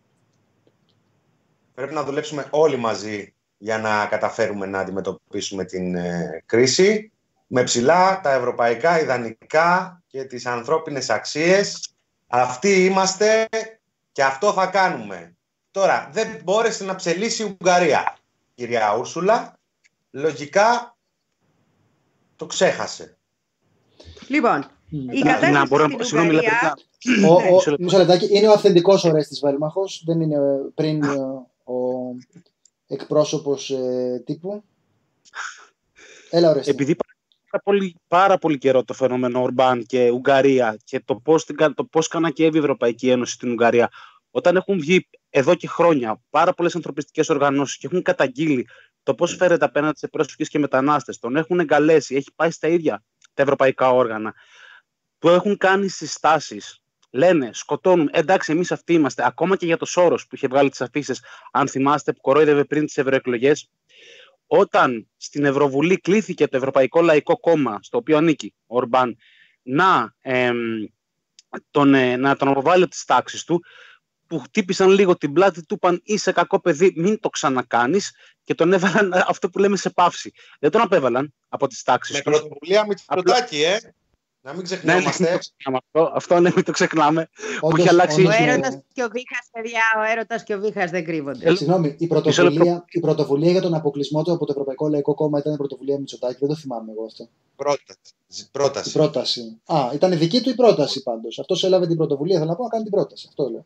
Πρέπει να δουλέψουμε όλοι μαζί για να καταφέρουμε να αντιμετωπίσουμε την κρίση με ψηλά τα ευρωπαϊκά ιδανικά και τις ανθρώπινες αξίες. Αυτοί είμαστε και αυτό θα κάνουμε. Τώρα, δεν μπόρεσε να ψελίσει η Ουγγαρία. Κυρία Ούρσουλα, λογικά το ξέχασε. Λοιπόν, η κατάσταση στην Ουγγαρία... Μισό λεπτάκι, είναι ο αυθεντικός Ορέστης Βέλμαχος, δεν είναι πριν ο εκπρόσωπος τύπου. Έλα, Ορέστη. Επειδή πάρα πολύ καιρό το φαινόμενο Ορμπάν και Ουγγαρία και το πώς κανακεύει η Ευρωπαϊκή Ένωση στην Ουγγαρία, όταν έχουν βγει εδώ και χρόνια πάρα πολλές ανθρωπιστικές οργανώσεις και έχουν καταγγείλει το πώς φέρεται απέναντι σε πρόσφυγες και μετανάστες, τον έχουν εγκαλέσει, έχει πάει στα ίδια τα ευρωπαϊκά όργανα, του έχουν κάνει συστάσεις, λένε, σκοτώνουν, εντάξει, εμείς αυτοί είμαστε, ακόμα και για το Σόρος που είχε βγάλει τις αφήσεις, αν θυμάστε, που κορόιδευε πριν τις ευρωεκλογές. Όταν στην Ευρωβουλή κλήθηκε το Ευρωπαϊκό Λαϊκό Κόμμα, στο οποίο ανήκει ο Ορμπάν, να να τον αποβάλει από τις τάξεις του, που χτύπησαν λίγο την πλάτη του, είπαν είσαι κακό παιδί, μην το ξανακάνεις, και τον έβαλαν αυτό που λέμε σε παύση. Δεν τον απέβαλαν από τις τάξεις του. Με πρωτοβουλία Μητσοτάκη, Να μην ξεχνάμε. Αυτό ναι, μην το ξεχνάμε. Που έχει αλλάξει. Ο έρωτας και ο βήχας, παιδιά, ο έρωτας και ο βήχας δεν κρύβονται. Συγγνώμη, η πρωτοβουλία για τον αποκλεισμό του από το Ευρωπαϊκό Λαϊκό Κόμμα ήταν η πρωτοβουλία Μητσοτάκη. Δεν το θυμάμαι εγώ αυτό. Πρόταση. Ήταν δική του η πρόταση πάντως. Αυτός έλαβε την πρωτοβουλία, θέλω να πω, να κάνει την πρόταση. Αυτό λέω.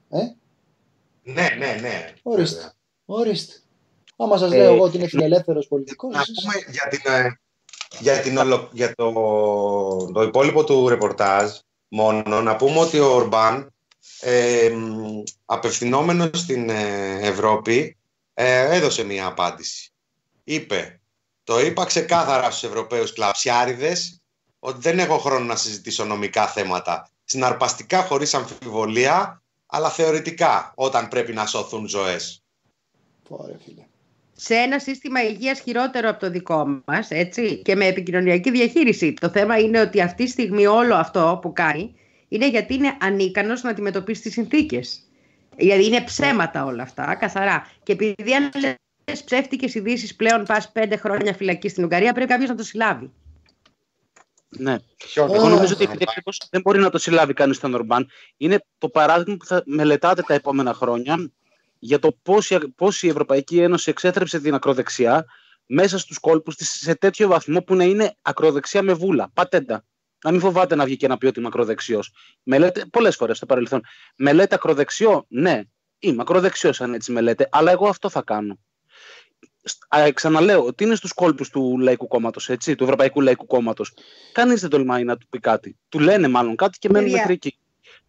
Ναι. Ορίστε. Άμα σας λέω εγώ ότι είναι φιλελεύθερος πολιτικός. Να πούμε για το υπόλοιπο του ρεπορτάζ μόνο, να πούμε ότι ο Ορμπάν απευθυνόμενος στην Ευρώπη έδωσε μία απάντηση. Το είπα ξεκάθαρα στους Ευρωπαίους κλαψιάριδες ότι δεν έχω χρόνο να συζητήσω νομικά θέματα, συναρπαστικά χωρίς αμφιβολία, αλλά θεωρητικά όταν πρέπει να σωθούν ζωές. Ωραία, φίλε. Σε ένα σύστημα υγείας χειρότερο από το δικό μας, έτσι, και με επικοινωνιακή διαχείριση. Το θέμα είναι ότι αυτή τη στιγμή όλο αυτό που κάνει είναι γιατί είναι ανίκανος να αντιμετωπίσει τις συνθήκες. Δηλαδή είναι ψέματα όλα αυτά, καθαρά. Και επειδή αν λες ψεύτικες ειδήσεις πλέον πας 5 χρόνια φυλακή στην Ουγγαρία, πρέπει κάποιος να το συλλάβει. Ναι. Εγώ νομίζω ότι δεν μπορεί να το συλλάβει κανείς τον Ορμπάν. Είναι το παράδειγμα που θα μελετάτε τα επόμενα χρόνια για το πώς η Ευρωπαϊκή Ένωση εξέθρεψε την ακροδεξιά μέσα στους κόλπους της σε τέτοιο βαθμό που να είναι ακροδεξιά με βούλα, πατέντα. Να μην φοβάται να βγει και να πει ότι είμαι ακροδεξιός. Πολλές φορές στο παρελθόν. Με λέτε ακροδεξιό, ναι, είμαι ακροδεξιός αν έτσι με λέτε, αλλά εγώ αυτό θα κάνω. Ξαναλέω ότι είναι στους κόλπους του Λαϊκού Κόμματος, έτσι, του Ευρωπαϊκού Λαϊκού Κόμματος. Κανείς δεν τολμάει να του πει κάτι. Του λένε μάλλον κάτι και μένουν μέχρι εκεί.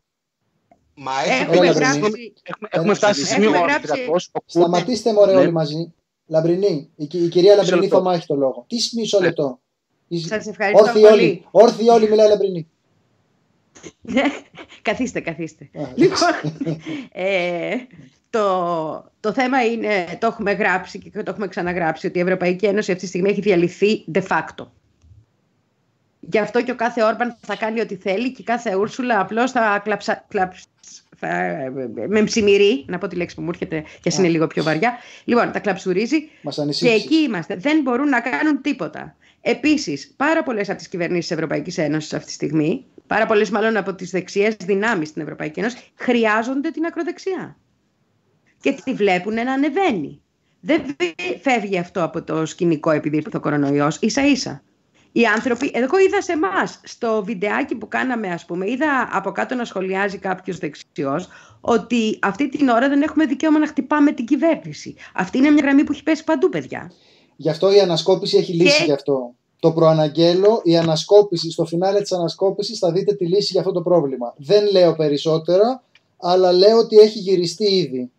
Έχουμε φτάσει σε σημείο. Σταματήστε μωρέ όλοι μαζί. Λαμπρινή, η κυρία Λαμπρινή Θωμά έχει το λόγο. Τι μισό λεπτό. Σας ευχαριστώ πολύ. Όρθιοι όλοι, μιλάει Λαμπρινή. Καθίστε. Λοιπόν, το θέμα είναι, το έχουμε γράψει και το έχουμε ξαναγράψει, ότι η Ευρωπαϊκή Ένωση αυτή τη στιγμή έχει διαλυθεί de facto. Γι' αυτό και ο κάθε Όρμπαν θα κάνει ό,τι θέλει και κάθε Ούρσουλα απλώς θα με ψημυρεί, να πω τη λέξη που μου έρχεται και είναι λίγο πιο βαριά. Λοιπόν, τα κλαψουρίζει και εκεί είμαστε. Δεν μπορούν να κάνουν τίποτα. Επίσης, πάρα πολλές από τις κυβερνήσεις της Ευρωπαϊκής Ένωσης αυτή τη στιγμή, πάρα πολλές μάλλον από τις δεξιές δυνάμεις στην Ευρωπαϊκή Ένωση, χρειάζονται την ακροδεξιά. Και τη βλέπουν να ανεβαίνει. Δεν φεύγει αυτό από το σκηνικό επειδή ήρθε ο κορονοϊός, ίσα-ίσα. Οι άνθρωποι, εγώ είδα σε εμάς, στο βιντεάκι που κάναμε, ας πούμε, είδα από κάτω να σχολιάζει κάποιος δεξιός ότι αυτή την ώρα δεν έχουμε δικαίωμα να χτυπάμε την κυβέρνηση. Αυτή είναι μια γραμμή που έχει πέσει παντού, παιδιά. Γι' αυτό η ανασκόπηση έχει λύση γι' αυτό. Το προαναγγέλω, η ανασκόπηση, στο φινάλε της ανασκόπησης θα δείτε τη λύση για αυτό το πρόβλημα. Δεν λέω περισσότερα, αλλά λέω ότι έχει γυριστεί ήδη.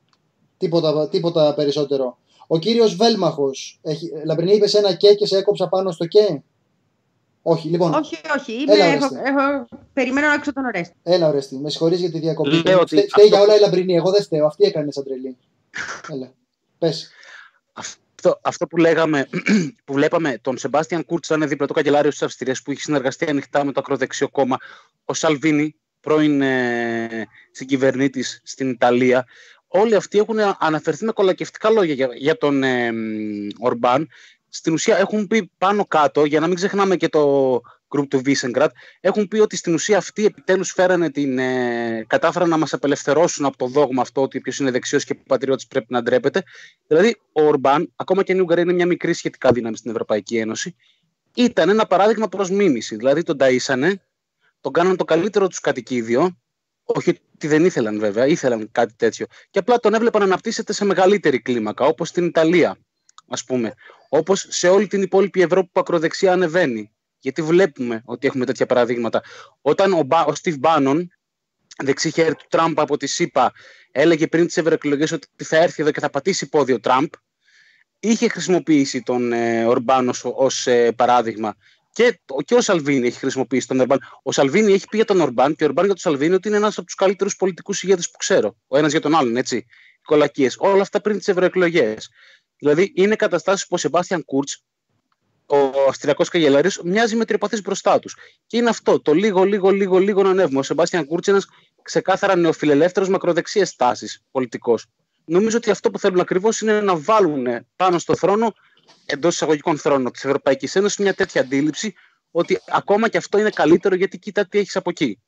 Τίποτα περισσότερο. Ο κύριος Βέλμαχος, Λαμπρινή, είπες ένα και σε έκοψα πάνω στο και. Όχι, λοιπόν. Όχι. Περιμένω να άκουσα τον Ορέστη. Έλα, Ορέστη, με συγχωρείς για τη διακοπή. Φταίει για όλα η Λαμπρινή, εγώ δεν φταίω. Αυτή έκανε σαν τρελή. Έλα, πες. Αυτό που βλέπαμε τον Σεμπάστιαν Κούρτς, ήταν δίπλα το καγκελάριο της Αυστρίας που έχει συνεργαστεί ανοιχτά με το ακροδεξιό κόμμα. Ο Σαλβίνι, πρώην συγκυβερνήτης στην Ιταλία. Όλοι αυτοί έχουν αναφερθεί με κολακευτικά λόγια για τον Ορμπάν. Στην ουσία έχουν πει πάνω κάτω, για να μην ξεχνάμε και το group του Βίσεγκρατ, έχουν πει ότι στην ουσία αυτοί επιτέλους κατάφεραν να μας απελευθερώσουν από το δόγμα αυτό ότι ποιος είναι δεξιός και πατριώτης πρέπει να ντρέπεται. Δηλαδή ο Ορμπάν, ακόμα και η Ουγγαρία είναι μια μικρή σχετικά δύναμη στην Ευρωπαϊκή Ένωση, ήταν ένα παράδειγμα προς μίμηση. Δηλαδή τον ταΐσανε, τον κάναν το καλύτερο τους κατοικίδιο. Όχι ότι δεν ήθελαν βέβαια, ήθελαν κάτι τέτοιο. Και απλά τον έβλεπαν να αναπτύσσεται σε μεγαλύτερη κλίμακα, όπως στην Ιταλία, ας πούμε. Όπως σε όλη την υπόλοιπη Ευρώπη που ακροδεξιά ανεβαίνει. Γιατί βλέπουμε ότι έχουμε τέτοια παραδείγματα. Όταν ο Στιβ Μπάνον, δεξί χέρι του Τραμπ από τη ΣΥΠΑ, έλεγε πριν τις ευρωεκλογές ότι θα έρθει εδώ και θα πατήσει πόδι Τραμπ, είχε χρησιμοποιήσει τον Ορμπάν ως παράδειγμα. Και ο Σαλβίνι έχει χρησιμοποιήσει τον Ορμπάν. Ο Σαλβίνι έχει πει για τον Ορμπάν και ο Ορμπάν για τον Σαλβίνι ότι είναι ένας από τους καλύτερους πολιτικούς ηγέτες που ξέρω. Ο ένας για τον άλλον, έτσι. Κολακίες. Όλα αυτά πριν τις ευρωεκλογές. Δηλαδή είναι καταστάσεις που ο Σεμπάστιαν Κούρτς ο Αυστριακός καγκελάριος μοιάζει μετριοπαθής μπροστά τους. Και είναι αυτό, το λίγο να ανέβουμε. Ο Σεμπάστιαν Κούρτς είναι ένας ξεκάθαρα νεοφιλελεύθερος μακροδεξιές τάσεις πολιτικός. Νομίζω ότι αυτό που θέλουν ακριβώς είναι να βάλουν πάνω στο θρόνο, εντός εισαγωγικών θρόνο της Ευρωπαϊκής Ένωσης, μια τέτοια αντίληψη ότι ακόμα και αυτό είναι καλύτερο γιατί κοίτα τι έχεις από εκεί.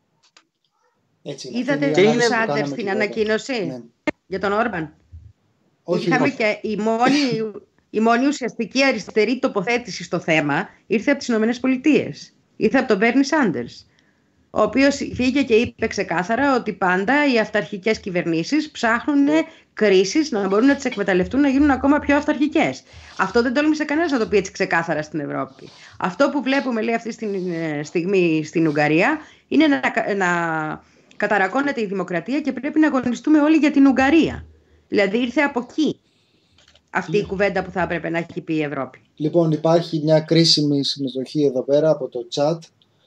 Είδατε τον Σάντερ στην ανακοίνωση για τον Όρμπαν? Είχαμε και η μόνη ουσιαστική αριστερή τοποθέτηση στο θέμα ήρθε από τις Ηνωμένες Πολιτείες. Ήρθε από τον Μπέρνι Σάντερς, ο οποίος φύγε και είπε ξεκάθαρα ότι πάντα οι αυταρχικές κυβερνήσεις ψάχνουν κρίσεις να μπορούν να τις εκμεταλλευτούν να γίνουν ακόμα πιο αυταρχικές. Αυτό δεν τόλμησε κανένας να το πει έτσι ξεκάθαρα στην Ευρώπη. Αυτό που βλέπουμε, λέει, αυτή τη στιγμή στην Ουγγαρία είναι να καταρακώνεται η δημοκρατία και πρέπει να αγωνιστούμε όλοι για την Ουγγαρία. Δηλαδή ήρθε από εκεί αυτή η κουβέντα που θα έπρεπε να έχει πει η Ευρώπη. Λοιπόν, υπάρχει μια κρίσιμη συμμετοχή εδώ πέρα από το chat.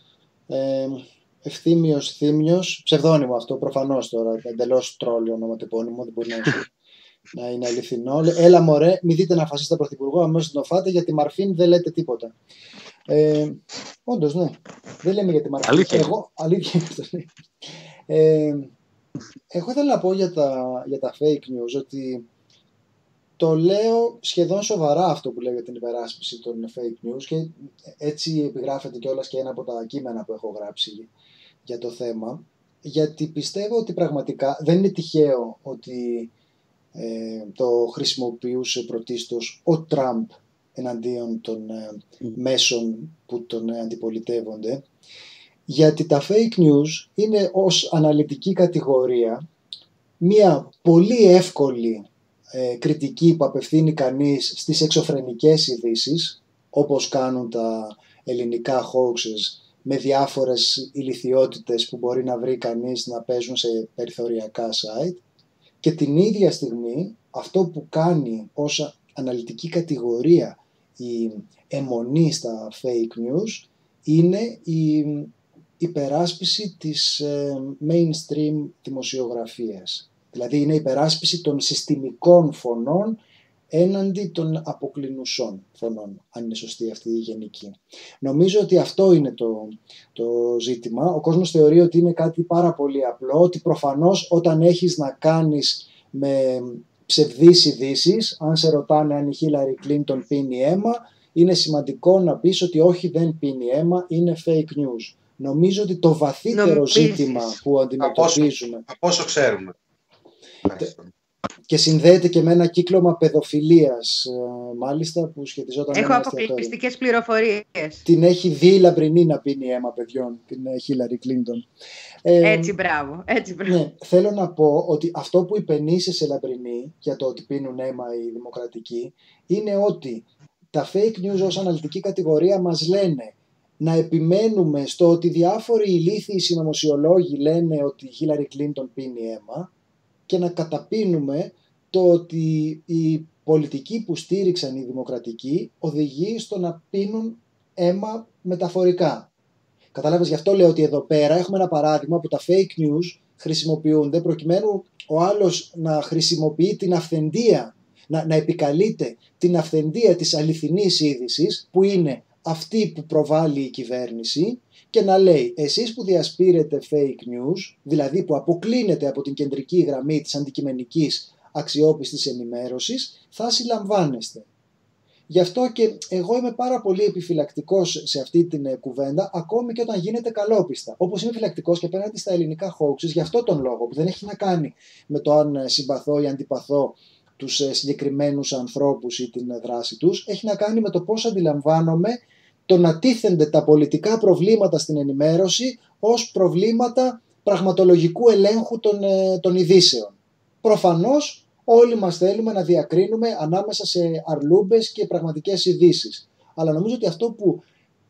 Ευθύμιος Θύμιος, ψευδόνυμο αυτό προφανώς τώρα, εντελώς τρόλιο ονοματεπώνυμο, δεν μπορεί να είναι αληθινό. Έλα μωρέ, μη δείτε να φασίστα πρωθυπουργό, αμέσως τον φάτε, για τη Μαρφίν δεν λέτε τίποτα. Όντως, ναι, δεν λέμε για τη Μαρφίν. Αλήθεια. Εγώ ήθελα να πω για τα fake news ότι το λέω σχεδόν σοβαρά αυτό που λέω για την υπεράσπιση των fake news και έτσι επιγράφεται κιόλας και ένα από τα κείμενα που έχω γράψει για το θέμα, γιατί πιστεύω ότι πραγματικά δεν είναι τυχαίο ότι το χρησιμοποιούσε πρωτίστως ο Τραμπ εναντίον των μέσων που τον αντιπολιτεύονται, γιατί τα fake news είναι ως αναλυτική κατηγορία μια πολύ εύκολη κριτική που απευθύνει κανείς στις εξωφρενικές ειδήσεις, όπως κάνουν τα ελληνικά hoaxes με διάφορες ηλιθιότητες που μπορεί να βρει κανείς να παίζουν σε περιθωριακά site, και την ίδια στιγμή αυτό που κάνει ως αναλυτική κατηγορία η αιμονή στα fake news είναι η υπεράσπιση της mainstream δημοσιογραφίας. Δηλαδή είναι η υπεράσπιση των συστημικών φωνών έναντι των αποκλινουσών φωνών, αν είναι σωστή αυτή η γενική. Νομίζω ότι αυτό είναι το ζήτημα. Ο κόσμος θεωρεί ότι είναι κάτι πάρα πολύ απλό, ότι προφανώς όταν έχεις να κάνεις με ψευδείς ειδήσεις, αν σε ρωτάνε αν η Χίλαρη Κλίντον πίνει αίμα, είναι σημαντικό να πεις ότι όχι, δεν πίνει αίμα, είναι fake news. Νομίζω ότι το βαθύτερο ζήτημα που αντιμετωπίζουμε... Από όσο ξέρουμε. Και συνδέεται και με ένα κύκλωμα παιδοφιλίας, μάλιστα, που σχετιζόταν... Έχω αποκλειστικές πληροφορίες. Την έχει δει η Λαμπρινή να πίνει αίμα παιδιών, την Χίλαρη Κλίντον. Έτσι, μπράβο. Ναι, θέλω να πω ότι αυτό που υπενήσε σε Λαμπρινή για το ότι πίνουν αίμα οι δημοκρατικοί είναι ότι τα fake news ως αναλυτική κατηγορία μας λένε να επιμένουμε στο ότι διάφοροι ηλίθιοι συνωμοσιολόγοι λένε ότι η Χίλαρη Κλίντον πίνει αίμα, και να καταπίνουμε το ότι οι πολιτικοί που στήριξαν οι δημοκρατικοί οδηγεί στο να πίνουν αίμα μεταφορικά. Κατάλαβες, γι' αυτό λέω ότι εδώ πέρα έχουμε ένα παράδειγμα που τα fake news χρησιμοποιούνται προκειμένου ο άλλος να χρησιμοποιεί την αυθεντία, να επικαλείται την αυθεντία της αληθινής είδησης, που είναι αυτή που προβάλλει η κυβέρνηση, και να λέει εσείς που διασπείρετε fake news, δηλαδή που αποκλίνετε από την κεντρική γραμμή της αντικειμενικής αξιόπιστης ενημέρωσης, θα συλλαμβάνεστε. Γι' αυτό και εγώ είμαι πάρα πολύ επιφυλακτικός σε αυτή την κουβέντα, ακόμη και όταν γίνεται καλόπιστα. Όπως είμαι επιφυλακτικός και απέναντι στα ελληνικά hoaxes, γι' αυτό τον λόγο, που δεν έχει να κάνει με το αν συμπαθώ ή αντιπαθώ τους συγκεκριμένους ανθρώπους ή την δράση τους, έχει να κάνει με το πώς αντιλαμβάνομαι το να τίθενται τα πολιτικά προβλήματα στην ενημέρωση ως προβλήματα πραγματολογικού ελέγχου των ειδήσεων. Προφανώς όλοι μας θέλουμε να διακρίνουμε ανάμεσα σε αρλούμπες και πραγματικές ειδήσεις. Αλλά νομίζω ότι αυτό που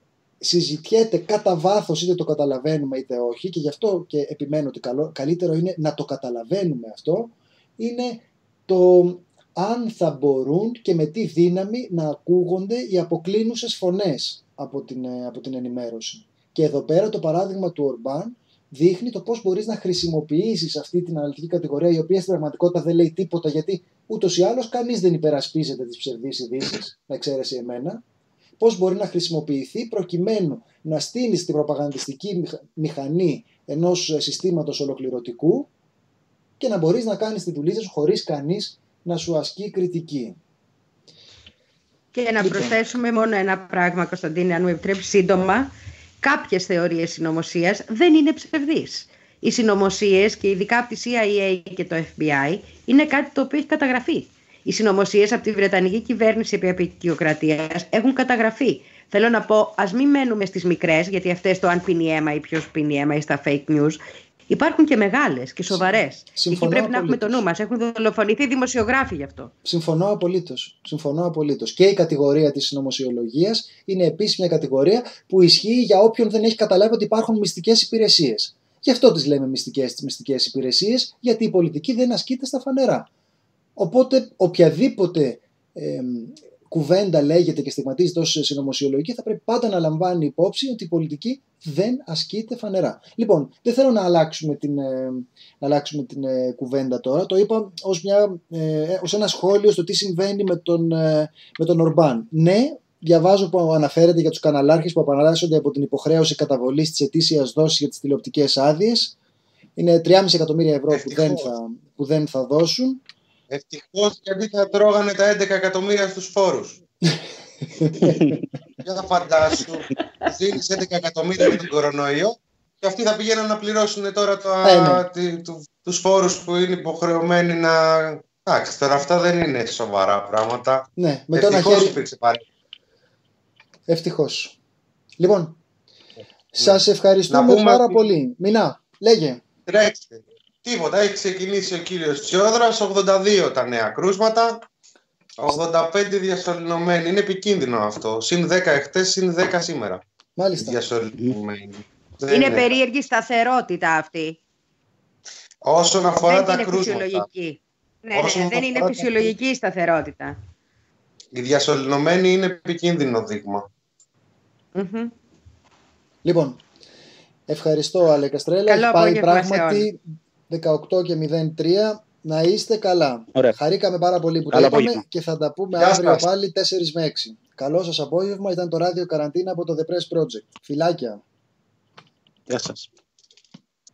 συζητιέται κατά βάθος, είτε το καταλαβαίνουμε είτε όχι, και γι' αυτό και επιμένω ότι καλύτερο είναι να το καταλαβαίνουμε αυτό, είναι το αν θα μπορούν και με τι δύναμη να ακούγονται οι αποκλίνουσες φωνές από την ενημέρωση. Και εδώ πέρα το παράδειγμα του Ορμπάν δείχνει το πώς μπορείς να χρησιμοποιήσεις αυτή την αναλυτική κατηγορία, η οποία στην πραγματικότητα δεν λέει τίποτα, γιατί ούτως ή άλλως κανείς δεν υπερασπίζεται τις ψευδείς ειδήσεις, με εξαίρεση εμένα. πώς μπορεί να χρησιμοποιηθεί προκειμένου να στείλεις την προπαγανδιστική μηχανή ενός συστήματος ολοκληρωτικού και να μπορείς να κάνεις τη δουλειά σου χωρίς κανείς να σου ασκεί κριτική. Και να προσθέσουμε μόνο ένα πράγμα, Κωνσταντίνε, αν μου επιτρέψει σύντομα. Κάποιες θεωρίες συνωμοσίας δεν είναι ψευδείς. Οι συνωμοσίες, και ειδικά από τη CIA και το FBI, είναι κάτι το οποίο έχει καταγραφεί. Οι συνωμοσίες από τη Βρετανική κυβέρνηση επί απεικιοκρατίας έχουν καταγραφεί. Θέλω να πω, ας μην μένουμε στις μικρές, γιατί αυτές το αν πίνει αίμα ή ποιος πίνει αίμα ή στα fake news. Υπάρχουν και μεγάλες και σοβαρές. Εκεί πρέπει να έχουμε το νου μας. Έχουν δολοφονηθεί δημοσιογράφοι γι' αυτό. Συμφωνώ απολύτως. Και η κατηγορία της συνωμοσιολογίας είναι επίσης μια κατηγορία που ισχύει για όποιον δεν έχει καταλάβει ότι υπάρχουν μυστικές υπηρεσίες. Γι' αυτό τις λέμε μυστικές υπηρεσίες, γιατί η πολιτική δεν ασκείται στα φανερά. Οπότε οποιαδήποτε κουβέντα λέγεται και στιγματίζεται ως συνωμοσιολογική θα πρέπει πάντα να λαμβάνει υπόψη ότι η πολιτική δεν ασκείται φανερά. Λοιπόν, δεν θέλω να αλλάξουμε την κουβέντα τώρα. Το είπα ως ένα σχόλιο στο τι συμβαίνει με τον Ορμπάν. Ναι, διαβάζω που αναφέρεται για τους καναλάρχες που απαλλάσσονται από την υποχρέωση καταβολής της ετήσιας δόσης για τις τηλεοπτικές άδειες. Είναι 3,5 εκατομμύρια ευρώ που δεν θα δώσουν. Ευτυχώς, γιατί θα τρώγανε τα 11 εκατομμύρια στους φόρους. Για φαντάσου, δίνεις 11 εκατομμύρια για τον κορονοϊό και αυτοί θα πηγαίνουν να πληρώσουν τώρα τους φόρους που είναι υποχρεωμένοι να... Εντάξει, τώρα αυτά δεν είναι σοβαρά πράγματα. Ναι, με ευτυχώς υπήρξε Ευτυχώς. Λοιπόν, σας ευχαριστούμε πάρα πολύ. Μινά, λέγε. Τρέξτε. Τίποτα, έχει ξεκινήσει ο κύριος Τσιόδρας, 82 τα νέα κρούσματα, 85 διασωληνωμένοι. Είναι επικίνδυνο αυτό. Συν 10 εχθές, συν 10 σήμερα. Μάλιστα. Διασωληνωμένοι. Είναι περίεργη σταθερότητα αυτή. Όσον αφορά τα κρούσματα. Ναι, δεν είναι φυσιολογική η σταθερότητα. Οι διασωληνωμένοι είναι επικίνδυνο δείγμα. Λοιπόν, ευχαριστώ Αλέκα Στρέλα. Έχει πάει πράγματι 18:03. Να είστε καλά. Ωραία. Χαρήκαμε πάρα πολύ που τα είπαμε και θα τα πούμε αύριο πάλι 4 με 6. Καλό σας απόγευμα. Ήταν το ράδιο Καραντίνα από το The Press Project. Φιλάκια. Γεια σας.